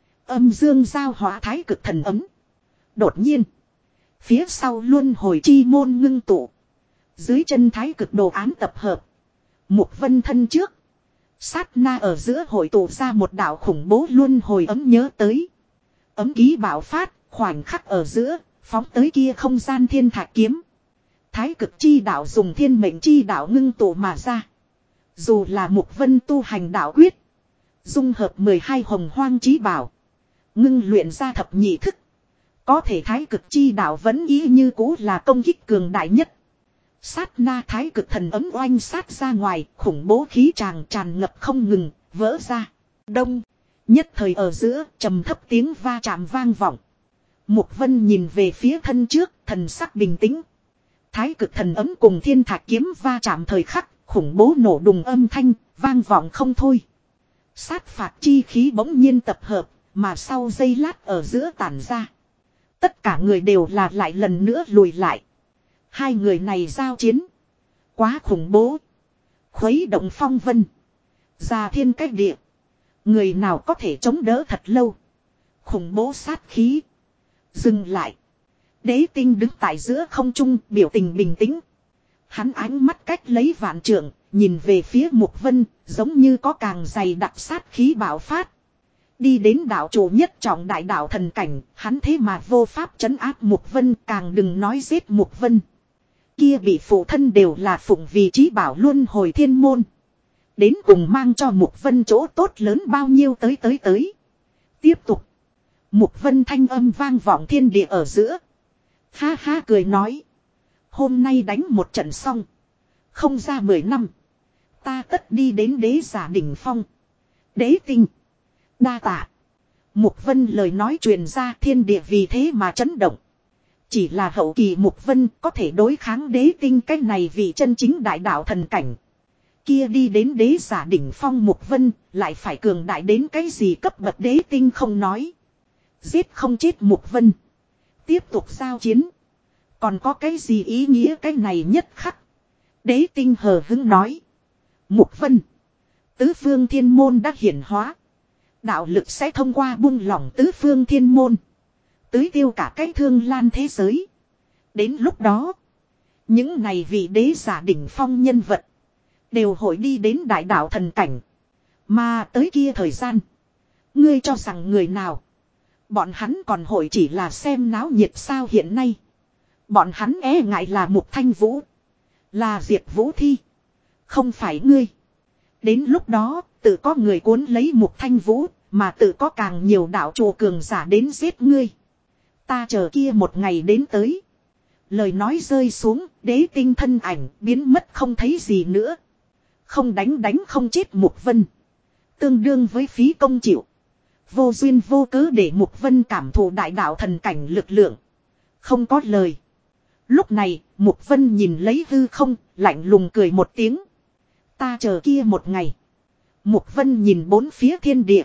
Âm dương giao hóa thái cực thần ấm. Đột nhiên. Phía sau luân hồi chi môn ngưng tụ. Dưới chân thái cực đồ án tập hợp. Mục Vân thân trước. Sát na ở giữa hội tụ ra một đạo khủng bố luân hồi ấm nhớ tới. Ấm ký bạo phát, khoảnh khắc ở giữa, phóng tới kia không gian thiên thạch kiếm. Thái cực chi đạo dùng thiên mệnh chi đạo ngưng tụ mà ra. Dù là Mục Vân tu hành đạo quyết. Dung hợp 12 hồng hoang chí bảo. Ngưng luyện ra thập nhị thức. Có thể thái cực chi đạo vẫn ý như cũ là công kích cường đại nhất. Sát na thái cực thần ấm oanh sát ra ngoài, khủng bố khí tràng tràn ngập không ngừng, vỡ ra. Đông. Nhất thời ở giữa, trầm thấp tiếng va chạm vang vọng. Mục Vân nhìn về phía thân trước, thần sắc bình tĩnh. Thái cực thần ấm cùng thiên thạch kiếm va chạm thời khắc, khủng bố nổ đùng âm thanh, vang vọng không thôi. Sát phạt chi khí bỗng nhiên tập hợp, mà sau giây lát ở giữa tản ra. Tất cả người đều là lại lần nữa lùi lại. Hai người này giao chiến. Quá khủng bố. Khuấy động phong vân. Già thiên cách địa. Người nào có thể chống đỡ thật lâu. Khủng bố sát khí. Dừng lại. Đế tinh đứng tại giữa không trung biểu tình bình tĩnh. Hắn ánh mắt cách lấy vạn trượng. Nhìn về phía Mục Vân. Giống như có càng dày đặc sát khí bạo phát. Đi đến đạo chủ nhất trọng đại đạo thần cảnh. Hắn thế mà vô pháp trấn áp Mục Vân. Càng đừng nói giết Mục Vân. Kia bị phụ thân đều là phụng vì chí bảo luân hồi thiên môn. Đến cùng mang cho Mục Vân chỗ tốt lớn bao nhiêu tới. Tiếp tục. Mục Vân thanh âm vang vọng thiên địa ở giữa. Ha ha cười nói. Hôm nay đánh một trận xong. Không ra 10 năm. Ta tất đi đến đế giả đỉnh phong. Đế tinh. Đa tạ. Mục Vân lời nói truyền ra thiên địa vì thế mà chấn động. Chỉ là hậu kỳ Mục Vân có thể đối kháng đế tinh cái này vì chân chính đại đạo thần cảnh. Kia đi đến đế giả đỉnh phong Mục Vân lại phải cường đại đến cái gì cấp bậc đế tinh không nói. Giết không chết Mục Vân. Tiếp tục giao chiến. Còn có cái gì ý nghĩa cái này nhất khắc. Đế tinh hờ hững nói. Mục Vân. Tứ phương thiên môn đã hiển hóa. Đạo lực sẽ thông qua buông lỏng tứ phương thiên môn. Tưới tiêu cả cái thương lan thế giới. Đến lúc đó. Những này vị đế giả đỉnh phong nhân vật. Đều hội đi đến đại đạo thần cảnh. Mà tới kia thời gian. Ngươi cho rằng người nào. Bọn hắn còn hội chỉ là xem náo nhiệt sao hiện nay. Bọn hắn e ngại là Mục Thanh Vũ. Là Diệp Vũ Thi. Không phải ngươi. Đến lúc đó tự có người cuốn lấy Mục Thanh Vũ. Mà tự có càng nhiều đạo chủ cường giả đến giết ngươi. Ta chờ kia một ngày đến tới. Lời nói rơi xuống, đế tinh thân ảnh biến mất không thấy gì nữa. Không đánh không chết Mục Vân. Tương đương với phí công chịu. Vô duyên vô cớ để Mục Vân cảm thụ đại đạo thần cảnh lực lượng. Không có lời. Lúc này, Mục Vân nhìn lấy hư không, lạnh lùng cười một tiếng. Ta chờ kia một ngày. Mục Vân nhìn bốn phía thiên địa.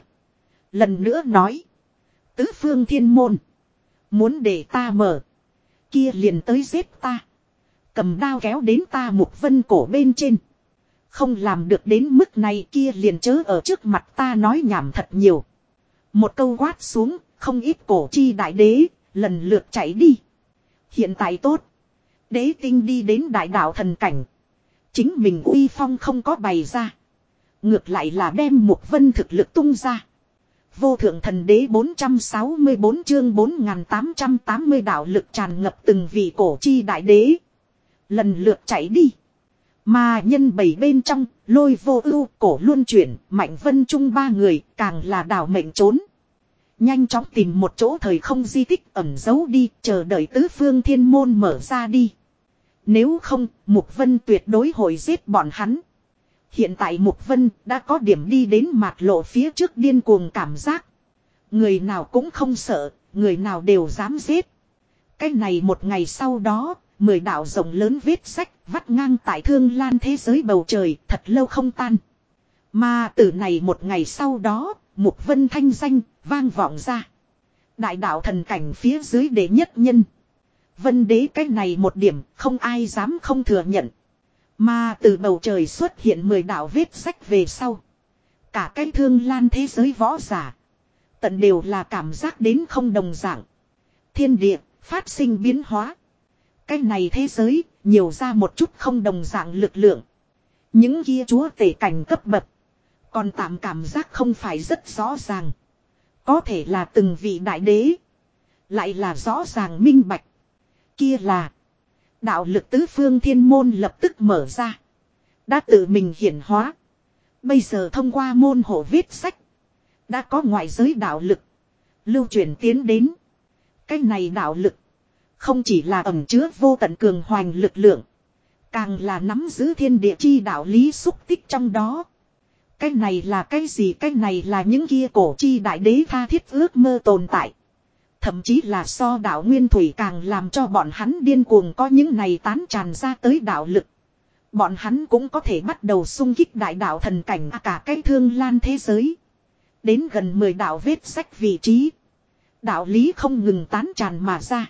Lần nữa nói. Tứ phương thiên môn. Muốn để ta mở. Kia liền tới giết ta. Cầm đao kéo đến ta Mục Vân cổ bên trên. Không làm được đến mức này kia liền chớ ở trước mặt ta nói nhảm thật nhiều. Một câu quát xuống, không ít cổ chi đại đế, lần lượt chạy đi. Hiện tại tốt. Đế tinh đi đến đại đạo thần cảnh. Chính mình uy phong không có bày ra. Ngược lại là đem Mục Vân thực lực tung ra. Vô thượng thần đế 464 chương 4880 đạo lực tràn ngập từng vị cổ chi đại đế. Lần lượt chạy đi. Mà nhân bảy bên trong, Lôi Vô Ưu, Cổ Luân Chuyển, Mạnh Vân Trung ba người, càng là đảo mệnh trốn. Nhanh chóng tìm một chỗ thời không di tích ẩn giấu đi, chờ đợi tứ phương thiên môn mở ra đi. Nếu không, Mục Vân tuyệt đối hội giết bọn hắn. Hiện tại Mục Vân đã có điểm đi đến mạt lộ phía trước điên cuồng cảm giác. Người nào cũng không sợ, người nào đều dám giết. Cái này một ngày sau đó, 10 đạo rộng lớn vết sách vắt ngang tại thương lan thế giới bầu trời thật lâu không tan. Mà từ này một ngày sau đó, Mục Vân thanh danh vang vọng ra. Đại đạo thần cảnh phía dưới đệ nhất nhân. Vân đế cái này một điểm không ai dám không thừa nhận. Mà từ bầu trời xuất hiện 10 đạo vết sách về sau. Cả cái thương lan thế giới võ giả. Tận đều là cảm giác đến không đồng dạng. Thiên địa phát sinh biến hóa. Cái này thế giới nhiều ra một chút không đồng dạng lực lượng. Những kia chúa tể cảnh cấp bậc. Còn tạm cảm giác không phải rất rõ ràng. Có thể là từng vị đại đế. Lại là rõ ràng minh bạch. Kia là Đạo lực tứ phương thiên môn lập tức mở ra. Đã tự mình hiển hóa. Bây giờ thông qua môn hộ viết sách. Đã có ngoại giới đạo lực. Lưu chuyển tiến đến. Cái này đạo lực. Không chỉ là ẩn chứa vô tận cường hoành lực lượng. Càng là nắm giữ thiên địa chi đạo lý xúc tích trong đó. Cái này là cái gì? Cái này là những kia cổ chi đại đế tha thiết ước mơ tồn tại. Thậm chí là so đạo nguyên thủy càng làm cho bọn hắn điên cuồng có những này tán tràn ra tới đạo lực. Bọn hắn cũng có thể bắt đầu xung kích đại đạo thần cảnh cả cái thương lan thế giới. Đến gần 10 đạo vết sách vị trí. Đạo lý không ngừng tán tràn mà ra.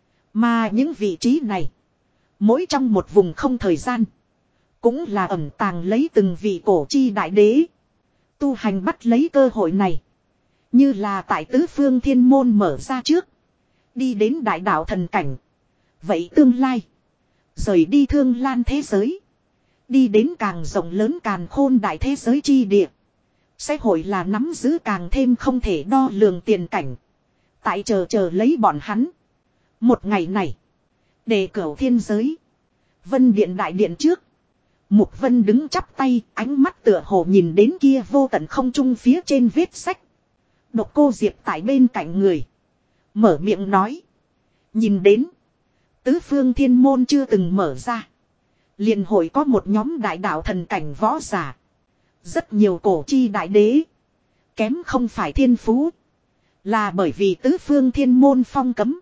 Mà những vị trí này. Mỗi trong một vùng không thời gian. Cũng là ẩn tàng lấy từng vị cổ chi đại đế. Tu hành bắt lấy cơ hội này. Như là tại tứ phương thiên môn mở ra trước. Đi đến đại đạo thần cảnh. Vậy tương lai. Rời đi thương lan thế giới. Đi đến càng rộng lớn càng khôn đại thế giới chi địa. Sẽ hội là nắm giữ càng thêm không thể đo lường tiền cảnh. Tại chờ lấy bọn hắn. Một ngày này. Đề cửu thiên giới. Vân điện đại điện trước. Mục Vân đứng chắp tay, ánh mắt tựa hồ nhìn đến kia vô tận không trung phía trên vết sách. Độc Cô Diệp tại bên cạnh người. Mở miệng nói. Nhìn đến. Tứ phương thiên môn chưa từng mở ra. Liền hội có một nhóm đại đạo thần cảnh võ giả. Rất nhiều cổ chi đại đế. Kém không phải thiên phú. Là bởi vì tứ phương thiên môn phong cấm.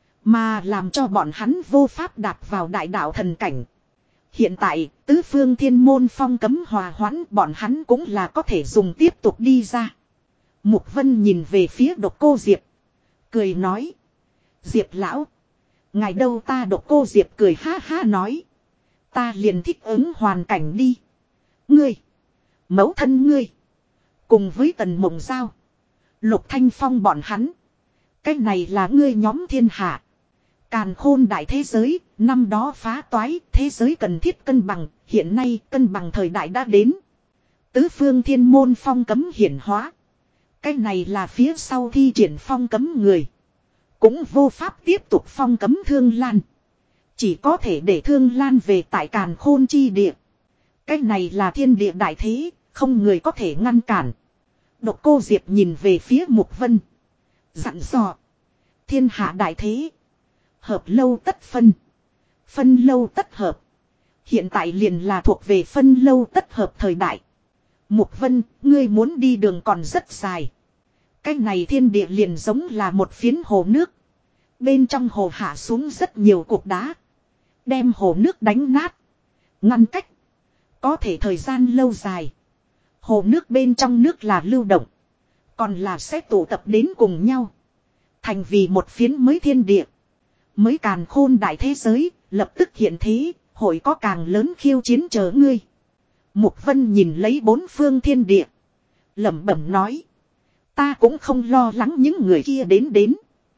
Mà làm cho bọn hắn vô pháp đạp vào đại đạo thần cảnh. Hiện tại, tứ phương thiên môn phong cấm hòa hoãn bọn hắn cũng là có thể dùng tiếp tục đi ra. Mục Vân nhìn về phía Độc Cô Diệp. Cười nói. Diệp lão. Ngài đâu ta Độc Cô Diệp cười ha ha nói. Ta liền thích ứng hoàn cảnh đi. Ngươi. Mẫu thân ngươi. Cùng với Tần Mộng Giao. Lục Thanh Phong bọn hắn. Cái này là ngươi nhóm thiên hạ. Càn khôn đại thế giới, năm đó phá toái, thế giới cần thiết cân bằng, hiện nay cân bằng thời đại đã đến. Tứ phương thiên môn phong cấm hiển hóa. Cái này là phía sau thi triển phong cấm người. Cũng vô pháp tiếp tục phong cấm Thương Lan. Chỉ có thể để Thương Lan về tại càn khôn chi địa. Cái này là thiên địa đại thế, không người có thể ngăn cản. Độc Cô Diệp nhìn về phía Mục Vân. Dặn dò. Thiên hạ đại thế. Hợp lâu tất phân. Phân lâu tất hợp. Hiện tại liền là thuộc về phân lâu tất hợp thời đại. Mục Vân, ngươi muốn đi đường còn rất dài. Cái này thiên địa liền giống là một phiến hồ nước. Bên trong hồ hạ xuống rất nhiều cục đá. Đem hồ nước đánh nát. Ngăn cách. Có thể thời gian lâu dài. Hồ nước bên trong nước là lưu động. Còn là sẽ tụ tập đến cùng nhau. Thành vì một phiến mới thiên địa. Mới càn khôn đại thế giới, lập tức hiện thế, hội có càng lớn khiêu chiến chờ ngươi. Mục Vân nhìn lấy bốn phương thiên địa. Lẩm bẩm nói. Ta cũng không lo lắng những người kia đến.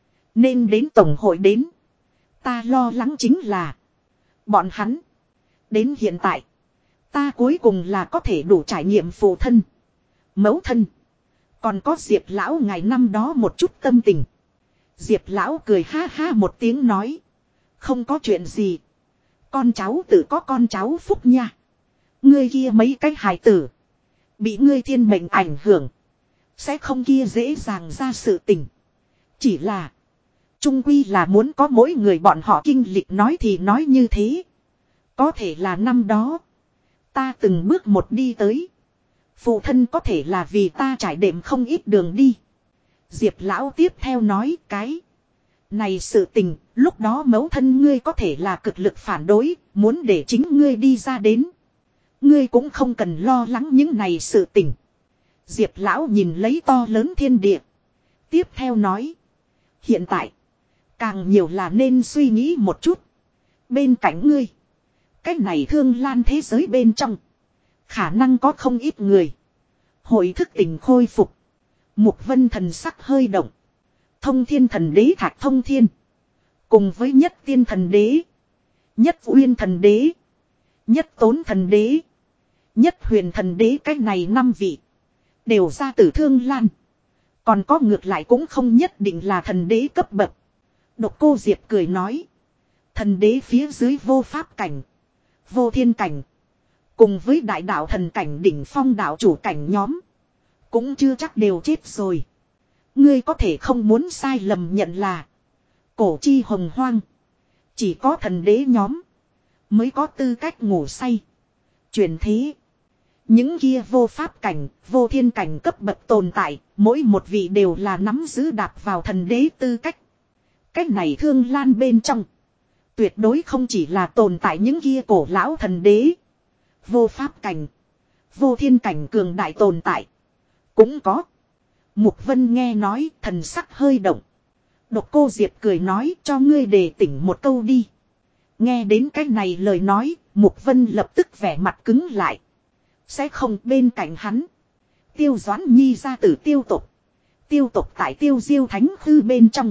Nên đến tổng hội đến. Ta lo lắng chính là. Bọn hắn. Đến hiện tại. Ta cuối cùng là có thể đủ trải nghiệm phụ thân. Mẫu thân. Còn có Diệp lão ngày năm đó một chút tâm tình. Diệp lão cười ha ha một tiếng nói. Không có chuyện gì. Con cháu tự có con cháu phúc nha. Ngươi kia mấy cái hài tử. Bị ngươi thiên mệnh ảnh hưởng. Sẽ không kia dễ dàng ra sự tình. Chỉ là. Trung quy là muốn có mỗi người bọn họ kinh lịch nói thì nói như thế. Có thể là năm đó. Ta từng bước một đi tới. Phụ thân có thể là vì ta trải đệm không ít đường đi. Diệp lão tiếp theo nói cái. Này sự tình, lúc đó mẫu thân ngươi có thể là cực lực phản đối, muốn để chính ngươi đi ra đến. Ngươi cũng không cần lo lắng những này sự tình. Diệp lão nhìn lấy to lớn thiên địa. Tiếp theo nói. Hiện tại, càng nhiều là nên suy nghĩ một chút. Bên cạnh ngươi, cái này Thương Lan thế giới bên trong. Khả năng có không ít người. Hội thức tỉnh khôi phục. Mục Vân thần sắc hơi động. Thông Thiên thần đế Thạch Thông Thiên. Cùng với Nhất Tiên thần đế. Nhất Uyên thần đế. Nhất Tốn thần đế. Nhất Huyền thần đế, cái này 5 vị. Đều ra từ Thương Lan. Còn có ngược lại cũng không nhất định là thần đế cấp bậc. Độc Cô Diệp cười nói. Thần đế phía dưới vô pháp cảnh, vô thiên cảnh, cùng với đại đạo thần cảnh đỉnh phong đạo chủ cảnh nhóm, cũng chưa chắc đều chết rồi. Ngươi có thể không muốn sai lầm nhận là cổ chi hồng hoang, chỉ có thần đế nhóm mới có tư cách ngủ say. Chuyển thế, những kia vô pháp cảnh, vô thiên cảnh cấp bậc tồn tại, mỗi một vị đều là nắm giữ đạp vào thần đế tư cách. Cách này Thương Lan bên trong, tuyệt đối không chỉ là tồn tại những kia cổ lão thần đế, vô pháp cảnh, vô thiên cảnh cường đại tồn tại. Cũng có. Mục Vân nghe nói, thần sắc hơi động. Độc Cô Diệp cười nói, cho ngươi đề tỉnh một câu đi. Nghe đến cái này lời nói, Mục Vân lập tức vẻ mặt cứng lại. Sẽ không. Bên cạnh hắn, Tiêu Doãn Nhi ra từ Tiêu tộc. Tiêu tộc tại Tiêu Diêu Thánh Khư bên trong,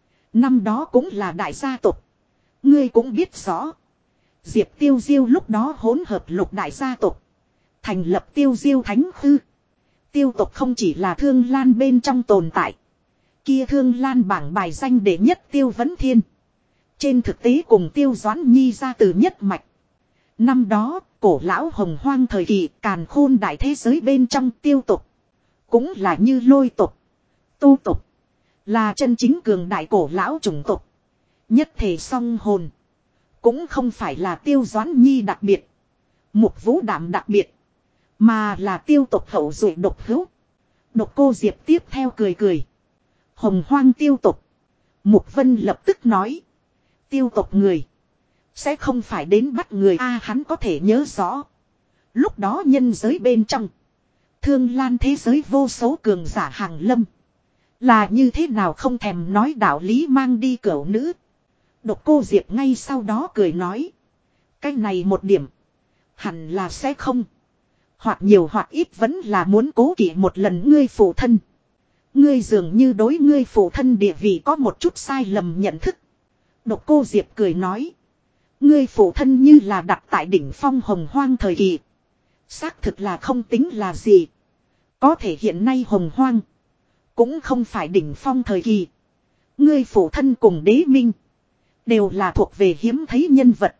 năm đó cũng là đại gia tộc. Ngươi cũng biết rõ, Diệp Tiêu Diêu lúc đó hỗn hợp lục đại gia tộc, thành lập Tiêu Diêu Thánh Khư. Tiêu tộc không chỉ là Thương Lan bên trong tồn tại. Kia Thương Lan bảng bài danh đệ nhất Tiêu Vấn Thiên, trên thực tế cùng Tiêu Doãn Nhi ra từ nhất mạch. Năm đó, cổ lão hồng hoang thời kỳ, càn khôn đại thế giới bên trong Tiêu tộc, cũng là như Lôi tộc, Tô tộc, là chân chính cường đại cổ lão chủng tộc. Nhất thể song hồn, cũng không phải là Tiêu Doãn Nhi đặc biệt, Mục Vũ Đảm đặc biệt, mà là Tiêu tộc hậu duệ độc hữu. Độc Cô Diệp tiếp theo cười cười. Hồng hoang Tiêu tộc. Mục Vân lập tức nói, Tiêu tộc người sẽ không phải đến bắt người hắn có thể nhớ rõ. Lúc đó nhân giới bên trong, Thương Lan thế giới vô số cường giả hàng lâm, là như thế nào không thèm nói đạo lý mang đi cửu nữ. Độc Cô Diệp ngay sau đó cười nói, cái này một điểm hẳn là sẽ không. Hoặc nhiều hoặc ít vẫn là muốn cố kỵ một lần ngươi phụ thân. Ngươi dường như đối ngươi phụ thân địa vị có một chút sai lầm nhận thức. Độc Cô Diệp cười nói, ngươi phụ thân như là đặt tại đỉnh phong hồng hoang thời kỳ, xác thực là không tính là gì. Có thể hiện nay hồng hoang cũng không phải đỉnh phong thời kỳ. Ngươi phụ thân cùng Đế Minh đều là thuộc về hiếm thấy nhân vật.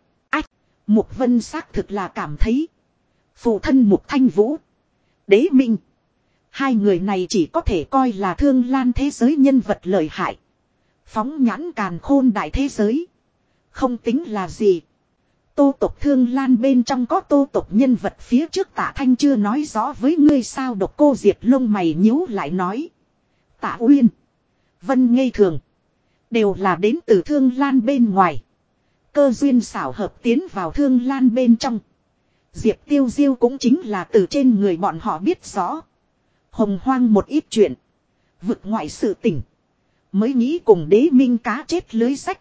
Mục Vân xác thực là cảm thấy phụ thân Mục Thanh Vũ, Đế Minh, hai người này chỉ có thể coi là Thương Lan thế giới nhân vật lợi hại. Phóng nhãn càn khôn đại thế giới, không tính là gì. Tô tộc Thương Lan bên trong có Tô tộc nhân vật phía trước Tạ Thanh chưa nói rõ với ngươi sao? Độc Cô Diệp lông mày nhíu lại nói, Tạ Uyên, Vân Ngây Thường đều là đến từ Thương Lan bên ngoài, cơ duyên xảo hợp tiến vào Thương Lan bên trong. Diệp Tiêu Diêu cũng chính là từ trên người bọn họ biết rõ hồng hoang một ít chuyện, vực ngoại sự tình, mới nghĩ cùng Đế Minh cá chết lưới sách.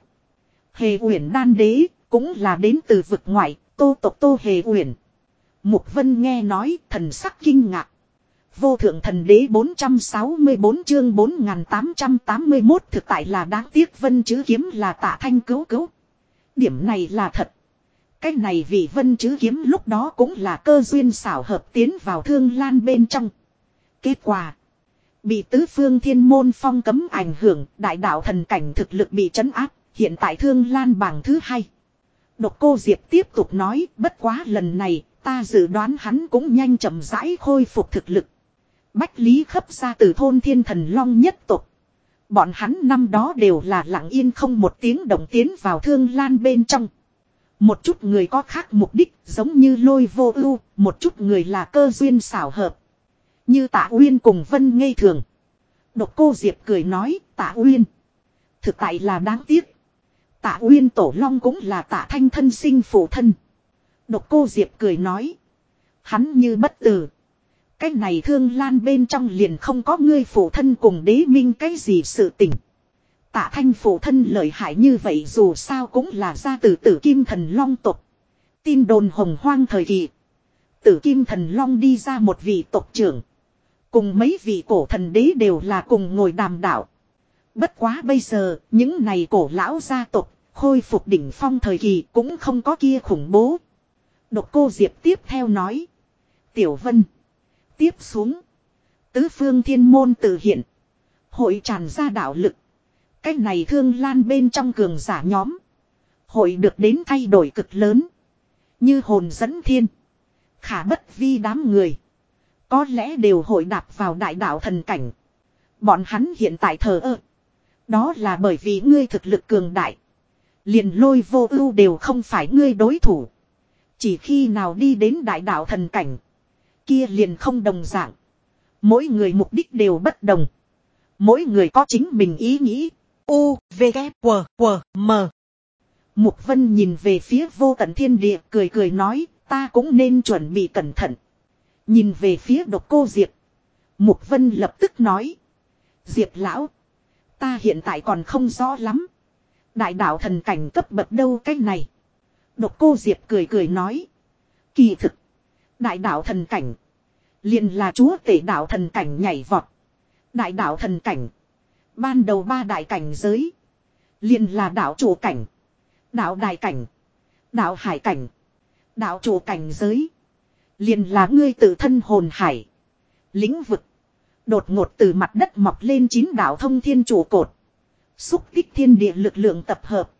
Hề Uyển Đan Đế cũng là đến từ vực ngoại, Tô tộc Tô Hề Uyển. Mục Vân nghe nói, thần sắc kinh ngạc. Vô thượng thần đế 464 chương 4881 thực tại là đáng tiếc Vân Chữ Kiếm là Tạ Thanh cứu. Điểm này là thật. Cái này vì Vân Chữ Kiếm lúc đó cũng là cơ duyên xảo hợp tiến vào Thương Lan bên trong. Kết quả, bị tứ phương thiên môn phong cấm ảnh hưởng, đại đạo thần cảnh thực lực bị trấn áp, hiện tại Thương Lan bảng thứ 2. Độc Cô Diệp tiếp tục nói, bất quá lần này, ta dự đoán hắn cũng nhanh chậm rãi khôi phục thực lực. Bách Lý Khấp ra từ thôn Thiên Thần Long nhất tộc. Bọn hắn năm đó đều là lặng yên không một tiếng động tiến vào Thương Lan bên trong. Một chút người có khác mục đích, giống như Lôi Vô Ưu, một chút người là cơ duyên xảo hợp, như Tạ Uyên cùng Vân Ngây Thường. Độc Cô Diệp cười nói, Tạ Uyên thực tại là đáng tiếc. Tạ Uyên tổ long cũng là Tạ Thanh thân sinh phụ thân. Độc Cô Diệp cười nói, hắn như bất tử, cái này Thương Lan bên trong liền không có ngươi phụ thân cùng Đế Minh cái gì sự tình. Tạ Thanh phụ thân lợi hại như vậy dù sao cũng là ra từ Tử Kim Thần Long tộc. Tin đồn hồng hoang thời kỳ, Tử Kim Thần Long đi ra một vị tộc trưởng, cùng mấy vị cổ thần đế đều là cùng ngồi đàm đạo. Bất quá bây giờ, những này cổ lão gia tộc khôi phục đỉnh phong thời kỳ cũng không có kia khủng bố. Độc Cô Diệp tiếp theo nói, Tiểu Vân, tiếp xuống tứ phương thiên môn tự hiện, hội tràn ra đạo lực. Cái này Thương Lan bên trong cường giả nhóm, hội được đến thay đổi cực lớn. Như hồn dẫn thiên, khả bất vi đám người. Có lẽ đều hội đạp vào đại đạo thần cảnh. Bọn hắn hiện tại thờ ơ. Đó là bởi vì ngươi thực lực cường đại. Liền Lôi Vô Ưu đều không phải ngươi đối thủ. Chỉ khi nào đi đến đại đạo thần cảnh, kia liền không đồng dạng. Mỗi người mục đích đều bất đồng. Mỗi người có chính mình ý nghĩ. U, V, K, W, W, M. Mục Vân nhìn về phía vô tận thiên địa, cười cười nói, ta cũng nên chuẩn bị cẩn thận. Nhìn về phía Độc Cô Diệp, Mục Vân lập tức nói, Diệp lão, ta hiện tại còn không rõ lắm. Đại đạo thần cảnh cấp bậc đâu cái này. Độc Cô Diệp cười cười nói, kỳ thực, đại đạo thần cảnh liền là chúa tể đạo thần cảnh nhảy vọt. Đại đạo thần cảnh, ban đầu 3 đại cảnh giới, liền là đạo chủ cảnh, đạo đại cảnh, đạo hải cảnh. Đạo chủ cảnh giới, liền là ngươi tự thân hồn hải, lĩnh vực. Đột ngột từ mặt đất mọc lên 9 đạo thông thiên trụ cột, xúc tích thiên địa lực lượng tập hợp.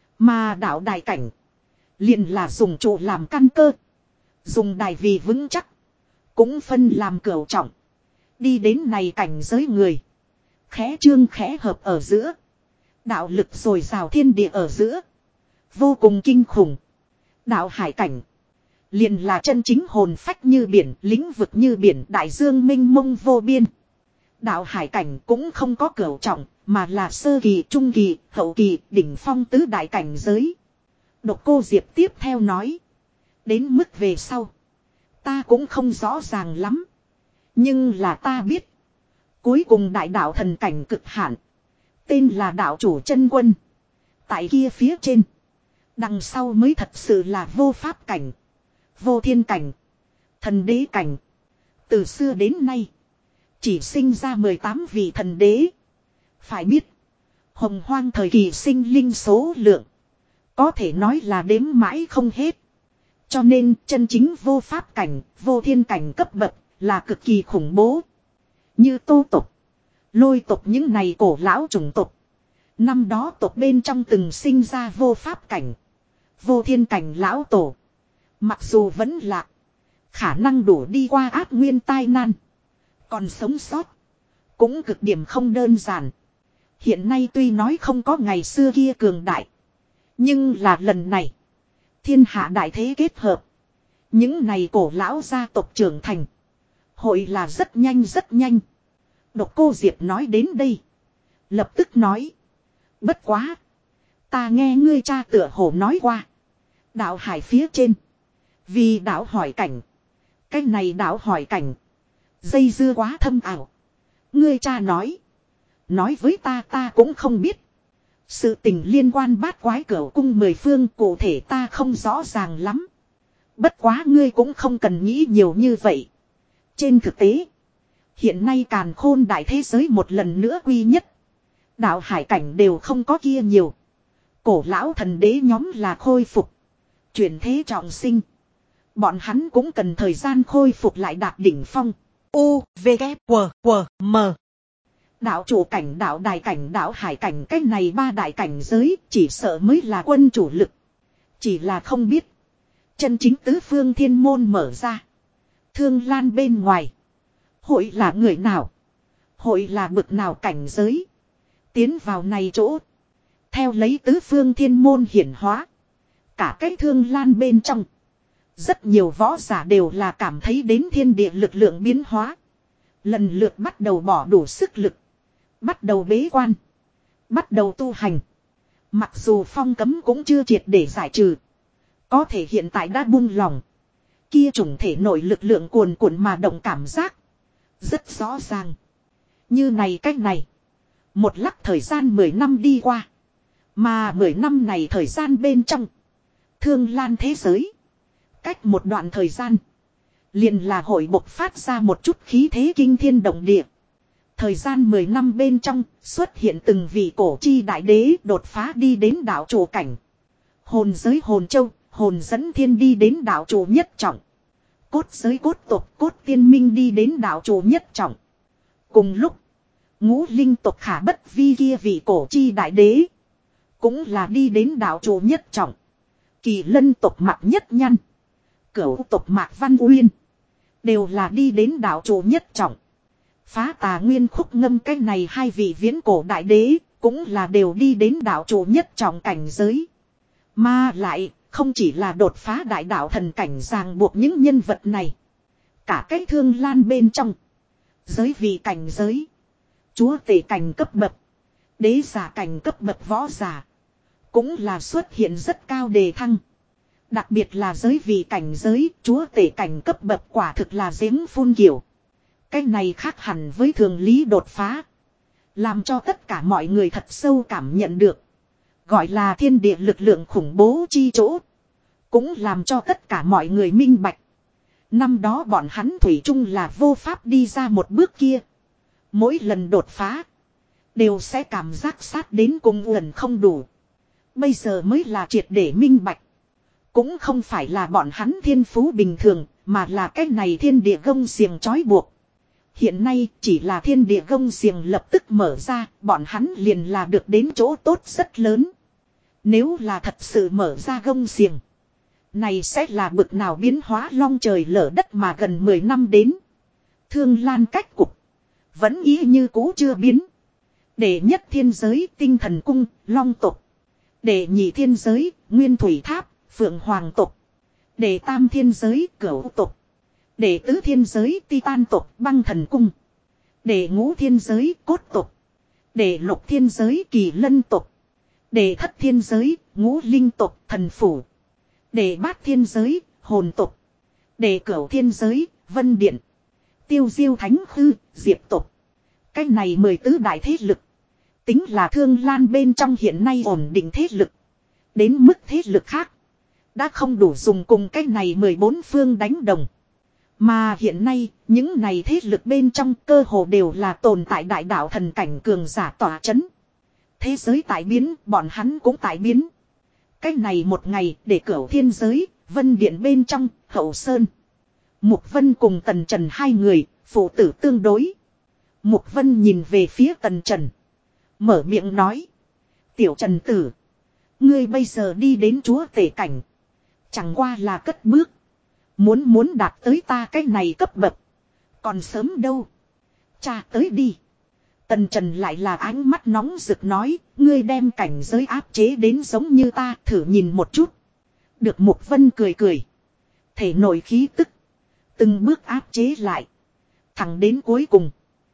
Mà đạo đại cảnh, liền là dùng trụ làm căn cơ, dùng đài vì vững chắc, cũng phân làm cửu trọng. Đi đến này cảnh giới người, khẽ trương khẽ hợp ở giữa, đạo lực dồi dào thiên địa ở giữa, vô cùng kinh khủng. Đạo hải cảnh, liền là chân chính hồn phách như biển, lĩnh vực như biển, đại dương mênh mông vô biên. Đạo hải cảnh cũng không có cửu trọng, mà là sơ kỳ, trung kỳ, hậu kỳ, đỉnh phong tứ đại cảnh giới. Độc Cô Diệp tiếp theo nói, đến mức về sau, ta cũng không rõ ràng lắm. Nhưng là ta biết, cuối cùng đại đạo thần cảnh cực hạn, tên là đạo chủ chân quân. Tại kia phía trên, đằng sau mới thật sự là vô pháp cảnh, vô thiên cảnh, thần đế cảnh. Từ xưa đến nay, chỉ sinh ra 18 vị thần đế. Phải biết, hồng hoang thời kỳ sinh linh số lượng, có thể nói là đếm mãi không hết. Cho nên chân chính vô pháp cảnh, vô thiên cảnh cấp bậc là cực kỳ khủng bố. Như Tô tộc, Lôi tộc những này cổ lão chủng tộc, năm đó tộc bên trong từng sinh ra vô pháp cảnh, vô thiên cảnh lão tổ. Mặc dù vẫn lạc, khả năng đủ đi qua ác nguyên tai nan, còn sống sót, cũng cực điểm không đơn giản. Hiện nay tuy nói không có ngày xưa kia cường đại, nhưng là lần này, thiên hạ đại thế kết hợp. Những này cổ lão gia tộc trưởng thành, hội là rất nhanh rất nhanh. Độc Cô Diệp nói đến đây, lập tức nói, bất quá, ta nghe ngươi cha tựa hồ nói qua, đạo hải phía trên, vì đạo hỏi cảnh, cái này đạo hỏi cảnh, dây dưa quá thâm ảo. Ngươi cha nói với ta cũng không biết. Sự tình liên quan bát quái cửu cung 10 phương cụ thể ta không rõ ràng lắm. Bất quá ngươi cũng không cần nghĩ nhiều như vậy. Trên thực tế, hiện nay càn khôn đại thế giới một lần nữa quy nhất. Đạo hải cảnh đều không có kia nhiều. Cổ lão thần đế nhóm là khôi phục, chuyển thế trọng sinh. Bọn hắn cũng cần thời gian khôi phục lại đạt đỉnh phong. U, V, K, W, W, M. Đạo chủ cảnh, đạo đại cảnh, đạo hải cảnh, cái này 3 đại cảnh giới chỉ sợ mới là quân chủ lực. Chỉ là không biết, chân chính tứ phương thiên môn mở ra, Thương Lan bên ngoài, hội là người nào, hội là bực nào cảnh giới tiến vào này chỗ. Theo lấy tứ phương thiên môn hiển hóa, cả cái Thương Lan bên trong, rất nhiều võ giả đều là cảm thấy đến thiên địa lực lượng biến hóa. Lần lượt bắt đầu bỏ đủ sức lực, bắt đầu bế quan, bắt đầu tu hành. Mặc dù phong cấm cũng chưa triệt để giải trừ, có thể hiện tại đã buông lòng. Kia chủng thể nội lực lượng cuồn cuộn mà động cảm giác rất rõ ràng. Như này cách này, một lắc thời gian 10 năm đi qua. Mà 10 năm này thời gian bên trong, Thương Lan thế giới, cách một đoạn thời gian, liền là hội bộc phát ra một chút khí thế kinh thiên động địa. Thời gian 10 năm bên trong, xuất hiện từng vị cổ chi đại đế đột phá đi đến đạo chủ cảnh. Hồn giới hồn châu, hồn dẫn thiên đi đến đạo chủ nhất trọng. Cốt giới cốt tộc, cốt tiên minh đi đến đạo chủ nhất trọng. Cùng lúc, ngũ linh tộc khả bất vi kia vị cổ chi đại đế cũng là đi đến đạo chủ nhất trọng. Kỳ lân tộc Mạc Nhất Nhăn, Cửu tộc Mạc Văn Uyên, đều là đi đến đạo chủ nhất trọng. Phá Tà Nguyên Khúc Ngâm cái này hai vị viễn cổ đại đế, cũng là đều đi đến đạo chủ nhất trọng cảnh giới. Mà lại, không chỉ là đột phá đại đạo thần cảnh ràng buộc những nhân vật này. Cả cái Thương Lan bên trong, giới vị cảnh giới, chúa tể cảnh cấp bậc, đế giả cảnh cấp bậc võ giả, cũng là xuất hiện rất cao đề thăng. Đặc biệt là giới vị cảnh giới, chúa tể cảnh cấp bậc quả thực là giếng phun kiểu. Cái này khác hẳn với thường lý đột phá. Làm cho tất cả mọi người thật sâu cảm nhận được. Gọi là thiên địa lực lượng khủng bố chi chỗ. Cũng làm cho tất cả mọi người minh bạch. Năm đó bọn hắn thủy chung là vô pháp đi ra một bước kia. Mỗi lần đột phá, đều sẽ cảm giác sát đến cùng uẩn không đủ. Bây giờ mới là triệt để minh bạch. Cũng không phải là bọn hắn thiên phú bình thường, mà là cái này thiên địa gông xiềng trói buộc. Hiện nay chỉ là thiên địa gông xiềng lập tức mở ra, bọn hắn liền là được đến chỗ tốt rất lớn. Nếu là thật sự mở ra gông xiềng, này sẽ là bực nào biến hóa long trời lở đất mà gần 10 năm đến. Thương Lan cách cục, vẫn ý như cũ chưa biến. Đệ nhất thiên giới tinh thần cung, long tộc. Đệ nhị thiên giới, nguyên thủy tháp, phượng hoàng tộc. Đệ tam thiên giới, cửu tộc. Đệ tứ thiên giới, titan tộc, băng thần cung. Đệ ngũ thiên giới, cốt tộc. Đệ lục thiên giới, kỳ lân tộc. Đệ thất thiên giới, ngũ linh tộc, thần phủ. Đệ bát thiên giới, hồn tộc. Đệ cửu thiên giới, vân điện. Tiêu diêu thánh khư, diệp tộc. Cái này 14 đại thế lực. Tính là Thương Lan bên trong hiện nay ổn định thế lực. Đến mức thế lực khác, đã không đủ dùng cùng cái này 14 phương đánh đồng. Mà hiện nay, những này thế lực bên trong cơ hồ đều là tồn tại đại đạo thần cảnh cường giả tỏa chấn. Thế giới tại biến, bọn hắn cũng tại biến. Cái này một ngày để cửu thiên giới, vân điện bên trong, hậu sơn. Mục Vân cùng Tần Trần hai người, phụ tử tương đối. Mục Vân nhìn về phía Tần Trần. Mở miệng nói. Tiểu Trần tử. Ngươi bây giờ đi đến chúa tể cảnh. Chẳng qua là cất bước. Muốn đạt tới ta cái này cấp bậc. Còn sớm đâu. Cha tới đi. Tần Trần lại là ánh mắt nóng rực nói. Ngươi đem cảnh giới áp chế đến giống như ta thử nhìn một chút. Được Mục Vân cười cười. Thể nội khí tức. Từng bước áp chế lại. Thẳng đến cuối cùng.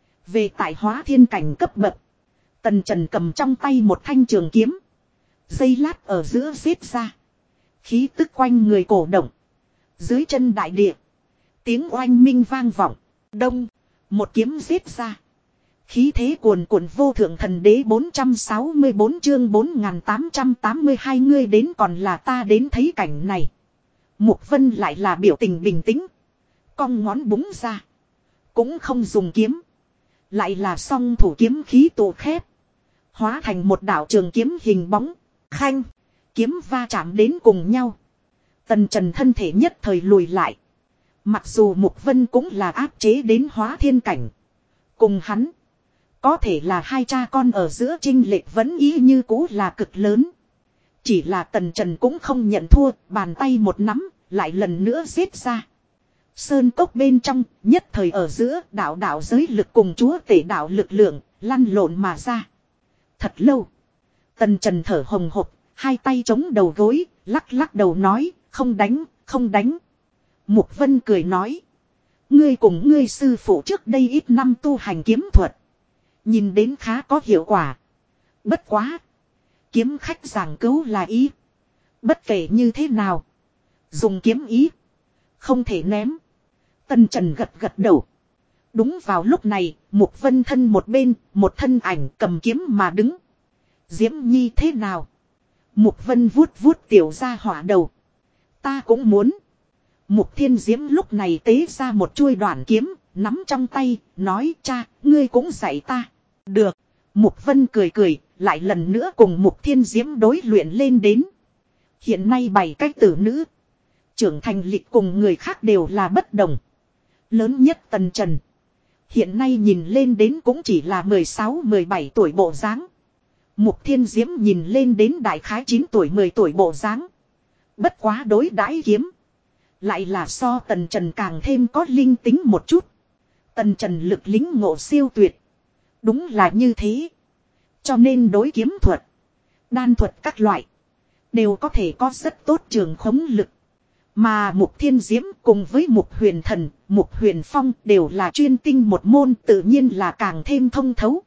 Về tại hóa thiên cảnh cấp bậc. Tần Trần cầm trong tay một thanh trường kiếm. Dây lát ở giữa xếp ra. Khí tức quanh người cổ động. Dưới chân đại địa. Tiếng oanh minh vang vọng. Đông. Một kiếm giết ra. Khí thế cuồn cuộn vô thượng thần đế 464 chương 4882 ngươi đến còn là ta đến thấy cảnh này. Mục Vân lại là biểu tình bình tĩnh. Cong ngón búng ra. Cũng không dùng kiếm. Lại là song thủ kiếm khí tụ khép. Hóa thành một đạo trường kiếm hình bóng. Khanh. Kiếm va chạm đến cùng nhau. Tần Trần thân thể nhất thời lùi lại. Mặc dù Mục Vân cũng là áp chế đến hóa thiên cảnh. Cùng hắn. Có thể là hai cha con ở giữa chênh lệch vẫn ý như cũ là cực lớn. Chỉ là Tần Trần cũng không nhận thua. Bàn tay một nắm. Lại lần nữa giết ra. Sơn cốc bên trong. Nhất thời ở giữa đạo giới lực cùng chúa tể đạo lực lượng. Lăn lộn mà ra. Thật lâu. Tần Trần thở hồng hộc. Hai tay chống đầu gối. Lắc đầu nói. Không đánh, không đánh. Mục Vân cười nói. Ngươi cùng ngươi sư phụ trước đây ít năm tu hành kiếm thuật. Nhìn đến khá có hiệu quả. Bất quá. Kiếm khách giảng cứu là ý. Bất kể như thế nào. Dùng kiếm ý. Không thể ném. Tần Trần gật đầu. Đúng vào lúc này. Mục Vân thân một bên. Một thân ảnh cầm kiếm mà đứng. Diễm Nhi thế nào? Mục Vân vuốt tiểu ra hỏa đầu. Ta cũng muốn. Mục Thiên Diễm lúc này tế ra một chuôi đoạn kiếm, nắm trong tay, nói cha, ngươi cũng dạy ta. Được. Mục Vân cười, lại lần nữa cùng Mục Thiên Diễm đối luyện lên đến. Hiện nay 7 cái tử nữ. Trưởng thành lịch cùng người khác đều là bất đồng. Lớn nhất Tần Trần. Hiện nay nhìn lên đến cũng chỉ là 16-17 tuổi bộ dáng. Mục Thiên Diễm nhìn lên đến đại khái 9 tuổi 10 tuổi bộ dáng. Bất quá đối đãi kiếm. Lại là so Tần Trần càng thêm có linh tính một chút. Tần Trần lực lính ngộ siêu tuyệt. Đúng là như thế. Cho nên đối kiếm thuật, đan thuật các loại, đều có thể có rất tốt trường khống lực. Mà Mục Thiên Diễm cùng với Mục Huyền Thần, Mục Huyền Phong đều là chuyên tinh một môn, tự nhiên là càng thêm thông thấu.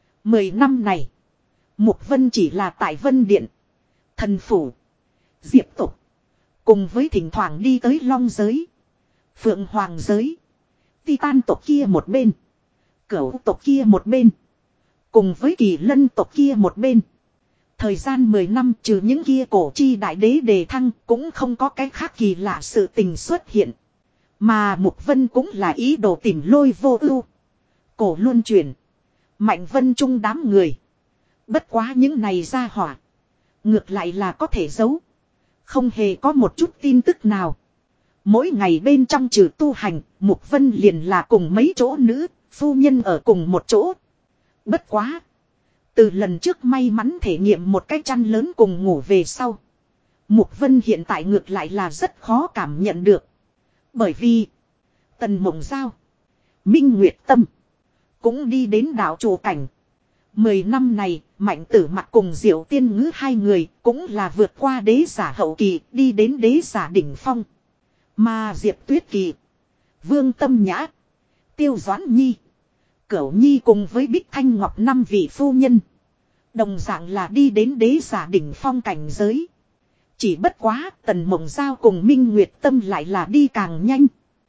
10 năm này, Mục Vân chỉ là tại Vân Điện, Thần Phủ, Diệp Tục, cùng với thỉnh thoảng đi tới Long Giới, Phượng Hoàng Giới, Titan tộc kia một bên, Cửu tộc kia một bên, cùng với Kỳ Lân tộc kia một bên. Thời gian 10 năm trừ những kia cổ chi đại đế đề thăng cũng không có cái khác kỳ lạ sự tình xuất hiện. Mà Mục Vân cũng là ý đồ tìm Lôi Vô Ưu, Cổ Luân Chuyển, Mạnh Vân Trung đám người. Bất quá những này ra hỏa, ngược lại là có thể giấu. Không hề có một chút tin tức nào. Mỗi ngày bên trong trừ tu hành, Mục Vân liền là cùng mấy chỗ nữ, phu nhân ở cùng một chỗ. Bất quá. Từ lần trước may mắn thể nghiệm một cái chăn lớn cùng ngủ về sau. Mục Vân hiện tại ngược lại là rất khó cảm nhận được. Bởi vì Tần Mộng Giao, Minh Nguyệt Tâm cũng đi đến đảo Trù Cảnh. 10 năm này, Mạnh Tử Mặc cùng Diệu Tiên Ngữ hai người cũng là vượt qua đế giả hậu kỳ đi đến đế giả đỉnh phong. Mà Diệp Tuyết Kỳ, Vương Tâm Nhã, Tiêu Doãn Nhi, Cửu Nhi cùng với Bích Thanh Ngọc 5 vị phu nhân. Đồng dạng là đi đến đế giả đỉnh phong cảnh giới. Chỉ bất quá Tần Mộng Giao cùng Minh Nguyệt Tâm lại là đi càng nhanh.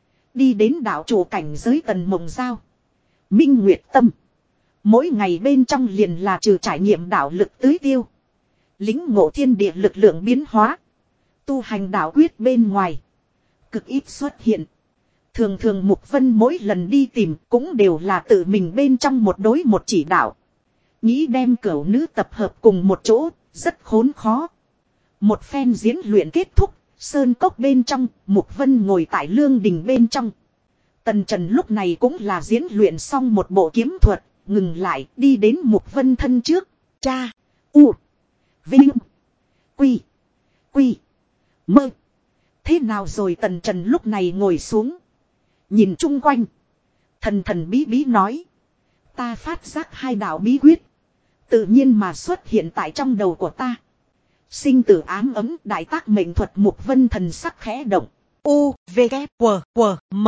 Đi đến đạo chủ cảnh giới Tần Mộng Giao, Minh Nguyệt Tâm. Mỗi ngày bên trong liền là trừ trải nghiệm đạo lực tưới tiêu, lính ngộ thiên địa lực lượng biến hóa, tu hành đạo quyết bên ngoài. Cực ít xuất hiện. Thường thường Mục Vân mỗi lần đi tìm cũng đều là tự mình bên trong một đối một chỉ đạo. Nghĩ đem cửu nữ tập hợp cùng một chỗ, rất khốn khó. Một phen diễn luyện kết thúc, sơn cốc bên trong, Mục Vân ngồi tại lương đình bên trong. Tần Trần lúc này cũng là diễn luyện xong một bộ kiếm thuật, ngừng lại đi đến Mục Vân thân trước. Cha, U, Vinh, Quy, Quy, Mơ. Thế nào rồi Tần Trần lúc này ngồi xuống. Nhìn chung quanh. Thần thần bí bí nói. Ta phát giác hai đạo bí quyết. Tự nhiên mà xuất hiện tại trong đầu của ta. Sinh tử ám ấm đại tác mệnh thuật. Mục Vân thần sắc khẽ động. U, V, K, W, W, M.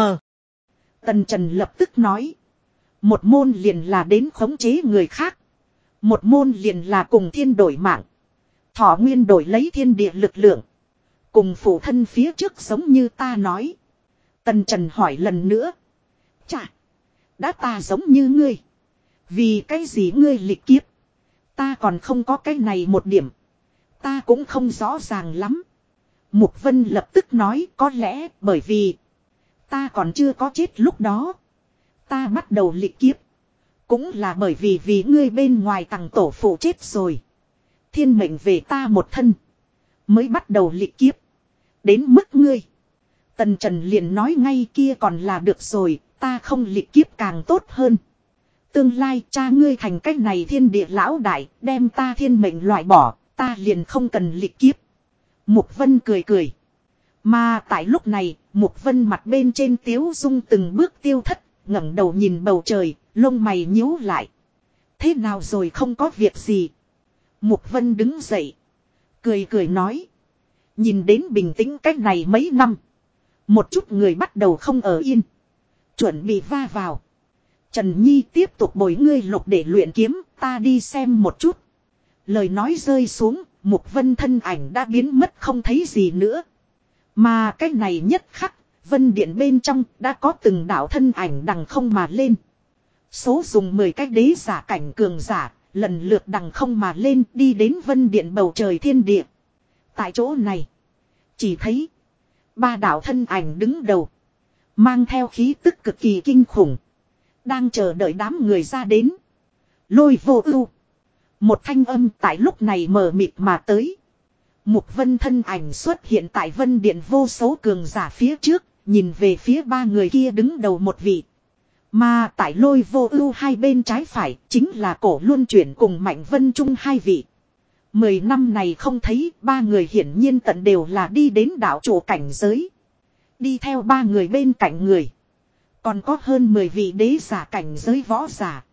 Tần Trần lập tức nói. Một môn liền là đến khống chế người khác. Một môn liền là cùng thiên đổi mạng. Thọ nguyên đổi lấy thiên địa lực lượng. Cùng phụ thân phía trước giống như ta nói. Tần Trần hỏi lần nữa. Chà, đã ta giống như ngươi. Vì cái gì ngươi lịch kiếp? Ta còn không có cái này một điểm. Ta cũng không rõ ràng lắm. Mục Vân lập tức nói có lẽ bởi vì ta còn chưa có chết lúc đó. Ta bắt đầu lịch kiếp. Cũng là bởi vì ngươi bên ngoài tầng tổ phụ chết rồi. Thiên mệnh về ta một thân. Mới bắt đầu lịch kiếp. Đến mức ngươi. Tần Trần liền nói ngay kia còn là được rồi. Ta không lịch kiếp càng tốt hơn. Tương lai cha ngươi thành cách này thiên địa lão đại. Đem ta thiên mệnh loại bỏ. Ta liền không cần lịch kiếp. Mục Vân cười cười. Mà tại lúc này, Mục Vân mặt bên trên tiếu dung từng bước tiêu thất, ngẩng đầu nhìn bầu trời, lông mày nhíu lại. Thế nào rồi không có việc gì. Mục Vân đứng dậy. Cười cười nói. Nhìn đến bình tĩnh cách này mấy năm. Một chút người bắt đầu không ở yên. Chuẩn bị va vào. Trần Nhi tiếp tục bồi ngươi lục để luyện kiếm, ta đi xem một chút. Lời nói rơi xuống, Mục Vân thân ảnh đã biến mất không thấy gì nữa. Mà cái này nhất khắc, Vân Điện bên trong đã có từng đạo thân ảnh đằng không mà lên. Số dùng 10 cái đế giả cảnh cường giả, lần lượt đằng không mà lên đi đến Vân Điện bầu trời thiên địa. Tại chỗ này, chỉ thấy 3 đạo thân ảnh đứng đầu, mang theo khí tức cực kỳ kinh khủng, đang chờ đợi đám người ra đến. Lôi Vô Ưu. Một thanh âm tại lúc này mờ mịt mà tới. Mục Vân thân ảnh xuất hiện tại Vân Điện vô số cường giả phía trước, nhìn về phía 3 người kia đứng đầu một vị. Mà tại Lôi Vô Ưu hai bên trái phải chính là Cổ Luân Chuyển cùng Mạnh Vân Trung hai vị. 10 năm này không thấy, ba người hiển nhiên tận đều là đi đến đạo chủ cảnh giới. Đi theo ba người bên cạnh người, còn có hơn 10 vị đế giả cảnh giới võ giả.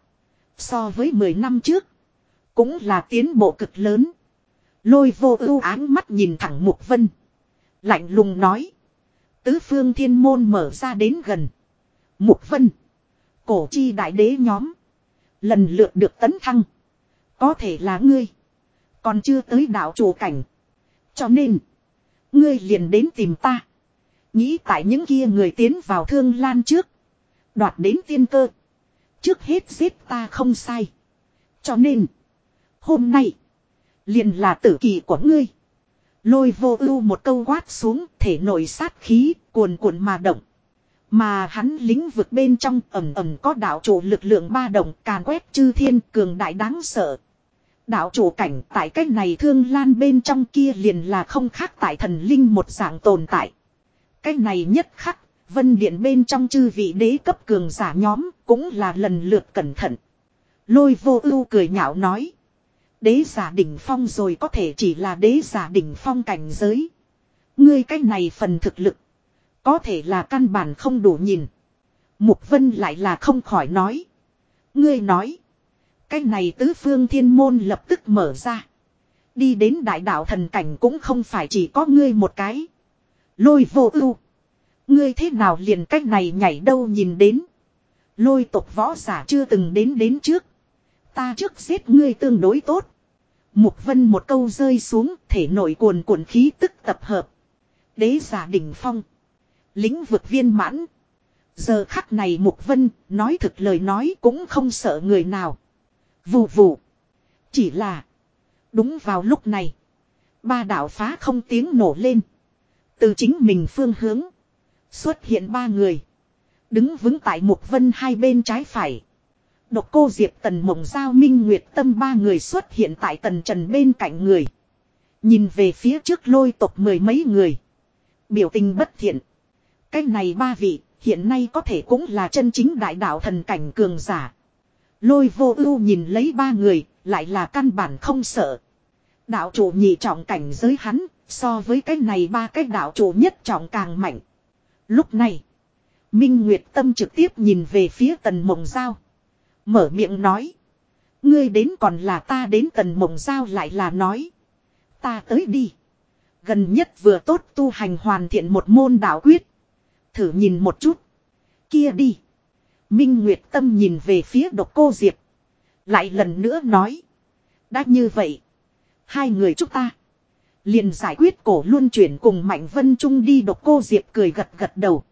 So với 10 năm trước, cũng là tiến bộ cực lớn. Lôi Vô Ưu áng mắt nhìn thẳng Mục Vân, lạnh lùng nói: "Tứ phương thiên môn mở ra đến gần. Mục Vân, cổ chi đại đế nhóm lần lượt được tấn thăng. Có thể là ngươi còn chưa tới đạo chủ cảnh. Cho nên ngươi liền đến tìm ta. Nghĩ tại những kia người tiến vào Thương Lan trước, đoạt đến tiên cơ. Trước hết giết ta không sai. Cho nên hôm nay liền là tử kỳ của ngươi." Lôi Vô Ưu một câu quát xuống, thể nội sát khí cuồn cuộn mà động. Mà hắn lĩnh vực bên trong ầm ầm có đạo chủ lực lượng ba động càn quét chư thiên, cường đại đáng sợ. Đạo chủ cảnh tại cách này Thương Lan bên trong kia liền là không khác tại thần linh một dạng tồn tại. Cách này nhất khắc, Vân Điện bên trong chư vị đế cấp cường giả nhóm cũng là lần lượt cẩn thận. Lôi Vô Ưu cười nhạo nói: "Đế giả đỉnh phong rồi có thể chỉ là đế giả đỉnh phong cảnh giới. Ngươi cách này phần thực lực, có thể là căn bản không đủ nhìn." Mục Vân lại là không khỏi nói: "Ngươi nói, cái này tứ phương thiên môn lập tức mở ra. Đi đến đại đạo thần cảnh cũng không phải chỉ có ngươi một cái. Lôi Vô Ưu, ngươi thế nào liền cách này nhảy đâu nhìn đến. Lôi tộc võ giả chưa từng đến trước. Ta trước giết ngươi tương đối tốt." Mục Vân một câu rơi xuống, thể nội cuồn cuộn khí tức tập hợp. Đế giả đỉnh phong, lĩnh vực viên mãn. Giờ khắc này Mục Vân nói thực lời nói cũng không sợ người nào. Vù vù. Chỉ là đúng vào lúc này, ba đạo phá không tiếng nổ lên. Từ chính mình phương hướng xuất hiện ba người, đứng vững tại Mục Vân hai bên trái phải. Độc Cô Diệp, Tần Mộng Giao, Minh Nguyệt Tâm ba người xuất hiện tại Tần Trần bên cạnh người. Nhìn về phía trước Lôi tộc mười mấy người, biểu tình bất thiện. Cái này ba vị hiện nay có thể cũng là chân chính đại đạo thần cảnh cường giả. Lôi Vô Ưu nhìn lấy ba người, lại là căn bản không sợ. Đạo chủ nhị trọng cảnh giới hắn, so với cái này ba cái đạo chủ nhất trọng càng mạnh. Lúc này, Minh Nguyệt Tâm trực tiếp nhìn về phía Tần Mộng Giao, mở miệng nói: "Ngươi đến còn là ta đến?" Tần Mộng Giao lại là nói: "Ta tới đi. Gần nhất vừa tốt tu hành hoàn thiện một môn đạo quyết. Thử nhìn một chút." "Kia đi." Minh Nguyệt Tâm nhìn về phía Độc Cô Diệp, lại lần nữa nói: "Đã như vậy, hai người chúng ta liền giải quyết Cổ Luân Chuyển cùng Mạnh Vân Trung đi." Độc Cô Diệp cười gật gật đầu.